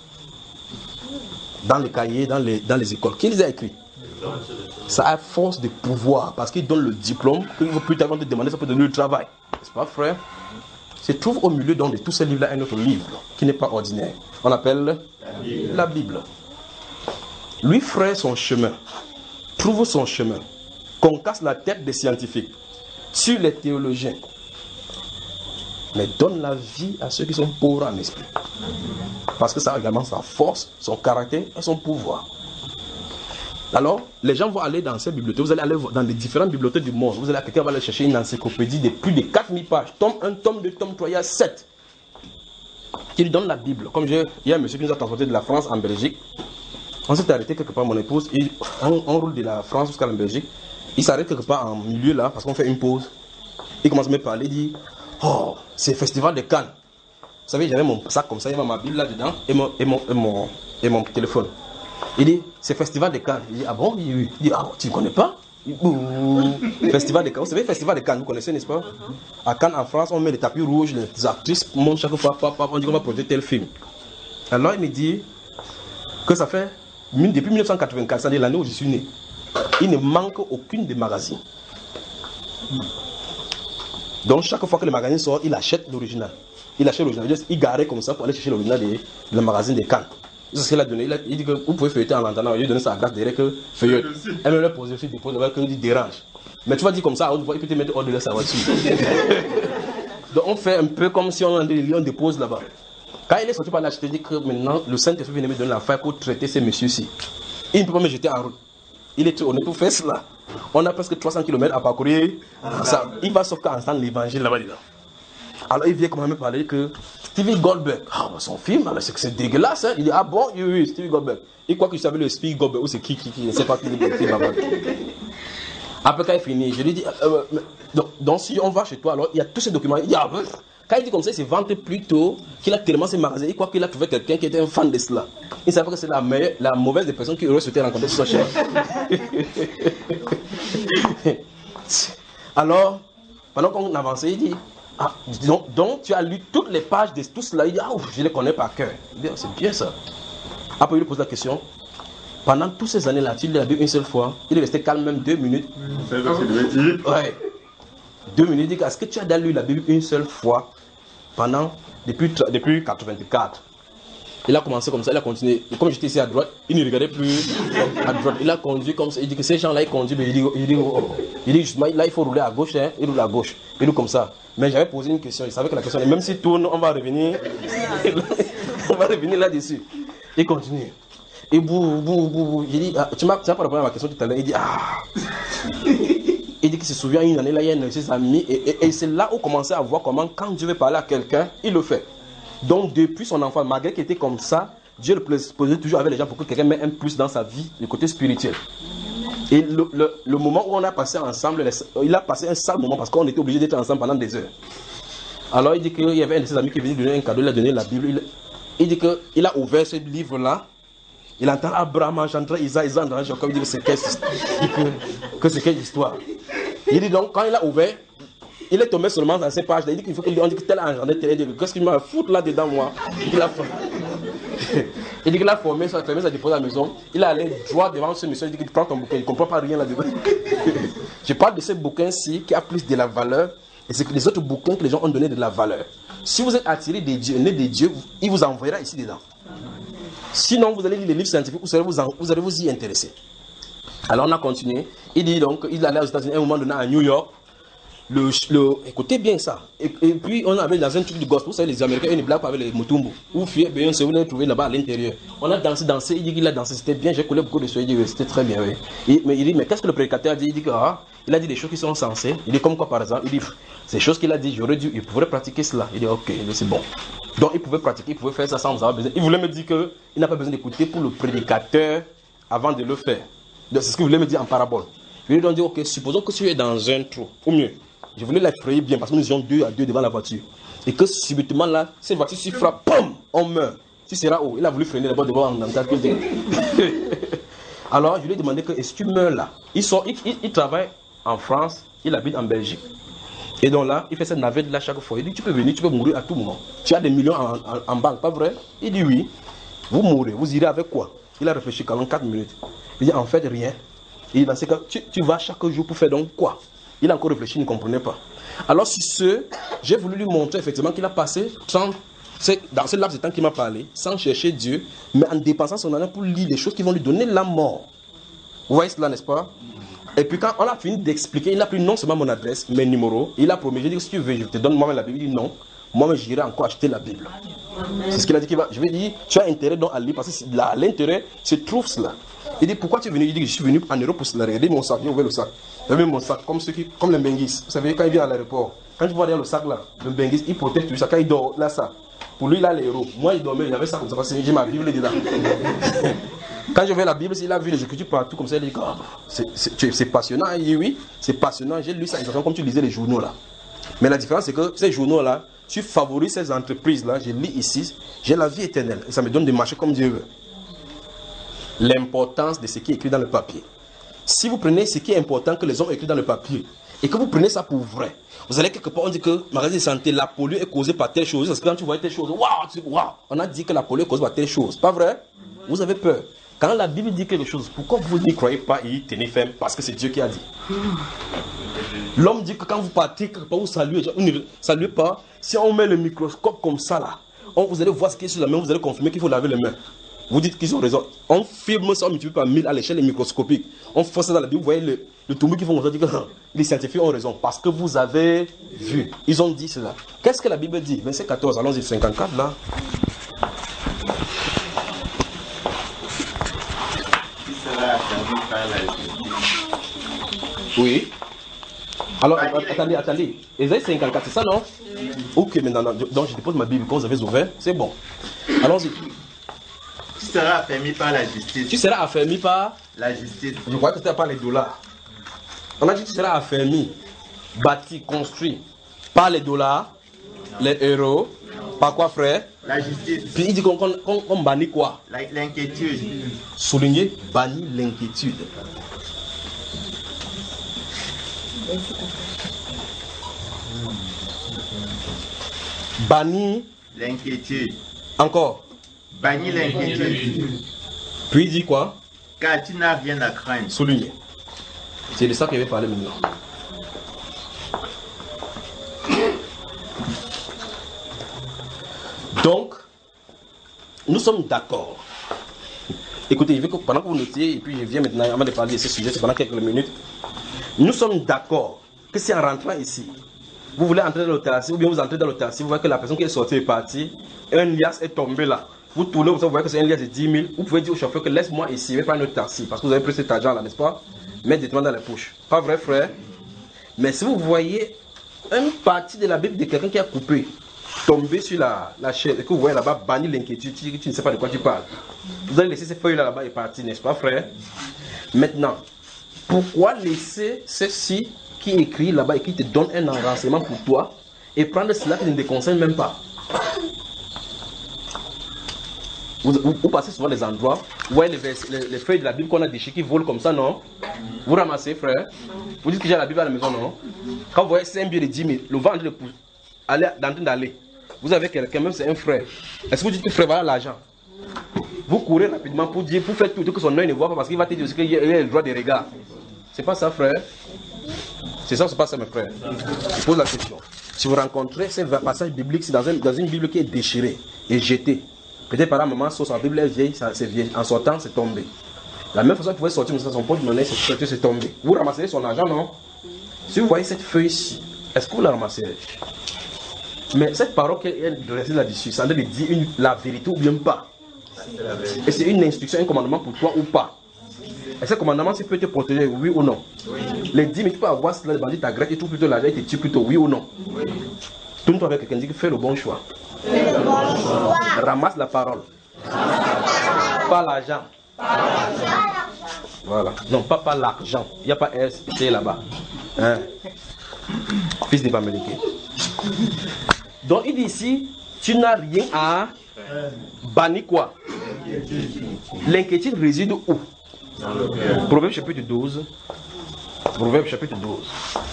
Dans les cahiers, dans les, dans les écoles. Qui les a écrits? Ça a force de pouvoir parce qu'il donne le diplôme. Que plus tard, on te demander, ça peut donner le travail. C'est pas frère? Se trouve au milieu donc, de tous ces livres-là un autre livre qui n'est pas ordinaire. On appelle la Bible. la Bible. Lui fraye son chemin, trouve son chemin, concasse la tête des scientifiques, tue les théologiens, mais donne la vie à ceux qui sont pauvres en esprit. Parce que ça a également sa force, son caractère et son pouvoir. Alors, les gens vont aller dans ces bibliothèques, vous allez aller dans les différentes bibliothèques du monde, vous allez, quelqu'un va aller chercher une encyclopédie de plus de quatre mille pages, tome un, tome deux, tome trois, il y a sept, qui lui donne la Bible. Comme je, il y a un monsieur qui nous a transporté de la France en Belgique, on s'est arrêté quelque part, mon épouse, et on, on roule de la France jusqu'à la Belgique, il s'arrête quelque part en milieu là, parce qu'on fait une pause, il commence à me parler, il dit, oh, c'est le festival de Cannes. Vous savez, j'avais mon sac comme ça, il y avait ma Bible là-dedans, et mon, et, mon, et, mon, et mon téléphone. Il dit, c'est festival de Cannes. Il dit, ah bon? Il dit, ah, tu ne connais pas? Il dit, festival de Cannes. Vous savez, festival de Cannes, vous connaissez, n'est-ce pas? À Cannes, en France, on met les tapis rouges, les actrices montent chaque fois, papa, on dit qu'on va projeter tel film. Alors il me dit que ça fait, depuis mille neuf cent quatre-vingt-quatre, c'est-à-dire l'année où je suis né, il ne manque aucune des magazines. Donc chaque fois que le magazine sort, il achète l'original. Il achète l'original. Il garait comme ça pour aller chercher l'original de, de le magazine de Cannes. C'est ce qu'il a donné. Il, a, il dit que vous pouvez feuilleter en l'entendant. Il lui a donné sa grâce derrière que feuillette. Elle me l'a posé, il dépose là-bas que il dérange. Mais tu vas dire comme ça, il peut te mettre hors de sa voiture. Donc on fait un peu comme si on, on dépose là-bas. Quand il est sorti par là, je te dis que maintenant le Saint-Esprit vient me donner la faille pour traiter ces messieurs-ci. Il ne peut pas me jeter en route. Il est trop honnête pour faire cela. On a presque trois cents kilomètres à parcourir. Ça, il va sauf qu'à entendre l'évangile là-bas. Alors il vient quand même me parler que Stevie Goldberg, ah, son film, c'est que c'est dégueulasse. Hein? Il dit, ah bon, oui, oui, Stevie Goldberg. Il croit que je savais le Stevie Goldberg, ou c'est qui, qui, qui, ne sait pas qui est le film. Après, quand il finit, je lui dis, euh, donc, donc si on va chez toi, alors il y a tous ces documents. Il dit, ah, quand il dit comme ça, il se vante plutôt qu'il a tellement ses magasins. Il croit qu'il a trouvé quelqu'un qui était un fan de cela. Il savait que c'est la, meilleure, la mauvaise des personnes qu'il aurait souhaité rencontrer sur sa chaîne. Alors, pendant qu'on avançait, il dit, ah, donc, donc tu as lu toutes les pages de tout cela. Il dit, ah, ouf, je les connais par cœur. C'est bien ça. Après, il lui pose la question. Pendant toutes ces années-là, tu l'as lu une seule fois. Il est resté calme même deux minutes. Ouais. Deux minutes. Il dit, est-ce que tu as lu la Bible une seule fois pendant, depuis, depuis quatre-vingt-quatre? Il a commencé comme ça, il a continué. Et comme j'étais ici à droite, il ne regardait plus à droite. Il a conduit comme ça. Il dit que ces gens-là, ils conduisent. Mais il dit, il dit, oh, il dit justement, là, il faut rouler à gauche. Hein, il roule à gauche. Il roule comme ça. Mais j'avais posé une question. Il savait que la question, même s'il tourne, on va revenir. On va revenir là-dessus. Il continue. Et bou, bou, bou, bou. J'ai dit, ah, tu m'as pas répondu à ma question tout à l'heure. Il dit, ah. Il dit qu'il se souvient une année, là, il y a un de ses amis. Et, et, et c'est là où on commençait à voir comment, quand Dieu veut parler à quelqu'un, il le fait. Donc, depuis son enfant, malgré qu'il était comme ça, Dieu le posait toujours avec les gens pour que quelqu'un mette un plus dans sa vie, le côté spirituel. Et le, le, le moment où on a passé ensemble, il a passé un sale moment parce qu'on était obligé d'être ensemble pendant des heures. Alors, il dit qu'il y avait un de ses amis qui est venu donner un cadeau, il a donné la Bible. Il, il dit qu'il a ouvert ce livre-là. Il entend Abraham, Chandra, Isa, Isa, André, Jacob. Il dit que c'est quelle, que, que c'est quelle histoire. Il dit donc, quand il a ouvert, il est tombé seulement dans ces pages-là. Il dit qu'il faut qu'on dise que tel engendré, tel engendré. Qu'est-ce qu'il m'a foutu là-dedans, moi? Il a il dit qu'il a formé, ça a fermé, ça a déposé à la maison. Il est allé droit devant ce monsieur. Il dit qu'il prend ton bouquin. Il ne comprend pas rien là-dedans. Je parle de ce bouquin-ci qui a plus de la valeur. Et c'est que les autres bouquins que les gens ont donné de la valeur. Si vous êtes attiré des dieux, né des dieux, il vous enverra ici dedans. Sinon, vous allez lire les livres scientifiques, vous allez vous, en, vous, allez vous y intéresser. Alors, on a continué. Il dit donc, il allait aux États-Unis à un moment donné à New York. Le, le, écoutez bien ça. Et, et puis, on avait dans un truc de gospel, vous savez, les Américains, ils ne blaguent pas avec les Mutumbu. Ou Fuyé Beyoncé, vous l'avez trouvé là-bas à l'intérieur. On a dansé, dansé. Il dit qu'il a dansé, c'était bien. J'ai collé beaucoup de choses. Il dit, oui, c'était très bien. Oui. Et, mais il dit, mais qu'est-ce que le prédicateur a dit? Il dit que, ah, il a dit des choses qui sont sensées. Il dit, comme quoi, par exemple, il dit, ces choses qu'il a dit, j'aurais dû, il pourrait pratiquer cela. Il dit, ok, c'est bon. Donc, il pouvait pratiquer, il pouvait faire ça sans avoir besoin. Il voulait me dire qu'il n'a pas besoin d'écouter pour le prédicateur avant de le faire. C'est ce qu'il voulait me dire en parabole. Je lui ai dit, ok, supposons que tu es dans un trou, ou mieux. Je voulais l'effrayer bien parce que nous étions deux à deux devant la voiture. Et que subitement là, cette voiture s'y frappe, pom, on meurt. Tu seras où? Il a voulu freiner d'abord devant en même temps que je Alors, je lui ai demandé que, est-ce que tu meurs là? Il, sort, il, il, il travaille en France, il habite en Belgique. Et donc là, il fait cette navette là chaque fois. Il dit, tu peux venir, tu peux mourir à tout moment. Tu as des millions en, en, en banque, pas vrai? Il dit oui. Vous mourrez, vous irez avec quoi? Il a réfléchi quand même quatre minutes. Il dit, en fait, rien. Il dit, dans ces cas, tu, tu vas chaque jour pour faire donc quoi? Il a encore réfléchi, il ne comprenait pas. Alors, sur ce, j'ai voulu lui montrer effectivement qu'il a passé sans, dans ce laps de temps qu'il m'a parlé, sans chercher Dieu, mais en dépensant son argent pour lire les choses qui vont lui donner la mort. Vous voyez cela, n'est-ce pas? Et puis quand on a fini d'expliquer, il a pris non seulement mon adresse, mes numéros, il a promis, j'ai dit, si tu veux, je te donne moi-même la Bible. Il dit non, moi j'irai encore acheter la Bible. C'est ce qu'il a dit qu'il va. Je lui ai dit, tu as intérêt donc à lire, parce que là, à l'intérêt se trouve cela. Il dit, pourquoi tu es venu? Il dit, je suis venu en Europe pour cela. Regardez mon sac, j'ai ouvert le sac. J'ai mis mon sac, comme ceux qui, comme les Benguis. Vous savez, quand il vient à l'aéroport, quand je vois derrière le sac là, le Benguis, il protège tout ça. Quand il dort, là, ça. Pour lui, là, les héros. Moi, il dormait, il avait ça comme ça, parce que j'ai ma Bible dedans. Quand je vais la Bible, il a vu les écritures partout comme ça, il dit, oh, c'est passionnant. Il dit, oui, c'est passionnant. J'ai lu ça exactement comme tu lisais les journaux là. Mais la différence, c'est que ces journaux là, tu favorises ces entreprises là, je lis ici, j'ai la vie éternelle. Et ça me donne de marcher comme Dieu veut. L'importance de ce qui est écrit dans le papier. Si vous prenez ce qui est important que les hommes ont écrit dans le papier, et que vous prenez ça pour vrai, vous allez quelque part, on dit que maladie de santé, la polio est causée par telle chose. Parce que quand tu vois telle chose, waouh, wow, on a dit que la polio est causée par telle chose. Pas vrai? Vous avez peur. Quand la Bible dit quelque chose, pourquoi vous n'y croyez pas et y tenez ferme? Parce que c'est Dieu qui a dit. L'homme dit que quand vous partez, quelque part, vous saluez, vous ne saluez pas. Si on met le microscope comme ça là, on, vous allez voir ce qui est sur la main, vous allez confirmer qu'il faut laver les mains. Vous dites qu'ils ont raison. On filme ça, on multiplie par mille à l'échelle microscopique. On fait ça dans la Bible, vous voyez le, le tombeau qui font, on dit que les scientifiques ont raison. Parce que vous avez vu. Ils ont dit cela. Qu'est-ce que la Bible dit? Verset quatorze, allons-y, cinquante-quatre là. Oui. Alors, attendez, attendez. Ésaïe cinquante-quatre, c'est ça, non? Ok, maintenant, donc je dépose ma Bible quand vous avez ouvert. C'est bon. Allons-y. Tu seras affermi par la justice. Tu seras affermi par la justice. Je crois que c'était par les dollars. On a dit que tu seras affermi, bâti, construit par les dollars, les euros. Par quoi, frère? La justice. Puis il dit qu'on qu qu qu bannit quoi? L'inquiétude. Souligner, bannir l'inquiétude. Bannir l'inquiétude. Encore. Bannir l'inquiétude. Puis il dit quoi? Car tu n'as rien à craindre. Souligner. C'est de ça qu'il avait parlé maintenant. Donc, nous sommes d'accord. Écoutez, je veux que pendant que vous notiez, et puis je viens maintenant avant de parler de ce sujet, c'est pendant quelques minutes. Nous sommes d'accord que si en rentrant ici, vous voulez entrer dans l'autarcie, ou bien vous entrez dans l'autarcie, vous voyez que la personne qui est sortie est partie, et un lias est tombé là. Vous tournez, vous voyez que c'est un lias de dix mille, vous pouvez dire au chauffeur que laisse-moi ici, je vais prendre une autarcie, parce que vous avez pris cet argent là, n'est-ce pas? Mettez directement dans la poche. Pas vrai, frère? Mais si vous voyez une partie de la Bible de quelqu'un qui a coupé, tomber sur la, la chaise, et que vous voyez là-bas, bannir l'inquiétude, tu, tu ne sais pas de quoi tu parles. Vous allez laisser ces feuilles là-bas et partir, n'est-ce pas, frère? Maintenant, pourquoi laisser ceci qui écrit là-bas et qui te donne un renseignement pour toi et prendre cela qui ne te concerne même pas? Vous, vous, vous passez souvent des endroits, vous voyez les, les, les feuilles de la Bible qu'on a déchirées qui volent comme ça, non? Vous ramassez, frère? Vous dites que j'ai la Bible à la maison, non? Quand vous voyez c'est un billet de dix mille, le vent de pousse, allez, en train d'aller. Vous avez quelqu'un, même c'est un frère. Est-ce que vous dites que frère, voilà l'argent? Vous courez rapidement pour dire, pour faire tout, tout que son œil ne voit pas parce qu'il va te dire qu'il y a le droit des regards. C'est pas ça, frère? C'est ça ou c'est pas ça, mes frères? Je pose la question. Si vous rencontrez ce passage biblique, c'est dans, un, dans une Bible qui est déchirée et jetée. Peut-être par la maman, sur sa Bible est vieille, c'est vieille. En sortant, c'est tombé. La même façon qu'il pouvait sortir, mais son porte-monnaie, c'est tombé. Vous ramasserez son argent, non? Si vous voyez cette feuille-ci, est-ce que vous la ramasserez? Mais cette parole qui est dressée là-dessus, ça veut dire une, la vérité ou bien pas. Et c'est une instruction, un commandement pour toi ou pas. Et ce commandement, tu peux te protéger, oui ou non? Oui. Les dix, mais tu peux avoir cela, le bandit t'agresse, et tout plutôt l'argent, il te tue plutôt, oui ou non? Oui. Tourne-toi avec quelqu'un, dit que fais le bon choix. Fais le bon choix. Ramasse la parole. Pas l'argent. Voilà. Non, pas, pas l'argent. Il n'y a pas S, c'est là-bas. Hein? Fils de Baméléké. Donc il dit ici, tu n'as rien à bannir quoi? L'inquiétude réside où? Proverbe chapitre douze. Proverbe chapitre douze.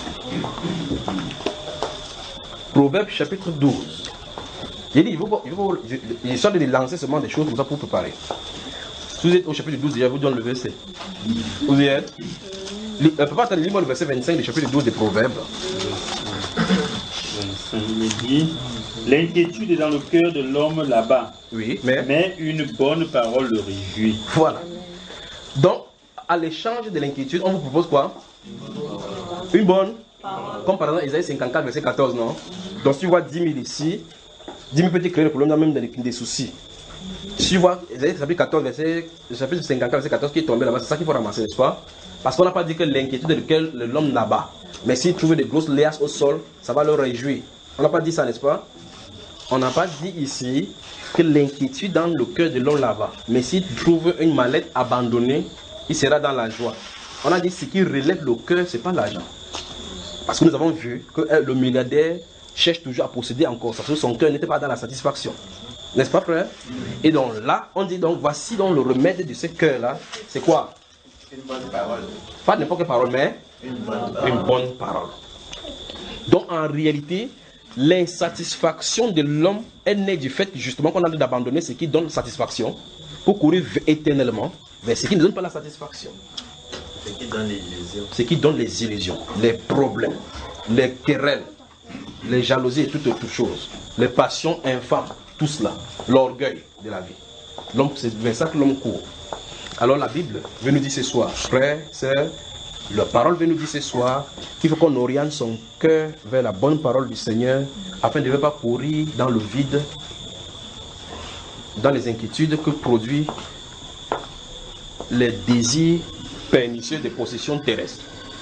Proverbe chapitre douze. J'ai dit, il faut, il faut, je, je suis de lancer seulement des choses comme ça pour préparer. Si vous êtes au chapitre douze, je vous donne le verset. Vous y êtes? Ne peut pas attendre, lis-moi le verset vingt-cinq du chapitre douze des Proverbes. Il dit, l'inquiétude est dans le cœur de l'homme là-bas. Oui, mais... mais une bonne parole le réjouit. Voilà. Donc, à l'échange de l'inquiétude, on vous propose quoi? Une bonne parole. Comme par exemple Isaïe cinquante-quatre, verset quatorze, non? Donc, si tu vois dix mille ici, dix mille peut te créer le problème, même des, des soucis. Si tu vois Isaïe chapitre quatorze, verset, chapitre cinquante-quatre, verset quatorze qui est tombé là-bas, c'est ça qu'il faut ramasser, n'est-ce pas? Parce qu'on n'a pas dit que l'inquiétude est lequel l'homme là-bas. Mais s'il trouve des grosses liasses au sol, ça va le réjouir. On n'a pas dit ça, n'est-ce pas? On n'a pas dit ici que l'inquiétude dans le cœur de l'homme là-bas. Mais s'il trouve une mallette abandonnée, il sera dans la joie. On a dit ce qui relève le cœur, ce n'est pas l'argent. Parce que nous avons vu que le milliardaire cherche toujours à posséder encore. Parce que son cœur n'était pas dans la satisfaction. N'est-ce pas, frère? Et donc là, on dit donc, voici donc le remède de ce cœur-là. C'est quoi? Une bonne parole. Pas n'importe quelle parole, mais une bonne parole. Une bonne parole. Donc en réalité, l'insatisfaction de l'homme est née du fait justement qu'on a dit d'abandonner ce qui donne satisfaction pour courir éternellement vers ce qui ne donne pas la satisfaction. Ce qui donne les illusions. Ce qui donne les illusions, les problèmes, les querelles, les jalousies et toutes autres choses, les passions infâmes, tout cela, l'orgueil de la vie. L'homme, c'est vers ça que l'homme court. Alors la Bible veut nous dire ce soir, frères, sœurs, la parole veut nous dire ce soir qu'il faut qu'on oriente son cœur vers la bonne parole du Seigneur afin de ne pas courir dans le vide, dans les inquiétudes que produit les désirs pernicieux des possessions terrestres.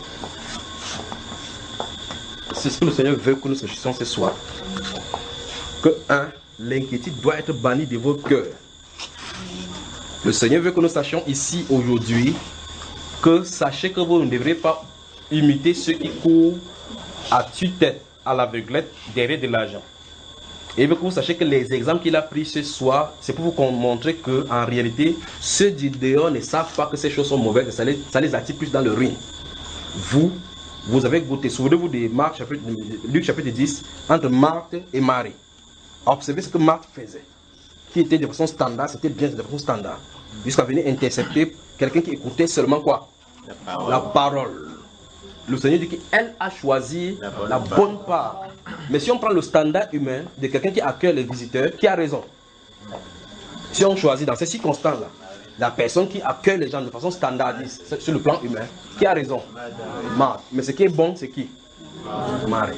C'est ce que le Seigneur veut que nous sachions ce soir. Que un, l'inquiétude doit être bannie de vos cœurs. Le Seigneur veut que nous sachions ici aujourd'hui que sachez que vous ne devrez pas imiter ceux qui courent à tue-tête, à l'aveuglette, derrière de l'argent. Et il veut que vous sachiez que les exemples qu'il a pris ce soir, c'est pour vous montrer qu'en réalité, ceux du dehors ne savent pas que ces choses sont mauvaises, que ça les, ça les attire plus dans le ruine. Vous, vous avez goûté. Souvenez-vous de Marc, chapitre, Luc chapitre dix, entre Marthe et Marie. Observez ce que Marthe faisait. Qui était de façon standard, c'était bien de façon standard. Jusqu'à venir intercepter quelqu'un qui écoutait seulement quoi? La parole. La parole. Le Seigneur dit qu'elle a choisi la bonne, la bonne part. part. Mais si on prend le standard humain de quelqu'un qui accueille les visiteurs, qui a raison? Si on choisit dans ces circonstances-là, la personne qui accueille les gens de façon standardiste, sur le plan humain, qui a raison? Marthe. Mais ce qui est bon, c'est qui? Marie.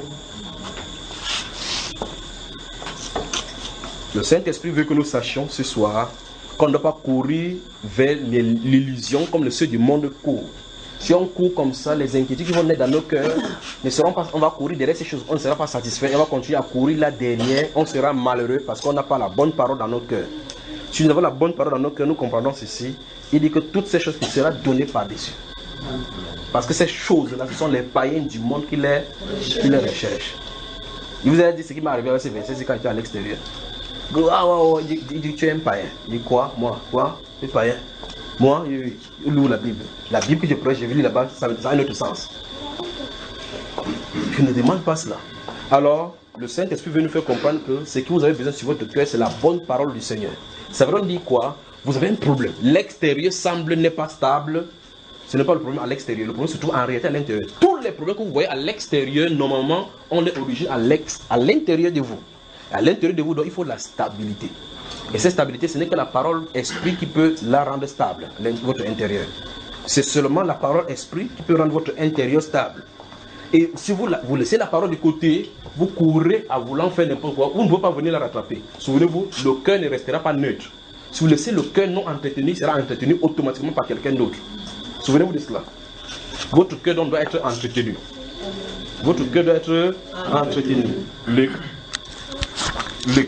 Le Saint-Esprit veut que nous sachions ce soir qu'on ne doit pas courir vers l'illusion comme le ceux du monde courent. Si on court comme ça, les inquiétudes qui vont naître dans nos cœurs ne seront pas, on va courir derrière ces choses, on ne sera pas satisfait, on va continuer à courir là derrière, on sera malheureux parce qu'on n'a pas la bonne parole dans nos cœurs. Si nous avons la bonne parole dans nos cœurs, nous comprendrons ceci. Il dit que toutes ces choses qui seront données par-dessus. Parce que ces choses-là, ce sont les païens du monde qui les, qui les recherchent. Il vous a dit ce qui m'est arrivé avec ces versets, c'est quand j'étais à l'extérieur. Ah, ouais, ouais, il dit tu es un païen. Il dit quoi? Moi, quoi? Tu es païen. Moi, je lis la Bible. La Bible que je prêche, je lis là-bas, ça a un autre sens. Je ne demande pas cela. Alors, le Saint-Esprit veut nous faire comprendre que ce que vous avez besoin sur votre cœur, c'est la bonne parole du Seigneur. Ça veut dire quoi? Vous avez un problème. L'extérieur semble n'est pas stable. Ce n'est pas le problème à l'extérieur. Le problème se trouve en réalité à l'intérieur. Tous les problèmes que vous voyez à l'extérieur, normalement, ont leur origine à l'intérieur de vous. À l'intérieur de vous, donc, il faut de la stabilité. Et cette stabilité, ce n'est que la parole esprit qui peut la rendre stable, votre intérieur. C'est seulement la parole esprit qui peut rendre votre intérieur stable. Et si vous, la, vous laissez la parole de côté, vous courez à vouloir faire n'importe quoi, vous ne pouvez pas venir la rattraper. Souvenez-vous, le cœur ne restera pas neutre. Si vous laissez le cœur non entretenu, il sera entretenu automatiquement par quelqu'un d'autre. Souvenez-vous de cela. Votre cœur doit être entretenu. Votre cœur doit être entretenu. Luc. Luc.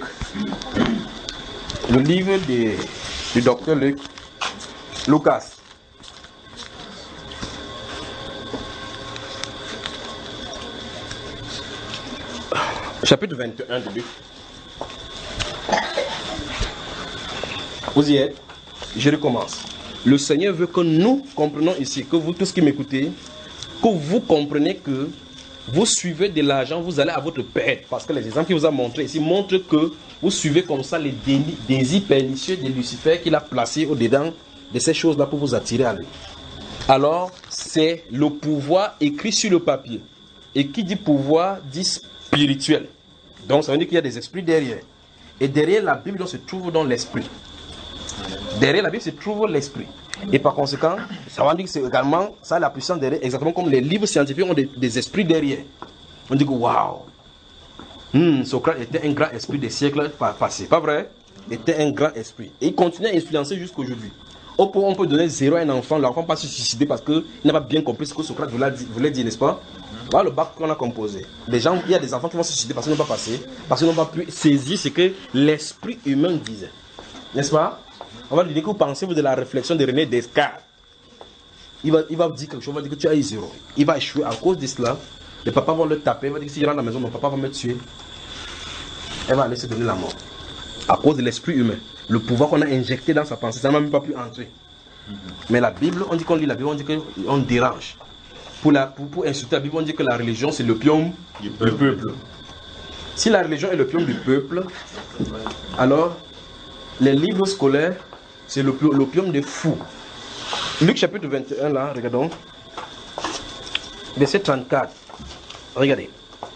Le livre de, du docteur Luc. Lucas. Chapitre vingt et un de Luc. Vous y êtes? Je recommence. Le Seigneur veut que nous comprenions ici, que vous tous qui m'écoutez, que vous compreniez que vous suivez de l'argent, vous allez à votre perte. Parce que les exemples qu'il vous a montrés ici montrent que vous suivez comme ça les désirs pernicieux de Lucifer qu'il a placés au-dedans de ces choses-là pour vous attirer à lui. Alors, c'est le pouvoir écrit sur le papier. Et qui dit pouvoir dit spirituel. Donc, ça veut dire qu'il y a des esprits derrière. Et derrière la Bible, se trouve dans l'esprit. Derrière la Bible se trouve l'esprit. Et par conséquent, ça veut dire que c'est également ça la puissance derrière, exactement comme les livres scientifiques ont des, des esprits derrière. On dit que waouh, hmm, Socrate était un grand esprit des siècles passés, pas vrai? Il était un grand esprit. Et il continue à influencer jusqu'à aujourd'hui. On peut, on peut donner zéro à un enfant, l'enfant ne va pas se suicider parce qu'il n'a pas bien compris ce que Socrate voulait dire, voulait dire, n'est-ce pas? Voilà le bac qu'on a composé. Les gens, il y a des enfants qui vont se suicider parce qu'ils n'ont pas passé, parce qu'ils n'ont pas pu saisir ce que l'esprit humain disait. N'est-ce pas? On va lui dire que vous pensez vous de la réflexion de René Descartes. Il va, il va vous dire quelque chose, il va dire que tu as eu zéro. Il va échouer à cause de cela. Le papa va le taper, il va dire que si je rentre à la maison, mon papa va me tuer. Elle va aller se donner la mort. À cause de l'esprit humain. Le pouvoir qu'on a injecté dans sa pensée, ça n'a même pas pu entrer. Mais la Bible, on dit qu'on lit la Bible, on dit qu'on dérange. Pour, la, pour, pour insulter la Bible, on dit que la religion c'est l'opium du peuple. Si la religion est l'opium du peuple, alors les livres scolaires, c'est l'opium des fous. Luc chapitre vingt et un, là, regardons. Verset trente-quatre. Regardez.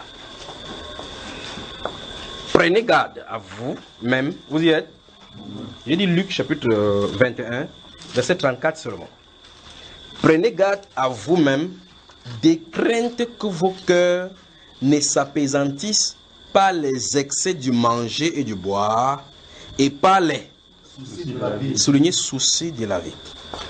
Prenez garde à vous-même. Vous y êtes? J'ai dit Luc chapitre vingt et un, verset trente-quatre seulement. Prenez garde à vous-même des craintes que vos cœurs ne s'apaisantissent par les excès du manger et du boire et par les souligner soucis de la vie.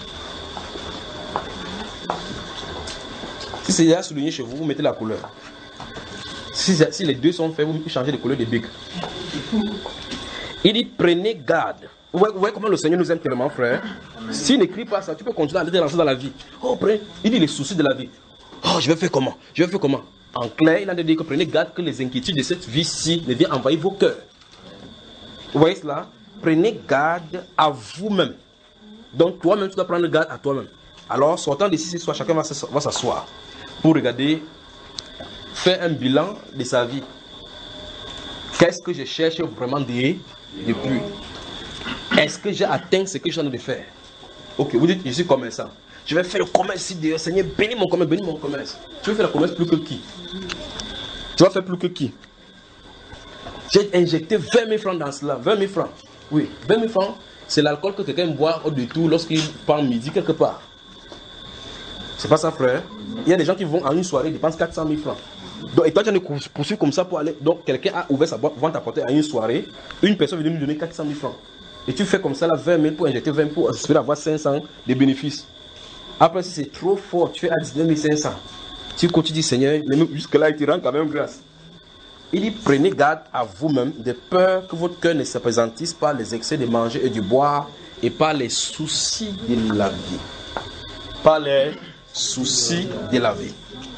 Si c'est déjà souligné chez vous, vous mettez la couleur. Si, si les deux sont faits, vous changez de couleur de bic. Il dit prenez garde. Vous voyez, vous voyez comment le Seigneur nous aime tellement, frère. S'il n'écrit pas ça, tu peux continuer à aller lancer dans la vie. Oh, prenez. Il dit les soucis de la vie. Oh, je vais faire comment? Je vais faire comment? En clair, il a dit que prenez garde que les inquiétudes de cette vie-ci ne viennent envahir vos cœurs. Vous voyez cela? Prenez garde à vous-même. Donc toi-même, tu dois prendre garde à toi-même. Alors, sortant d'ici ce soir, chacun va s'asseoir pour regarder, faire un bilan de sa vie. Qu'est-ce que je cherche vraiment de, de plus? Est-ce que j'ai atteint ce que je suis en train de faire? Ok, vous dites, je suis commerçant. Je vais faire le commerce ici dehors. Seigneur, bénis mon commerce, bénis mon commerce. Tu veux faire le commerce plus que qui? Tu vas faire plus que qui? J'ai injecté vingt mille francs dans cela. vingt mille francs. Oui, vingt mille francs. C'est l'alcool que quelqu'un boit au détour lorsqu'il part midi quelque part. C'est pas ça, frère. Il y a des gens qui vont à une soirée, ils dépensent quatre cent mille francs. Donc, et toi, tu as une poursuite comme ça pour aller. Donc, quelqu'un a ouvert sa boîte, vont t'apporter à une soirée. Une personne vient nous donner quatre cent mille francs. Et tu fais comme ça, là, vingt mille pour injecter vingt pour espérer avoir cinq cents de bénéfices. Après, si c'est trop fort, tu fais à dix-neuf mille cinq cents. Tu continues, dis Seigneur, mais jusque-là, il te rend quand même grâce. Il dit, prenez garde à vous-même de peur que votre cœur ne se présentisse par les excès de manger et du boire et par les soucis de la vie. Par les soucis de la vie.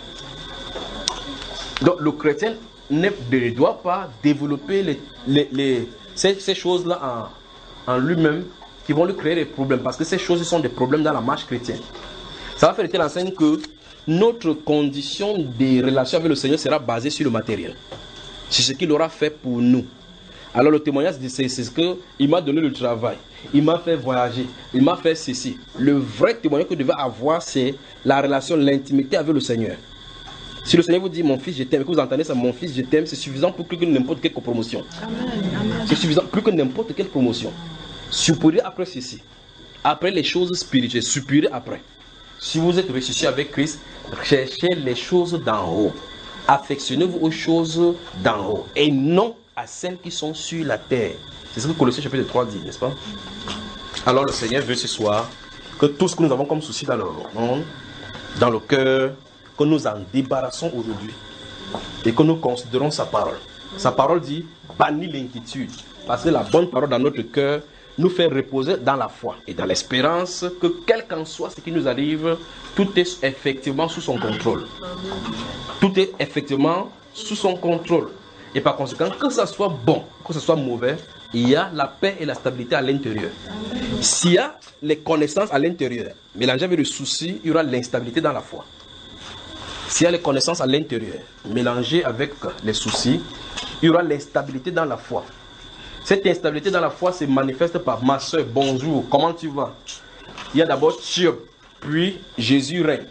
Donc le chrétien ne doit pas développer les, les, les, ces, ces choses-là en, en lui-même qui vont lui créer des problèmes. Parce que ces choses sont des problèmes dans la marche chrétienne. Ça va faire de telle enseigne que notre condition de relation avec le Seigneur sera basée sur le matériel. C'est ce qu'il aura fait pour nous. Alors le témoignage, c'est ce qu'il m'a donné le travail. Il m'a fait voyager. Il m'a fait ceci. Le vrai témoignage que vous devez avoir, c'est la relation, l'intimité avec le Seigneur. Si le Seigneur vous dit, mon fils, je t'aime, et que vous entendez ça, mon fils, je t'aime, c'est suffisant pour plus que n'importe quelle promotion. C'est suffisant plus que n'importe quelle promotion. Supérez après ceci. Après les choses spirituelles, supérez après. Si vous êtes ressuscité avec Christ, cherchez les choses d'en haut. Affectionnez-vous aux choses d'en haut et non à celles qui sont sur la terre. C'est ce que Colossiens chapitre trois dit, n'est-ce pas? Alors le Seigneur veut ce soir que tout ce que nous avons comme souci dans le monde, dans le cœur, que nous en débarrassons aujourd'hui et que nous considérons sa parole. Sa parole dit, bannis l'inquiétude, parce que la bonne parole dans notre cœur nous fait reposer dans la foi et dans l'espérance que quel qu'en soit ce qui nous arrive, tout est effectivement sous son contrôle. Tout est effectivement sous son contrôle. Et par conséquent, que ce soit bon, que ce soit mauvais, il y a la paix et la stabilité à l'intérieur. S'il y a les connaissances à l'intérieur, mélangées avec le souci, il y aura l'instabilité dans la foi. S'il y a les connaissances à l'intérieur, mélangées avec les soucis, il y aura l'instabilité dans la foi. Cette instabilité dans la foi se manifeste par ma soeur, bonjour, comment tu vas? Il y a d'abord Tchip, puis Jésus règne.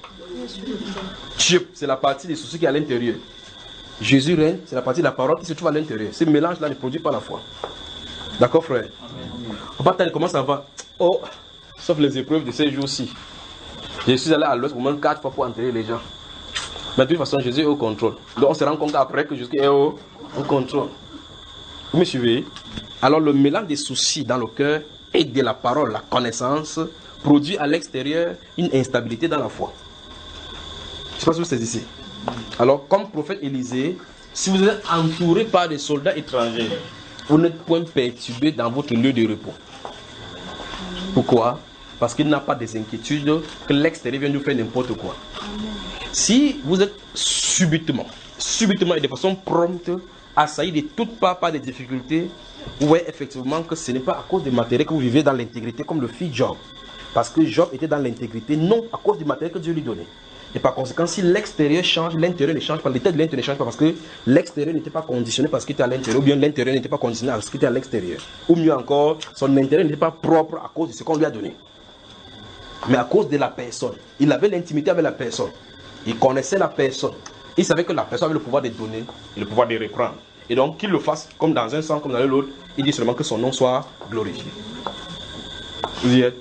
Tchip, c'est la partie des soucis qui est à l'intérieur. Jésus règne, c'est la partie de la parole qui se trouve à l'intérieur. Ce mélange-là ne produit pas la foi. D'accord, frère? On va comment ça va? Oh, sauf les épreuves de ces jours-ci. Je suis allé à l'ouest au moins quatre fois pour enterrer les gens. Mais de toute façon, Jésus est au contrôle. Donc on se rend compte après que Jésus est au, au contrôle. Vous me suivez? Alors le mélange des soucis dans le cœur et de la parole, la connaissance, produit à l'extérieur une instabilité dans la foi. Je ne sais pas si vous saisissez. Alors comme prophète Élisée, si vous êtes entouré par des soldats étrangers, vous n'êtes point perturbé dans votre lieu de repos. Pourquoi? Parce qu'il n'a pas des inquiétudes que l'extérieur vient nous faire n'importe quoi. Si vous êtes subitement, subitement et de façon prompte, assailli de toutes parts par des difficultés, vous voyez effectivement que ce n'est pas à cause des matériels que vous vivez dans l'intégrité comme le fit Job. Parce que Job était dans l'intégrité, non à cause du matériel que Dieu lui donnait. Et par conséquent, si l'extérieur change, l'intérieur ne change pas. L'état de l'intérieur ne change pas parce que l'extérieur n'était pas conditionné parce qu'il était à l'intérieur, ou bien l'intérieur n'était pas conditionné parce qu'il était à l'extérieur. Ou mieux encore, son intérieur n'était pas propre à cause de ce qu'on lui a donné. Mais à cause de la personne. Il avait l'intimité avec la personne. Il connaissait la personne. Il savait que la personne avait le pouvoir de donner et le pouvoir de reprendre. Et donc, qu'il le fasse comme dans un sens, comme dans l'autre, il dit seulement que son nom soit glorifié. Vous y êtes?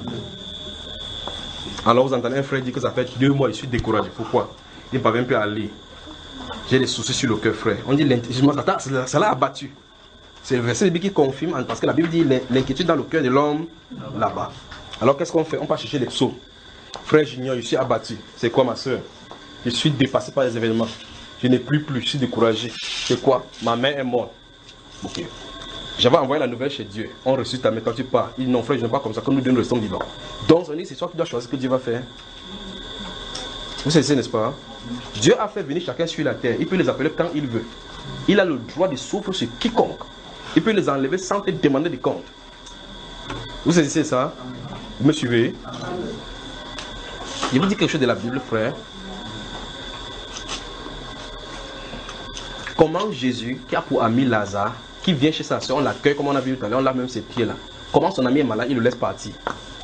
Alors vous entendez un frère dire que ça fait deux mois, je suis découragé. Pourquoi? Il ne parvient plus à lire. J'ai des soucis sur le cœur, frère. On dit l'intelligence, ça l'a abattu. C'est le verset qui confirme, parce que la Bible dit l'inquiétude dans le cœur de l'homme là-bas. Alors qu'est-ce qu'on fait? On va chercher les psaumes. Frère Junior, je suis abattu. C'est quoi ma soeur? Je suis dépassé par les événements. Je n'ai plus plus, je suis découragé. C'est quoi? Ma mère est morte. Ok. J'avais envoyé la nouvelle chez Dieu. On reçut ta mère quand tu pars. Il dit non frère, je ne pas comme ça, comme nous deux nous restons vivants. Donc c'est toi qui dois choisir ce que Dieu va faire. Vous savez, n'est-ce pas? Dieu a fait venir chacun sur la terre. Il peut les appeler quand il veut. Il a le droit de souffrir sur quiconque. Il peut les enlever sans te demander de compte. Vous saisissez ça? Vous me suivez? Je vous dis quelque chose de la Bible, frère. Comment Jésus, qui a pour ami Lazare, qui vient chez sa soeur, on l'accueille comme on a vu tout à l'heure, on lave même ses pieds là. Comment son ami est malade, il le laisse partir?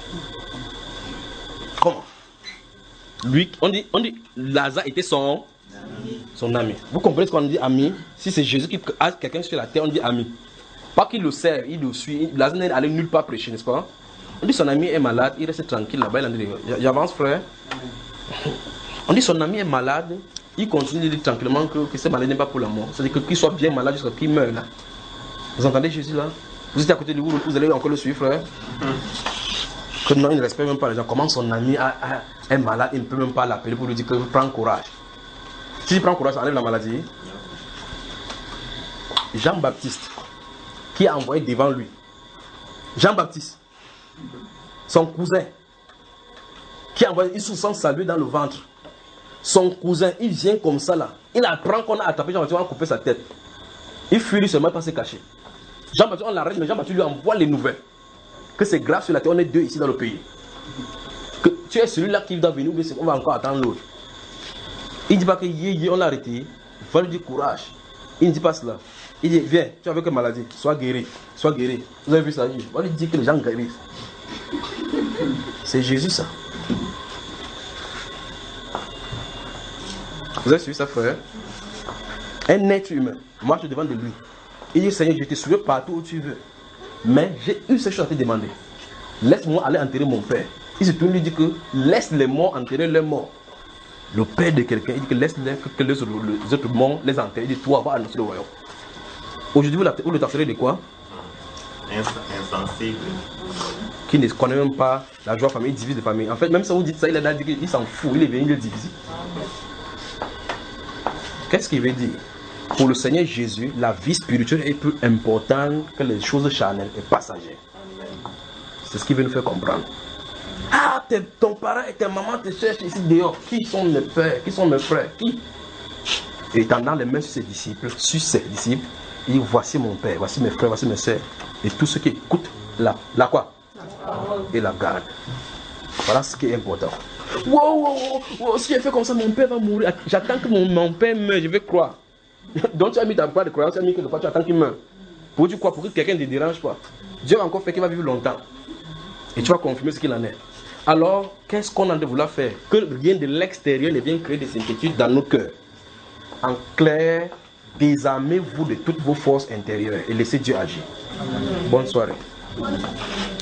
Comment? Lui, on dit, on dit Lazare était son, son ami. Vous comprenez ce qu'on dit ami? Si c'est Jésus qui a quelqu'un sur la terre, on dit ami. Pas qu'il le sert, il le suit. Lazare n'est allé nulle part prêcher, n'est-ce pas? On dit son ami est malade, il reste tranquille là-bas. Il a dit, j'avance frère. On dit son ami est malade, il continue de dire tranquillement que, que cette maladie n'est pas pour la mort. C'est-à-dire que qu'il soit bien malade jusqu'à qu'il meure là. Vous entendez Jésus là? Vous êtes à côté de vous, vous allez encore le suivre frère. Que non, il ne respecte même pas les gens. Comment son ami a, a, est malade, il ne peut même pas l'appeler pour lui dire que prends courage. Si il prend courage, ça enlève la maladie. Jean-Baptiste, qui a envoyé devant lui. Jean-Baptiste, son cousin, qui a envoyé, il se sent salué dans le ventre. Son cousin, il vient comme ça là. Il apprend qu'on a attrapé Jean-Baptiste, on a coupé sa tête. Il fuit, il se met pas se cacher. Jean-Baptiste, on l'arrête, mais Jean-Baptiste lui envoie les nouvelles. Que c'est grave sur la terre, on est deux ici dans le pays. Que tu es celui-là qui doit venir, on va encore attendre l'autre. Il ne dit pas que yé, yé, on l'a arrêté. Il va lui dire courage. Il ne dit pas cela. Il dit, viens, tu as avec une maladie, sois guéri, sois guéri. Vous avez vu ça? Il va lui dire que les gens guérissent. C'est Jésus ça. Vous avez suivi ça, frère? Un être humain marche devant de lui. Il dit, Seigneur, je te souviens partout où tu veux. Mais j'ai eu cette chose à te demander. Laisse-moi aller enterrer mon père. Il se tourne et lui dit que laisse les morts enterrer leurs morts. Le père de quelqu'un, il dit que laisse les, que les, les autres morts les enterrer. Il dit, toi, va annoncer le royaume. Aujourd'hui, vous, vous le taxerez de quoi? Insensible. Qui ne connaît même pas la joie famille, il divise les familles. En fait, même si vous dites ça, il a dit qu'il s'en fout, il est venu le diviser. Qu'est-ce qu'il veut dire? Pour le Seigneur Jésus, la vie spirituelle est plus importante que les choses charnelles et passagères. C'est ce qu'il veut nous faire comprendre. Ah, tes, ton parent et ta maman te cherchent ici dehors. Qui sont mes pères? Qui sont mes frères? Qui? Et tendant les mains sur ses disciples, sur ses disciples, il dit, voici mon père, voici mes frères, voici mes sœurs. Et tous ceux qui écoutent la, la quoi? Et la garde. Voilà ce qui est important. Wow, wow, wow, si je fais comme ça, mon père va mourir. J'attends que mon, mon père meure, je vais croire. Donc tu as mis ta part de croyance, tu as mis que tu attends qu'il meure. Pour tu crois, pour que quelqu'un ne te dérange pas. Dieu va encore fait qu'il va vivre longtemps. Et tu vas confirmer ce qu'il en est. Alors, qu'est-ce qu'on a de vouloir faire? Que rien de l'extérieur ne vienne créer des inquiétudes dans nos cœurs. En clair, désarmez-vous de toutes vos forces intérieures et laissez Dieu agir. Bonne soirée.